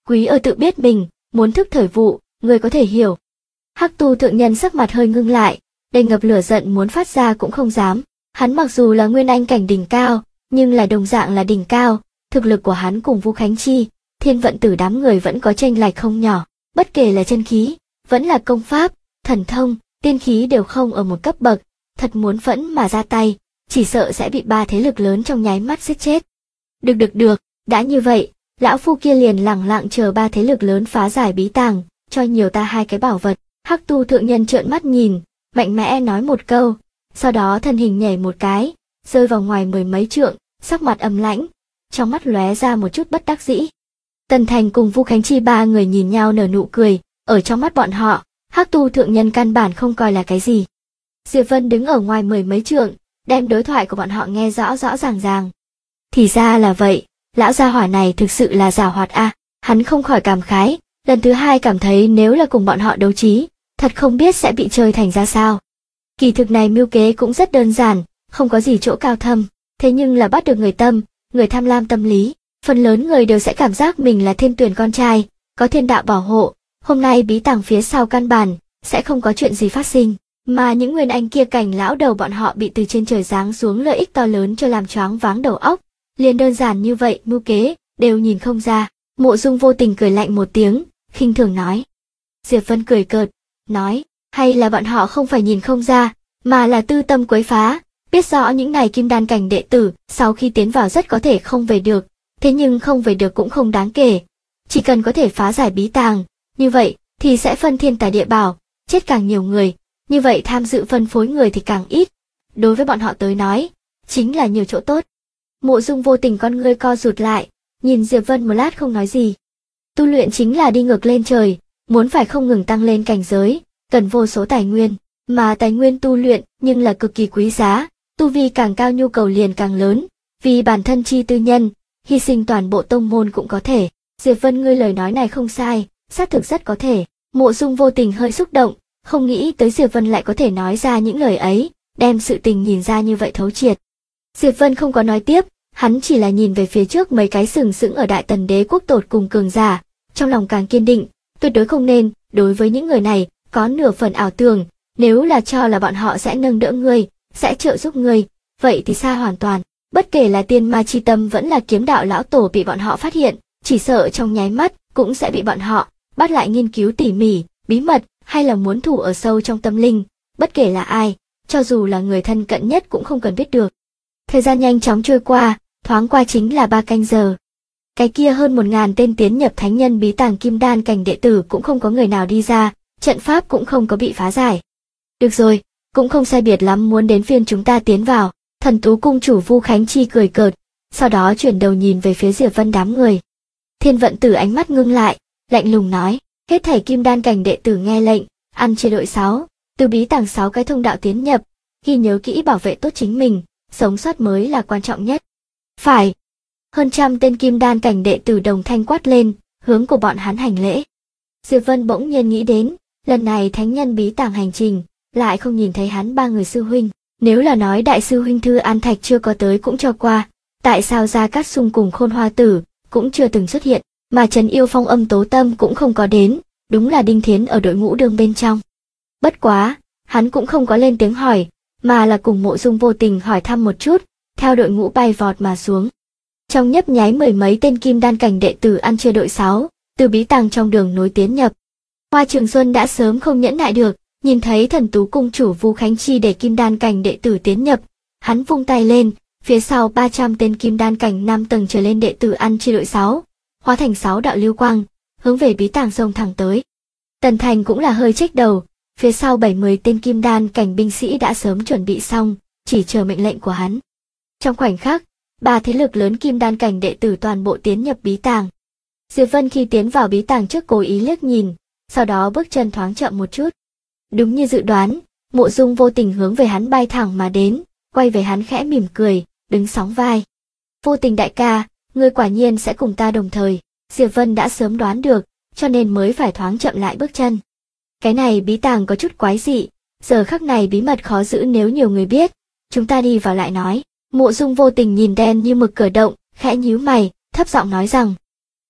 Quý ở tự biết mình, muốn thức thời vụ, người có thể hiểu. Hắc Tu thượng nhân sắc mặt hơi ngưng lại, đầy ngập lửa giận muốn phát ra cũng không dám. Hắn mặc dù là nguyên anh cảnh đỉnh cao, nhưng là đồng dạng là đỉnh cao, thực lực của hắn cùng Vu Khánh Chi, Thiên Vận Tử đám người vẫn có chênh lệch không nhỏ, bất kể là chân khí, vẫn là công pháp, thần thông, tiên khí đều không ở một cấp bậc, thật muốn phẫn mà ra tay, chỉ sợ sẽ bị ba thế lực lớn trong nháy mắt giết chết. Được, đã như vậy, lão phu kia liền lẳng lặng chờ ba thế lực lớn phá giải bí tàng, cho nhiều ta hai cái bảo vật. Hắc Tu thượng nhân trợn mắt nhìn, mạnh mẽ nói một câu, sau đó thân hình nhảy một cái, rơi vào ngoài mười mấy trượng, sắc mặt âm lãnh, trong mắt lóe ra một chút bất đắc dĩ. Tần Thành cùng Vu Khánh Chi ba người nhìn nhau nở nụ cười, ở trong mắt bọn họ, Hắc Tu thượng nhân căn bản không coi là cái gì. Diệp Vân đứng ở ngoài mười mấy trượng, đem đối thoại của bọn họ nghe rõ ràng. Thì ra là vậy, lão gia hỏa này thực sự là giàu hoạt a. Hắn không khỏi cảm khái, lần thứ hai cảm thấy nếu là cùng bọn họ đấu trí, thật không biết sẽ bị chơi thành ra sao. Kỳ thực này mưu kế cũng rất đơn giản, không có gì chỗ cao thâm, thế nhưng là bắt được người tham lam tâm lý, phần lớn người đều sẽ cảm giác mình là Thiên Tuyển con trai, có thiên đạo bảo hộ, hôm nay bí tàng phía sau căn bản sẽ không có chuyện gì phát sinh, mà những nguyên anh kia cảnh lão đầu bọn họ bị từ trên trời giáng xuống lợi ích to lớn cho làm choáng váng đầu óc, liền đơn giản như vậy mưu kế đều nhìn không ra. Mộ Dung vô tình cười lạnh một tiếng, khinh thường nói. Diệp Vân cười cợt, nói, hay là bọn họ không phải nhìn không ra, mà là tư tâm quấy phá, biết rõ những này kim đan cảnh đệ tử sau khi tiến vào rất có thể không về được, thế nhưng không về được cũng không đáng kể, chỉ cần có thể phá giải bí tàng, như vậy thì sẽ phân thiên tài địa bảo, chết càng nhiều người, như vậy tham dự phân phối người thì càng ít, đối với bọn họ tới nói, chính là nhiều chỗ tốt. Mộ Dung vô tình con ngươi co rụt lại, nhìn Diệp Vân một lát không nói gì. Tu luyện chính là đi ngược lên trời, muốn phải không ngừng tăng lên cảnh giới, cần vô số tài nguyên, mà tài nguyên tu luyện nhưng là cực kỳ quý giá, tu vi càng cao nhu cầu liền càng lớn, vì bản thân chi tư nhân, hy sinh toàn bộ tông môn cũng có thể. Diệp Vân ngươi lời nói này không sai, xác thực rất có thể. Mộ Dung vô tình hơi xúc động, không nghĩ tới Diệp Vân lại có thể nói ra những lời ấy, đem sự tình nhìn ra như vậy thấu triệt. Diệp Vân không có nói tiếp, hắn chỉ là nhìn về phía trước mấy cái sừng sững ở Đại Tần Đế quốc tột cùng cường giả, trong lòng càng kiên định, tuyệt đối không nên đối với những người này có nửa phần ảo tưởng, nếu là cho là bọn họ sẽ nâng đỡ ngươi, sẽ trợ giúp ngươi, vậy thì xa hoàn toàn. Bất kể là tiên ma chi tâm vẫn là kiếm đạo lão tổ bị bọn họ phát hiện, chỉ sợ trong nháy mắt cũng sẽ bị bọn họ bắt lại nghiên cứu tỉ mỉ, bí mật, hay là muốn thủ ở sâu trong tâm linh, bất kể là ai, cho dù là người thân cận nhất cũng không cần biết được. Thời gian nhanh chóng trôi qua, thoáng qua chính là 3 canh giờ. Cái kia hơn 1000 tên tiến nhập thánh nhân bí tàng kim đan cảnh đệ tử cũng không có người nào đi ra, trận pháp cũng không có bị phá giải. Được rồi, cũng không sai biệt lắm muốn đến phiên chúng ta tiến vào. Thần Tú cung chủ Vu Khánh Chi cười cợt, sau đó chuyển đầu nhìn về phía Diệp Vân đám người. Thiên Vận Tử ánh mắt ngưng lại, lạnh lùng nói, hết thảy kim đan cảnh đệ tử nghe lệnh, ăn chia đội 6, từ bí tàng 6 cái thông đạo tiến nhập, ghi nhớ kỹ bảo vệ tốt chính mình, sống sót mới là quan trọng nhất. Phải. Hơn trăm tên kim đan cảnh đệ tử đồng thanh quát lên, hướng của bọn hắn hành lễ. Diệp Vân bỗng nhiên nghĩ đến, lần này thánh nhân bí tàng hành trình, lại không nhìn thấy hắn ba người sư huynh. Nếu là nói đại sư huynh Thư An Thạch chưa có tới cũng cho qua, tại sao Gia Cát Sung cùng Khôn Hoa Tử cũng chưa từng xuất hiện, mà Trấn Yêu Phong Âm Tố Tâm cũng không có đến, đúng là Đinh Thiến ở đội ngũ đường bên trong. Bất quá, hắn cũng không có lên tiếng hỏi, mà là cùng Mộ Dung vô tình hỏi thăm một chút, theo đội ngũ bay vọt mà xuống. Trong nhấp nháy mười mấy tên kim đan cảnh đệ tử ăn chia đội 6, từ bí tàng trong đường nối tiến nhập. Hoa Trường Xuân đã sớm không nhẫn nại được, nhìn thấy Thần Tú cung chủ Vu Khánh Chi để kim đan cảnh đệ tử tiến nhập, hắn vung tay lên, phía sau 300 tên kim đan cảnh 5 tầng trở lên đệ tử ăn chia đội 6, hóa thành 6 đạo lưu quang, hướng về bí tàng xông thẳng tới. Tần Thành cũng là hơi chếch đầu, phía sau 70 tên kim đan cảnh binh sĩ đã sớm chuẩn bị xong, chỉ chờ mệnh lệnh của hắn. Trong khoảnh khắc, 3 thế lực lớn kim đan cảnh đệ tử toàn bộ tiến nhập bí tàng. Diệp Vân khi tiến vào bí tàng trước cố ý liếc nhìn, sau đó bước chân thoáng chậm một chút. Đúng như dự đoán, Mộ Dung vô tình hướng về hắn bay thẳng mà đến, quay về hắn khẽ mỉm cười, đứng sóng vai. Vô tình đại ca, ngươi quả nhiên sẽ cùng ta đồng thời. Diệp Vân đã sớm đoán được, cho nên mới phải thoáng chậm lại bước chân. Cái này bí tàng có chút quái dị, giờ khắc này bí mật khó giữ nếu nhiều người biết, chúng ta đi vào lại nói. Mộ Dung vô tình nhìn đen như mực cửa động, khẽ nhíu mày, thấp giọng nói rằng.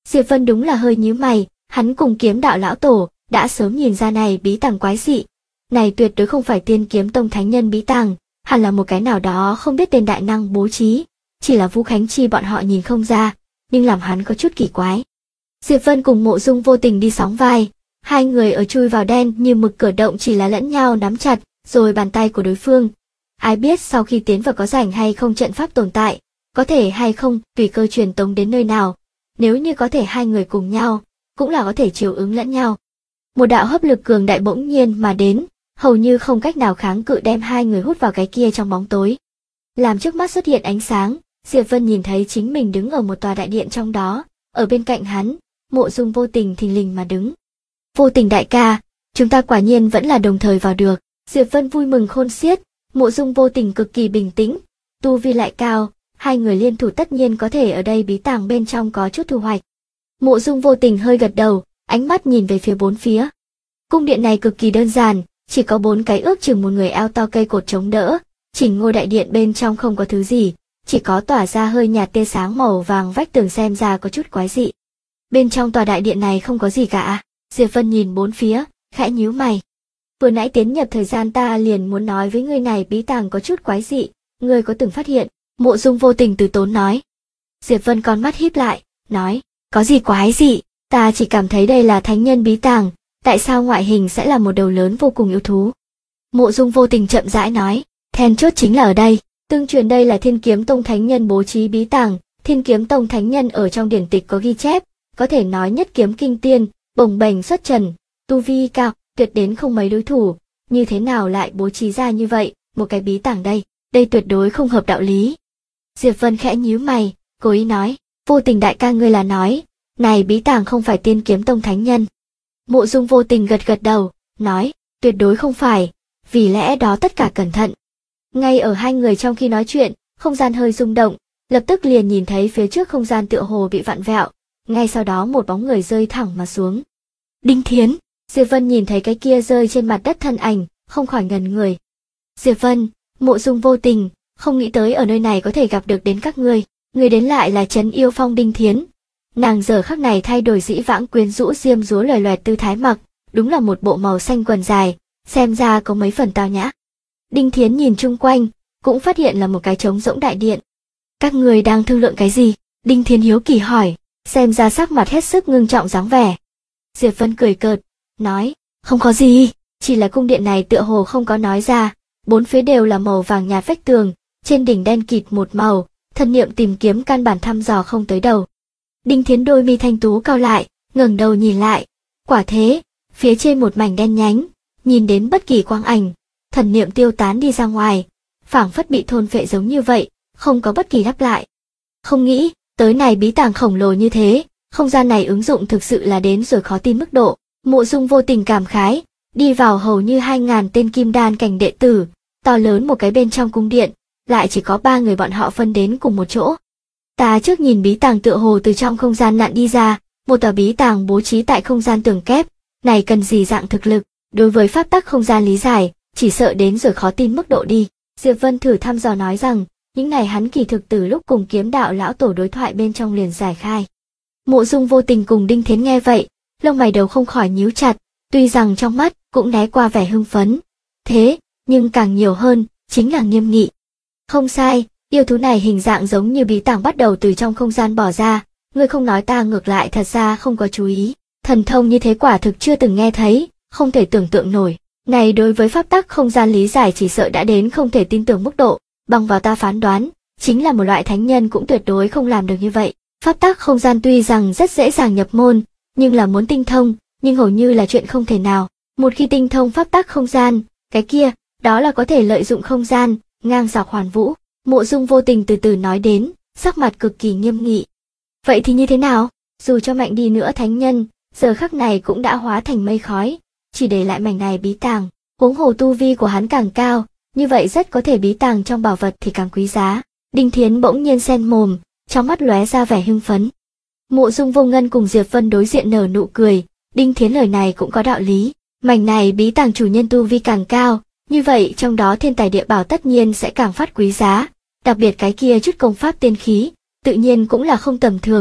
Diệp Vân đúng là hơi nhíu mày, hắn cùng Kiếm Đạo lão tổ đã sớm nhìn ra này bí tàng quái dị. Này tuyệt đối không phải Tiên Kiếm Tông thánh nhân bí tàng, hẳn là một cái nào đó không biết tên đại năng bố trí, chỉ là Vũ Khánh Chi bọn họ nhìn không ra, nhưng làm hắn có chút kỳ quái. Diệp Vân cùng Mộ Dung Vô Tình đi sóng vai, hai người ở chui vào đen như mực cửa động chỉ là lẫn nhau nắm chặt, rồi bàn tay của đối phương. Ai biết sau khi tiến vào có rảnh hay không trận pháp tồn tại, có thể hay không tùy cơ truyền tống đến nơi nào. Nếu như có thể hai người cùng nhau, cũng là có thể chiều ứng lẫn nhau. Một đạo hấp lực cường đại bỗng nhiên mà đến, hầu như không cách nào kháng cự đem hai người hút vào cái kia trong bóng tối. Làm trước mắt xuất hiện ánh sáng, Diệp Vân nhìn thấy chính mình đứng ở một tòa đại điện trong đó, ở bên cạnh hắn, Mộ Dung Vô Tình thình lình mà đứng. Vô Tình đại ca, chúng ta quả nhiên vẫn là đồng thời vào được. Diệp Vân vui mừng khôn xiết, Mộ Dung Vô Tình cực kỳ bình tĩnh, tu vi lại cao, hai người liên thủ tất nhiên có thể ở đây bí tàng bên trong có chút thu hoạch. Mộ Dung Vô Tình hơi gật đầu, ánh mắt nhìn về phía bốn phía. Cung điện này cực kỳ đơn giản, chỉ có 4 cái ước chừng một người eo to cây cột chống đỡ, chỉnh ngôi đại điện bên trong không có thứ gì, chỉ có tỏa ra hơi nhạt tia sáng màu vàng, vách tường xem ra có chút quái dị. Bên trong tòa đại điện này không có gì cả. Diệp Vân nhìn bốn phía, khẽ nhíu mày. Vừa nãy tiến nhập thời gian ta liền muốn nói với ngươi này bí tàng có chút quái dị, ngươi có từng phát hiện? Mộ Dung Vô Tình từ tốn nói. Diệp Vân con mắt híp lại, nói, có gì quái dị, ta chỉ cảm thấy đây là thánh nhân bí tàng, tại sao ngoại hình sẽ là một đầu lớn vô cùng yêu thú? Mộ Dung Vô Tình chậm rãi nói, then chốt chính là ở đây, tương truyền đây là Thiên Kiếm Tông thánh nhân bố trí bí tàng, Thiên Kiếm Tông thánh nhân ở trong điển tịch có ghi chép, có thể nói nhất kiếm kinh tiên, bồng bềnh xuất trần, tu vi cao, tuyệt đến không mấy đối thủ, như thế nào lại bố trí ra như vậy, một cái bí tàng đây tuyệt đối không hợp đạo lý. Diệp Vân khẽ nhíu mày, cố ý nói, Vô Tình đại ca ngươi là nói, này bí tàng không phải Tiên Kiếm Tông thánh nhân. Mộ Dung Vô Tình gật gật đầu, nói, tuyệt đối không phải, vì lẽ đó tất cả cẩn thận. Ngay ở hai người trong khi nói chuyện, không gian hơi rung động, lập tức liền nhìn thấy phía trước không gian tựa hồ bị vặn vẹo, ngay sau đó một bóng người rơi thẳng mà xuống. Đinh Thiến, Diệp Vân nhìn thấy cái kia rơi trên mặt đất thân ảnh, không khỏi ngẩn người. Diệp Vân, Mộ Dung Vô Tình, không nghĩ tới ở nơi này có thể gặp được đến các ngươi, người đến lại là Trấn Yêu Phong Đinh Thiến. Nàng giờ khắc này thay đổi dĩ vãng quyến rũ diêm dúa loè loẹt tư thái mặc, đúng là một bộ màu xanh quần dài, xem ra có mấy phần tao nhã. Đinh Thiến nhìn chung quanh, cũng phát hiện là một cái trống rỗng đại điện. Các người đang thương lượng cái gì? Đinh Thiến hiếu kỳ hỏi, xem ra sắc mặt hết sức ngưng trọng dáng vẻ. Diệp Vân cười cợt, nói, không có gì, chỉ là cung điện này tựa hồ không có nói ra, bốn phía đều là màu vàng nhạt vách tường, trên đỉnh đen kịt một màu, thân niệm tìm kiếm căn bản thăm dò không tới đầu. Đinh Thiến đôi mi thanh tú cau lại, ngẩng đầu nhìn lại, quả thế, phía trên một mảnh đen nhánh, nhìn đến bất kỳ quang ảnh, thần niệm tiêu tán đi ra ngoài, phảng phất bị thôn phệ giống như vậy, không có bất kỳ đáp lại. Không nghĩ, tới này bí tàng khổng lồ như thế, không gian này ứng dụng thực sự là đến rồi khó tin mức độ. Mộ Dung Vô Tình cảm khái, đi vào hầu như 2000 tên kim đan cảnh đệ tử, to lớn một cái bên trong cung điện, lại chỉ có 3 người bọn họ phân đến cùng một chỗ. Ta trước nhìn bí tàng tựa hồ từ trong không gian nặn đi ra, một tòa bí tàng bố trí tại không gian tường kép, này cần gì dạng thực lực, đối với pháp tắc không gian lý giải, chỉ sợ đến rồi khó tin mức độ đi. Diệp Vân thử thăm dò nói rằng, những này hắn kỳ thực từ lúc cùng Kiếm Đạo lão tổ đối thoại bên trong liền giải khai. Mộ Dung Vô Tình cùng Đinh Thiến nghe vậy, lông mày đầu không khỏi nhíu chặt, tuy rằng trong mắt cũng né qua vẻ hưng phấn, thế nhưng càng nhiều hơn chính là nghiêm nghị. Không sai, yêu thú này hình dạng giống như bí tàng bắt đầu từ trong không gian bỏ ra, ngươi không nói ta ngược lại thật ra không có chú ý, thần thông như thế quả thực chưa từng nghe thấy, không thể tưởng tượng nổi. Này đối với pháp tắc không gian lý giải chỉ sợ đã đến không thể tin tưởng mức độ, bằng vào ta phán đoán, chính là một loại thánh nhân cũng tuyệt đối không làm được như vậy. Pháp tắc không gian tuy rằng rất dễ dàng nhập môn, nhưng là muốn tinh thông, nhưng hầu như là chuyện không thể nào. Một khi tinh thông pháp tắc không gian, cái kia, đó là có thể lợi dụng không gian, ngang dọc hoàn vũ. Mộ Dung Vô Tình từ từ nói đến, sắc mặt cực kỳ nghiêm nghị. Vậy thì như thế nào? Dù cho mạnh đi nữa thánh nhân, giờ khắc này cũng đã hóa thành mây khói, chỉ để lại mảnh này bí tàng, huống hồ tu vi của hắn càng cao, như vậy rất có thể bí tàng trong bảo vật thì càng quý giá. Đinh Thiến bỗng nhiên sen mồm, trong mắt lóe ra vẻ hưng phấn. Mộ Dung Vô Ngân cùng Diệp Vân đối diện nở nụ cười, Đinh Thiến lời này cũng có đạo lý, mảnh này bí tàng chủ nhân tu vi càng cao, như vậy trong đó thiên tài địa bảo tất nhiên sẽ càng phát quý giá, đặc biệt cái kia chút công pháp tiên khí, tự nhiên cũng là không tầm thường,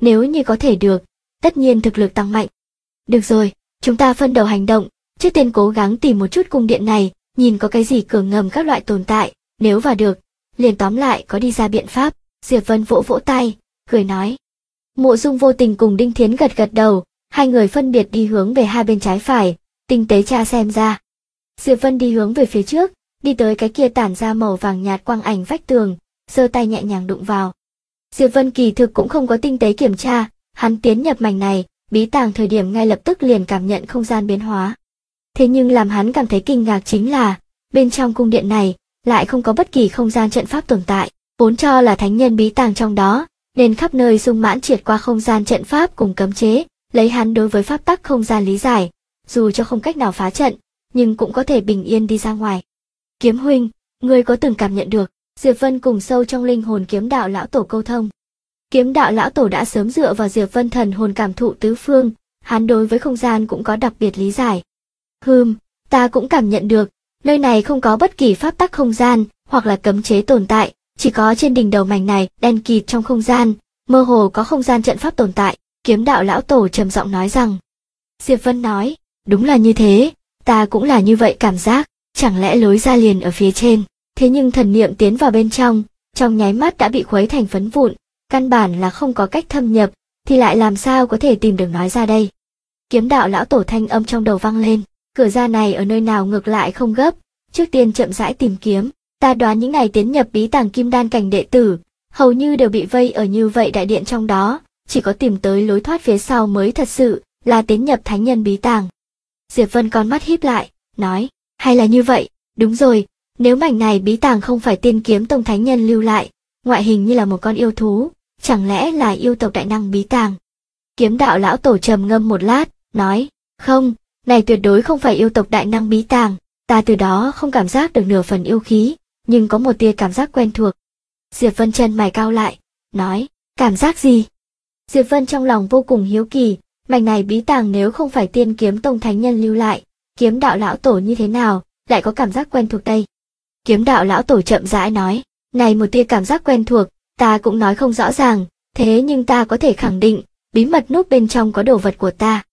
nếu như có thể được, tất nhiên thực lực tăng mạnh. Được rồi, chúng ta phân đầu hành động, trước tiên cố gắng tìm một chút cung điện này, nhìn có cái gì cửa ngầm các loại tồn tại, nếu vào được, liền tóm lại có đi ra biện pháp. Diệp Vân vỗ vỗ tay, cười nói. Mộ Dung Vô Tình cùng Đinh Thiến gật gật đầu, hai người phân biệt đi hướng về hai bên trái phải, tinh tế tra xem ra. Diệp Vân đi hướng về phía trước, đi tới cái kia tản ra màu vàng nhạt quang ảnh vách tường, giơ tay nhẹ nhàng đụng vào. Diệp Vân kỳ thực cũng không có tinh tế kiểm tra, hắn tiến nhập mảnh này, bí tàng thời điểm ngay lập tức liền cảm nhận không gian biến hóa. Thế nhưng làm hắn cảm thấy kinh ngạc chính là, bên trong cung điện này, lại không có bất kỳ không gian trận pháp tồn tại, vốn cho là thánh nhân bí tàng trong đó, nên khắp nơi sung mãn triệt qua không gian trận pháp cùng cấm chế, lấy hắn đối với pháp tắc không gian lý giải, dù cho không cách nào phá trận, nhưng cũng có thể bình yên đi ra ngoài. Kiếm huynh, ngươi có từng cảm nhận được? Diệp Vân cùng sâu trong linh hồn kiếm đạo lão tổ câu thông. Kiếm đạo lão tổ đã sớm dựa vào Diệp Vân thần hồn cảm thụ tứ phương, hắn đối với không gian cũng có đặc biệt lý giải. Ta cũng cảm nhận được, nơi này không có bất kỳ pháp tắc không gian, hoặc là cấm chế tồn tại, chỉ có trên đỉnh đầu mảnh này đen kịt trong không gian, mơ hồ có không gian trận pháp tồn tại. Kiếm đạo lão tổ trầm giọng nói rằng. Diệp Vân nói, đúng là như thế, ta cũng là như vậy cảm giác, chẳng lẽ lối ra liền ở phía trên, thế nhưng thần niệm tiến vào bên trong nháy mắt đã bị khuấy thành phấn vụn, căn bản là không có cách thâm nhập, thì lại làm sao có thể tìm được nói ra đây. Kiếm đạo lão tổ thanh âm trong đầu vang lên, cửa ra này ở nơi nào ngược lại không gấp, trước tiên chậm rãi tìm kiếm, ta đoán những này tiến nhập bí tàng kim đan cảnh đệ tử, hầu như đều bị vây ở như vậy đại điện trong đó, chỉ có tìm tới lối thoát phía sau mới thật sự là tiến nhập thánh nhân bí tàng. Diệp Vân con mắt híp lại, nói, hay là như vậy, đúng rồi, nếu mảnh này bí tàng không phải Tiên Kiếm Tông thánh nhân lưu lại, ngoại hình như là một con yêu thú, chẳng lẽ là yêu tộc đại năng bí tàng? Kiếm đạo lão tổ trầm ngâm một lát, nói, không, này tuyệt đối không phải yêu tộc đại năng bí tàng, ta từ đó không cảm giác được nửa phần yêu khí, nhưng có một tia cảm giác quen thuộc. Diệp Vân chân mày cau lại, nói, cảm giác gì? Diệp Vân trong lòng vô cùng hiếu kỳ, mảnh này bí tàng nếu không phải Tiên Kiếm Tông thánh nhân lưu lại, kiếm đạo lão tổ như thế nào, lại có cảm giác quen thuộc đây? Kiếm đạo lão tổ chậm rãi nói, này một tia cảm giác quen thuộc, ta cũng nói không rõ ràng, thế nhưng ta có thể khẳng định, bí mật núp bên trong có đồ vật của ta.